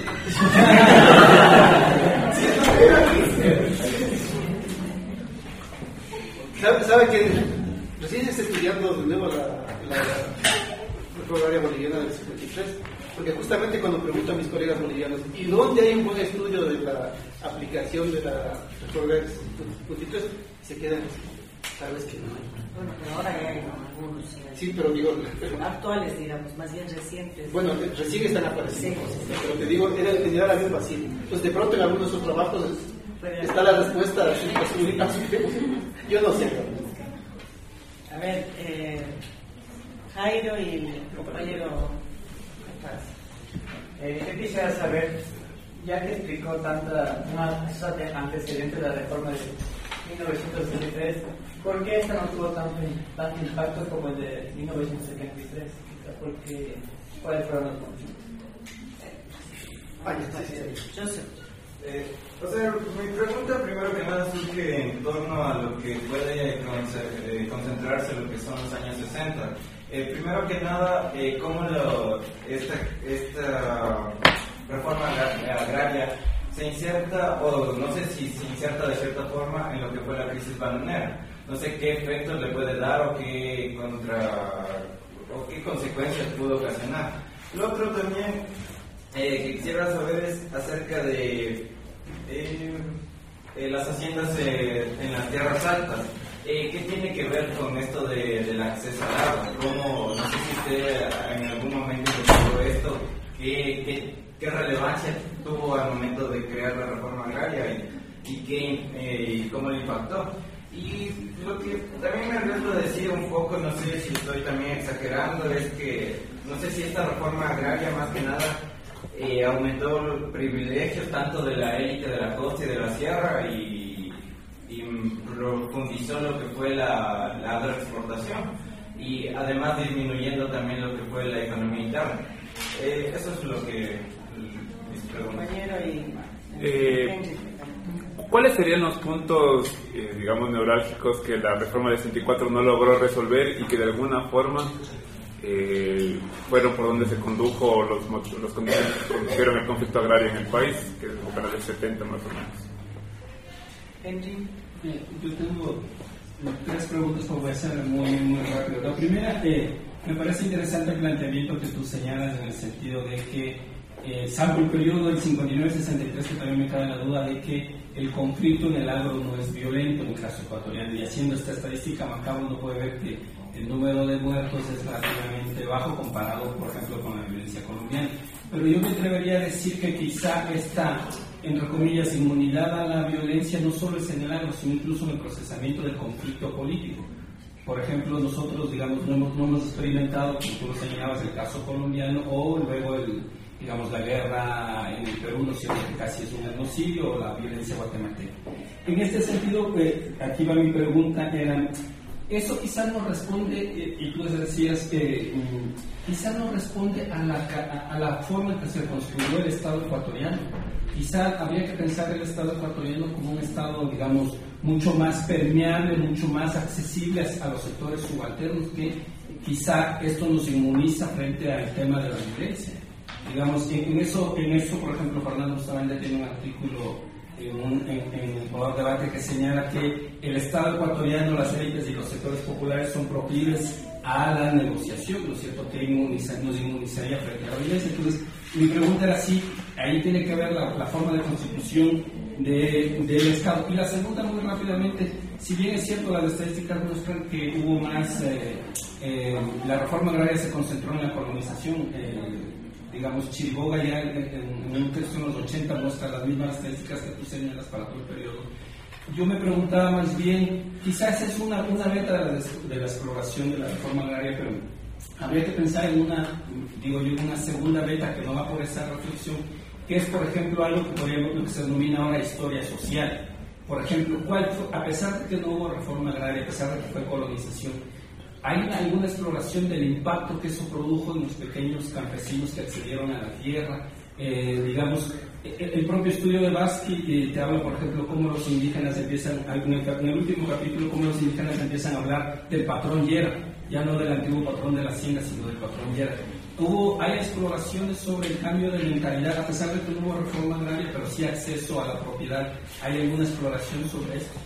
¿Sabe, sabe que recién está estudiando de nuevo la, la reforma agraria boliviana del cincuenta y tres, porque justamente cuando pregunto a mis colegas bolivianos, ¿y dónde hay un buen estudio de la aplicación de la reforma agraria del cincuenta y tres? Se quedan así, sabes que no hay. Bueno, pero ahora ya hay algunos. Sí, pero digo... Pero actuales, digamos, más bien recientes. Bueno, recién están apareciendo, Sí, sí, sí. pero te digo, era tenía la misma vacío. Entonces, de pronto en algunos de sus trabajos está la respuesta así, así, así, yo no sé. A ver, eh, Jairo y el compañero. Eh, yo quisiera saber, ya que explicó tanta, una, esos antecedentes de la reforma de mil novecientos sesenta y tres, ¿por qué esta no tuvo tanto, tanto impacto como el de mil novecientos setenta y tres? Porque, ¿cuáles fueron los motivos? Ah, ya, sí, sí. Joseph. Eh, o sea, mi pregunta primero que nada surge en torno a lo que puede eh, concentrarse lo que son los años sesenta. Eh, primero que nada, eh, cómo lo, esta, esta reforma agraria se inserta, o no sé si se inserta de cierta forma en lo que fue la crisis bananera. No sé qué efectos le puede dar o qué, contra, o qué consecuencias pudo ocasionar. Lo otro también eh, que quisiera saber es acerca de eh, eh, las haciendas eh, en las tierras altas. Eh, ¿Qué tiene que ver con esto de, del acceso al agua? ¿Cómo, no sé si usted en algún momento investigó esto? ¿Qué, qué, qué relevancia tuvo al momento de crear la reforma agraria y, y, qué, eh, y cómo le impactó? Y lo que también me arriesgo a decir un poco, no sé si estoy también exagerando, es que no sé si esta reforma agraria más que nada eh, aumentó los privilegios tanto de la élite de la costa y de la sierra y, y profundizó lo que fue la, la agroexportación y además disminuyendo también lo que fue la economía interna. Eh, eso es lo que mis preguntas. Compañero y. Eh, ¿Cuáles serían los puntos, eh, digamos, neurálgicos que la reforma del sesenta y cuatro no logró resolver y que de alguna forma eh, fueron por donde se condujo los, los condiciones que condujeron el conflicto agrario en el país, que es para los setenta más o menos? Henry. Eh, yo tengo tres preguntas que voy a hacer muy, muy rápido. La primera, eh, me parece interesante el planteamiento que tú señalas en el sentido de que, eh, salvo el periodo del cincuenta y nueve sesenta y tres, que también me cabe la duda de que el conflicto en el agro no es violento en el caso ecuatoriano, y haciendo esta estadística macabra uno puede ver que el número de muertos es relativamente bajo comparado, por ejemplo, con la violencia colombiana. Pero yo me atrevería a decir que quizá esta, entre comillas, inmunidad a la violencia no solo es en el agro, sino incluso en el procesamiento del conflicto político. Por ejemplo, nosotros, digamos, no hemos, no hemos experimentado, como tú lo señalabas, el caso colombiano, o luego el, digamos, la guerra en el Perú, ¿no es cierto?, que casi es un genocidio, o la violencia guatemalteca. En este sentido, eh, aquí va mi pregunta, era, eso quizás no responde, eh, y tú decías que mm, quizás no responde a la, a, a la forma en que se construyó el Estado ecuatoriano. Quizá habría que pensar el Estado ecuatoriano como un Estado, digamos, mucho más permeable, mucho más accesible a los sectores subalternos, que quizá esto nos inmuniza frente al tema de la violencia. Digamos, en, en, eso, en eso, por ejemplo, Fernando Bustamante tiene un artículo en, un, en, en el Poder Debate que señala que el Estado ecuatoriano, las élites y los sectores populares son proclives a la negociación, ¿no es cierto?, que inmuniza, nos inmunizaría frente a la violencia. Entonces, mi pregunta era si ahí tiene que ver la, la forma de constitución de, del Estado. Y la segunda, muy rápidamente, si bien es cierto, las estadísticas muestran que hubo más, eh, eh, la reforma agraria se concentró en la colonización, eh, digamos, Chiriboga ya en, en, en un texto en los ochenta muestra las mismas estadísticas que tú señalas para todo el periodo. Yo me preguntaba más bien, quizás es una, una meta de la, de la exploración de la reforma agraria, pero habría que pensar en una, digo yo, una segunda beta que no va por esa reflexión, que es, por ejemplo, algo que, podríamos, lo que se denomina ahora historia social. Por ejemplo, ¿cuál fue, a pesar de que no hubo reforma agraria, a pesar de que fue colonización, ¿hay alguna exploración del impacto que eso produjo en los pequeños campesinos que accedieron a la tierra? Eh, digamos, el propio estudio de Baski eh, te habla, por ejemplo, cómo los indígenas empiezan, en el, en el último capítulo, cómo los indígenas empiezan a hablar del patrón Yera, ya no del antiguo patrón de la hacienda, sino del patrón Yera. Hubo, hay exploraciones sobre el cambio de mentalidad, a pesar de que no hubo reforma agraria, pero sí acceso a la propiedad. ¿Hay alguna exploración sobre esto?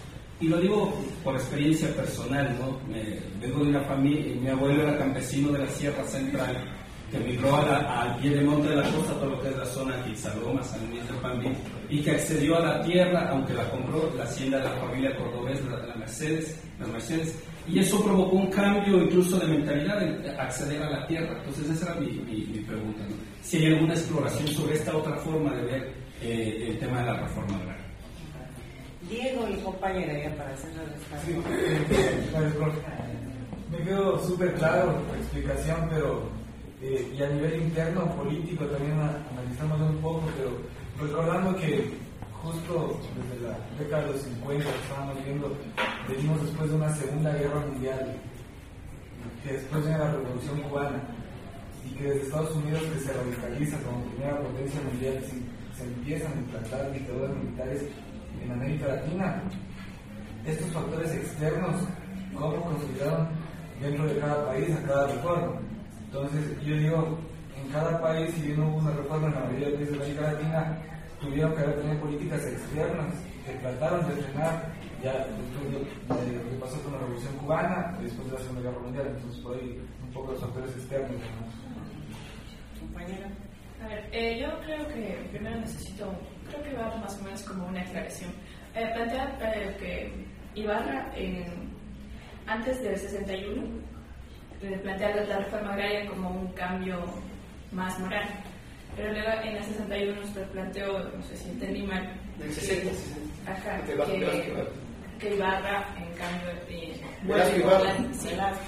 y lo digo por experiencia personal, ¿no? Me, vengo de una familia, mi abuelo era campesino de la Sierra Central, que migró a la, al pie de monte de la costa, todo lo que es la zona de Quizaloma, San Luis del Pambí, y que accedió a la tierra, aunque la compró la hacienda de la familia cordobés, la, la Mercedes, las Mercedes, y eso provocó un cambio incluso de mentalidad de acceder a la tierra. Entonces esa era mi, mi, mi pregunta, ¿no? Si hay alguna exploración sobre esta otra forma de ver eh, el tema de la reforma agraria. Diego y compañera, ya para cerrar el espacio. Sí, gracias, profe. Me quedó súper claro la explicación, pero eh, y a nivel interno, político, también analizamos un poco, pero recordando que justo desde la década de los cincuenta que estábamos viendo, venimos después de una segunda guerra mundial, que después viene la Revolución Cubana, y que desde Estados Unidos, que se radicaliza como primera potencia mundial, se, se empiezan a implantar dictaduras militares en América Latina. Estos factores externos, ¿cómo consideraron dentro de cada país a cada reforma? Entonces, yo digo, en cada país, si bien hubo una reforma en la mayoría de países de América Latina, tuvieron que haber tenido políticas externas que trataron de frenar ya después de, de lo que pasó con la Revolución Cubana y después de la Segunda Guerra Mundial. Entonces, por ahí, un poco los factores externos, ¿no? Compañera. A ver, eh, yo creo que primero necesito, creo que va más o menos como una aclaración. Eh, plantear eh, que Ibarra, en, antes del sesenta y uno, eh, plantear la reforma agraria como un cambio más moral. Pero luego en el sesenta y uno se planteó, no sé si entendí mal, en el sesenta, que, ajá, que, que, que Ibarra, en cambio, eh, Velasco Ibarra. Sí,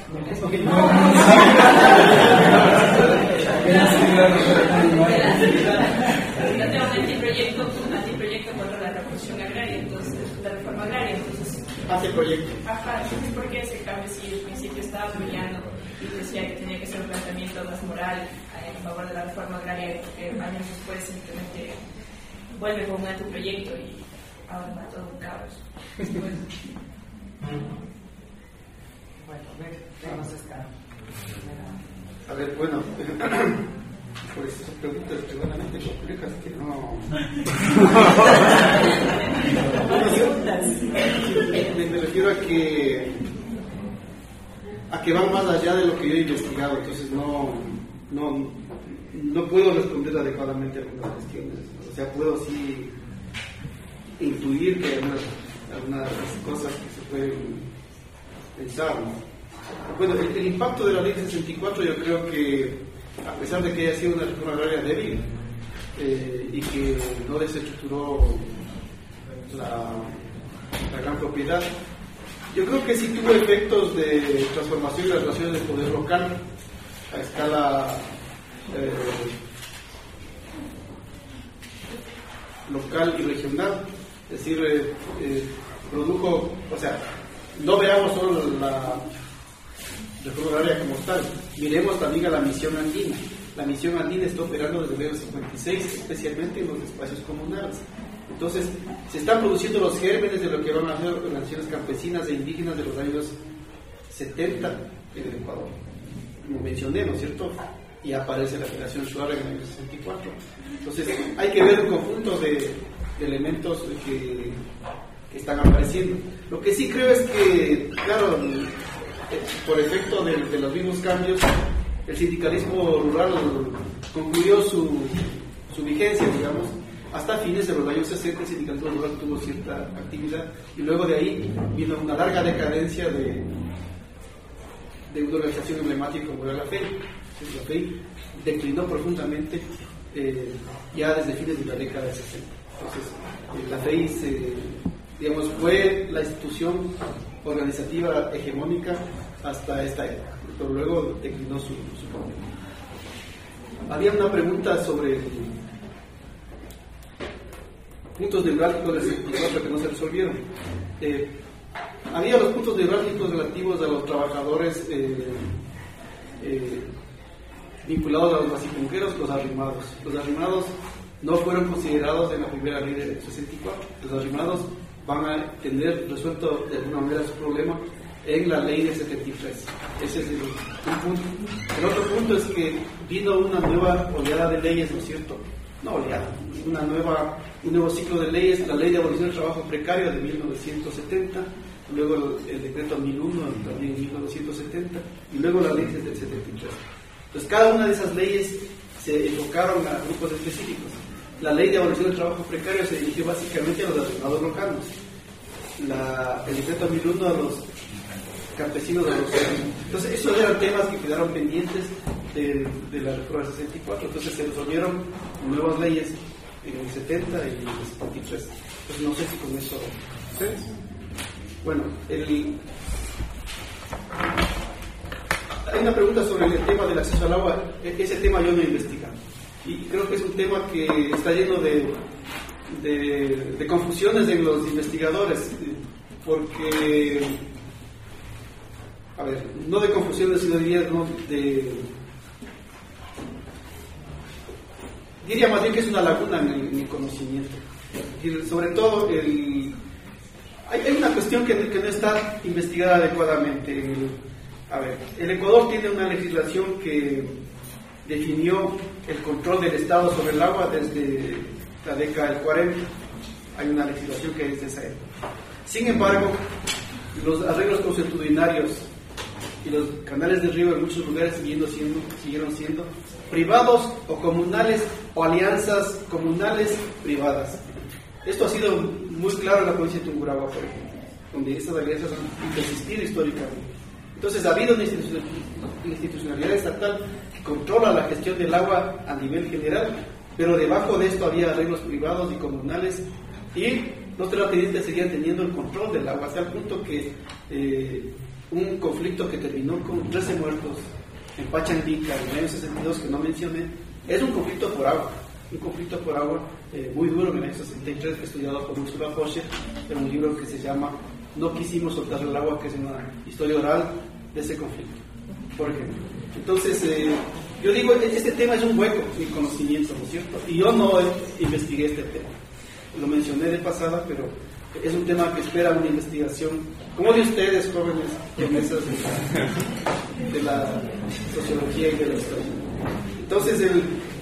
plantea un anteproyecto, un anteproyecto contra la revolución agraria, entonces, la reforma agraria, entonces... Hace proyecto. Ajá, entonces, ¿por qué ese cambio si al principio estaba peleando y decía que tenía que ser un planteamiento más moral en favor de la reforma agraria, porque años después simplemente vuelve con un anteproyecto y ahora va todo un caos? Bueno, a ver, vamos a estar. A ver, bueno, por esas preguntas extremadamente complejas que no... me, me refiero a que a que van más allá de lo que yo he investigado, entonces no no, no puedo responder adecuadamente a algunas cuestiones. O sea, puedo sí intuir que hay algunas, algunas cosas que se pueden pensar, ¿no? Bueno, el, el impacto de la ley sesenta y cuatro, yo creo que, a pesar de que haya sido una reforma agraria débil eh, y que no desestructuró la, la gran propiedad, yo creo que sí tuvo efectos de transformación de las relaciones del poder local a escala eh, local y regional. Es decir, eh, eh, produjo, o sea, no veamos solo la reforma agraria como tal, miremos también a la misión andina. La misión andina está operando desde el año cincuenta y seis, especialmente en los espacios comunales. Entonces, se están produciendo los gérmenes de lo que van a ser organizaciones campesinas e indígenas de los años setenta en el Ecuador. Como mencioné, ¿no es cierto? Y aparece la Federación Shuar en el año sesenta y cuatro. Entonces, hay que ver un conjunto de, de elementos que, que están apareciendo. Lo que sí creo es que, claro, por efecto de, de los mismos cambios, el sindicalismo rural concluyó su, su vigencia, digamos. Hasta fines de los años sesenta el sindicalismo rural tuvo cierta actividad y luego de ahí vino una larga decadencia de, de una organización emblemática como era la F E I. La F E I declinó profundamente eh, ya desde fines de la década de sesenta. Entonces, eh, la F E I se, digamos, fue la institución organizativa hegemónica hasta esta época, pero luego declinó su, su papel. Había una pregunta sobre puntos neurálgicos del sesenta y cuatro que no se resolvieron. Eh, había los puntos neurálgicos relativos a los trabajadores eh, eh, vinculados a los basiconqueros, los arrimados. Los arrimados no fueron considerados en la primera ley del sesenta y cuatro. Los arrimados van a tener resuelto de alguna manera su problema en la ley del setenta y tres. Ese es el, un punto. El otro punto es que vino una nueva oleada de leyes, ¿no es cierto? No oleada, una nueva, un nuevo ciclo de leyes, la ley de abolición del trabajo precario de mil novecientos setenta, luego el, el decreto mil uno, también en mil novecientos setenta, y luego la ley del setenta y tres. Entonces, cada una de esas leyes se enfocaron a grupos específicos. La ley de abolición del trabajo precario se dirigió básicamente a los asesinados locanos. La, el decreto mil uno a los campesinos de los... Entonces, esos eran temas que quedaron pendientes de, de la reforma del sesenta y cuatro. Entonces, se resolvieron nuevas leyes en el setenta y en el setenta y tres. Entonces, no sé si con eso... ¿Ustedes? Bueno, el... hay una pregunta sobre el tema del acceso al agua. Ese tema yo no he investigado. Y creo que es un tema que está lleno de, de, de confusiones en los investigadores. Porque... A ver, no de confusiones, sino diría, no, de... Diría más bien que es una laguna en el, en el conocimiento. Y sobre todo, el, hay, hay una cuestión que, que no está investigada adecuadamente. El, a ver, el Ecuador tiene una legislación que definió el control del Estado sobre el agua desde la década del cuarenta. Hay una legislación que es de esa época. Sin embargo, los arreglos consuetudinarios y los canales de río en muchos lugares siguiendo siendo, siguieron siendo privados o comunales o alianzas comunales privadas. Esto ha sido muy claro en la provincia de Tungurahua, por ejemplo, donde estas alianzas han persistido históricamente. Entonces ha habido una institucionalidad estatal que controla la gestión del agua a nivel general, pero debajo de esto había arreglos privados y comunales, y los terratenientes seguían teniendo el control del agua, hasta el punto que eh, un conflicto que terminó con trece muertos en Pachandica en el año sesenta y dos, que no mencioné, es un conflicto por agua, un conflicto por agua eh, muy duro en el año sesenta y tres, estudiado por Ursula Foscher, en un libro que se llama No quisimos soltar el agua, que es una historia oral de ese conflicto, por ejemplo. Entonces, eh, yo digo, este tema es un hueco en conocimiento, ¿no es cierto? Y yo no investigué este tema. Lo mencioné de pasada, pero es un tema que espera una investigación, como de ustedes, jóvenes, en esas de la sociología y de la historia. Entonces, el,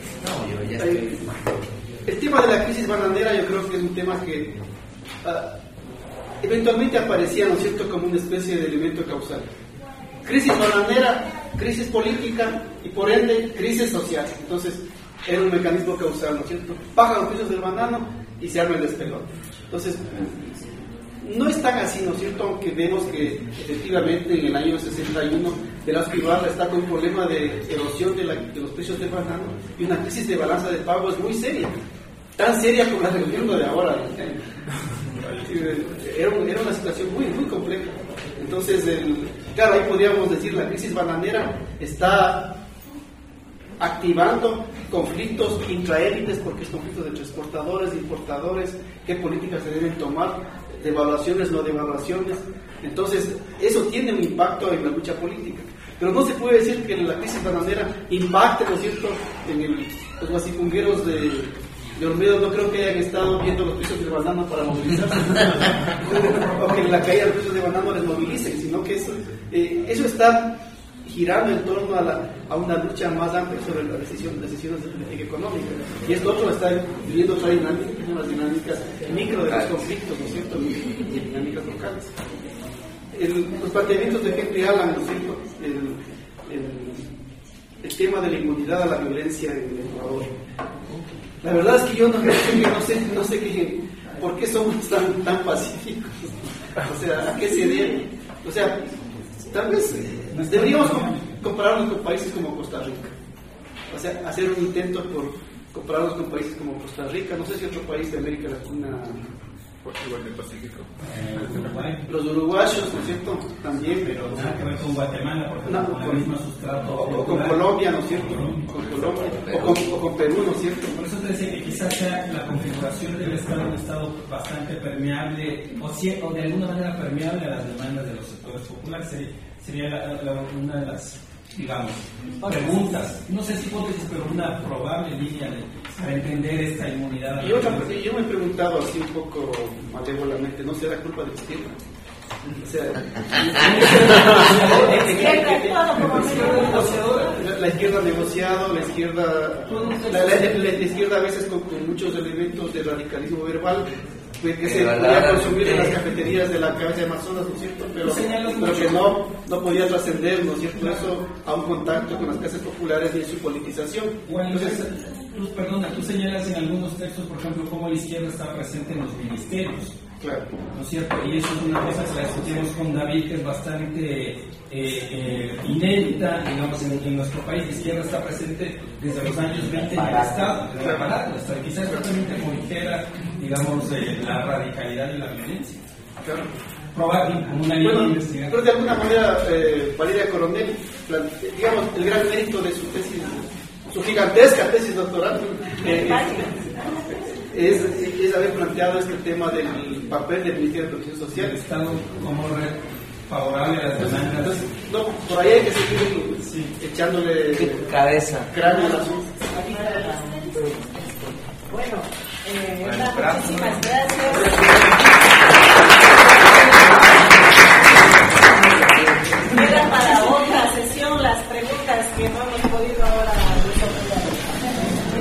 el, el tema de la crisis bananera, yo creo que es un tema que uh, eventualmente aparecía, ¿no es cierto?, como una especie de elemento causal. Crisis bananera, crisis política y por ende crisis social. Entonces, era un mecanismo causal, ¿no es cierto? Bajan los precios del banano y se arma el despelote. Entonces, no es tan así, ¿no es cierto? Aunque vemos que efectivamente en el año sesenta y uno Velázquez Ibarra está con un problema de erosión de, la, de los precios del banano y una crisis de balanza de pagos muy seria, tan seria como la del gobierno de ahora. Era, un, era una situación muy, muy compleja. Entonces, el, claro, ahí podríamos decir la crisis bananera está activando conflictos intraélites, porque es conflictos entre exportadores e importadores, qué políticas se deben tomar, devaluaciones, no devaluaciones. Entonces, eso tiene un impacto en la lucha política. Pero no se puede decir que la crisis bananera impacte, ¿no es cierto?, en el, los guasipungueros de, de Olmedo. No creo que hayan estado viendo los precios del banano para movilizarse, o que la caída de los precios de banano les movilicen, sino que eso, eh, eso está girando en torno a, la, a una lucha más amplia sobre las decisiones, decisiones de política económica. Y esto otro está viviendo otra dinámica, que son las dinámicas micro de los conflictos, ¿no es cierto?, y dinámicas locales. El, los planteamientos de Henry Allen, ¿no es cierto?, el, el, el tema de la inmunidad a la violencia en el Ecuador. La verdad es que yo no, no sé, no sé qué, por qué somos tan, tan pacíficos. O sea, ¿a qué se debe? O sea, tal vez deberíamos compararnos con países como Costa Rica. O sea, hacer un intento por compararnos con países como Costa Rica. No sé si otro país de América Latina, igual del Pacífico. Eh, Uruguay. Los uruguayos, ¿no es cierto? También, pero nada que ver con Guatemala, porque no, con el mismo sustrato. O, o con Colombia, ¿no es cierto? Con Colombia, o con, o con Perú, ¿no es cierto? Por eso te decía que quizás sea la configuración del Estado un Estado bastante permeable, o, si, o de alguna manera permeable a las demandas de los sectores populares. Sería, sería la, la, una de las, digamos, preguntas, no sé si hipótesis, pero una probable línea de, para entender esta inmunidad. Y otra, yo me he preguntado así un poco malévolamente, ¿no será culpa de la izquierda? O sea, la izquierda ha negociado, la izquierda, la, la, la, la izquierda a veces con, con muchos elementos de radicalismo verbal que, que se Eh, podía valora- consumir en las eh. cafeterías de la cabeza de Amazonas, ¿no es cierto? Pero, Tú señalas pero mucho. que no, no podía trascender, ¿no es cierto? Eso a un contacto con las clases populares ni en su politización. Bueno, Entonces, tú, perdona, tú señalas en algunos textos, por ejemplo, cómo la izquierda está presente en los ministerios, claro. ¿no es cierto? Y eso es una cosa que la discutimos con David, que es bastante eh, eh, inédita, digamos, en, en nuestro país. La izquierda está presente desde los años veinte en el Estado, en el aparato, hasta quizás totalmente ligera, digamos, eh, la radicalidad y la violencia. Claro. Probable, como una línea de Bueno, investigación. pero de alguna manera, eh, Valeria Coronel, plante- digamos, el gran mérito de su tesis, su gigantesca tesis doctoral, eh, es, es, es haber planteado este tema del papel del Ministerio de Protección El Social. Estado como red favorable a las Entonces, demandas. entonces, no, por ahí hay que seguir Sí. echándole Cabeza. cráneo al asunto. Bueno, eh, Bueno, muchísimas gracias.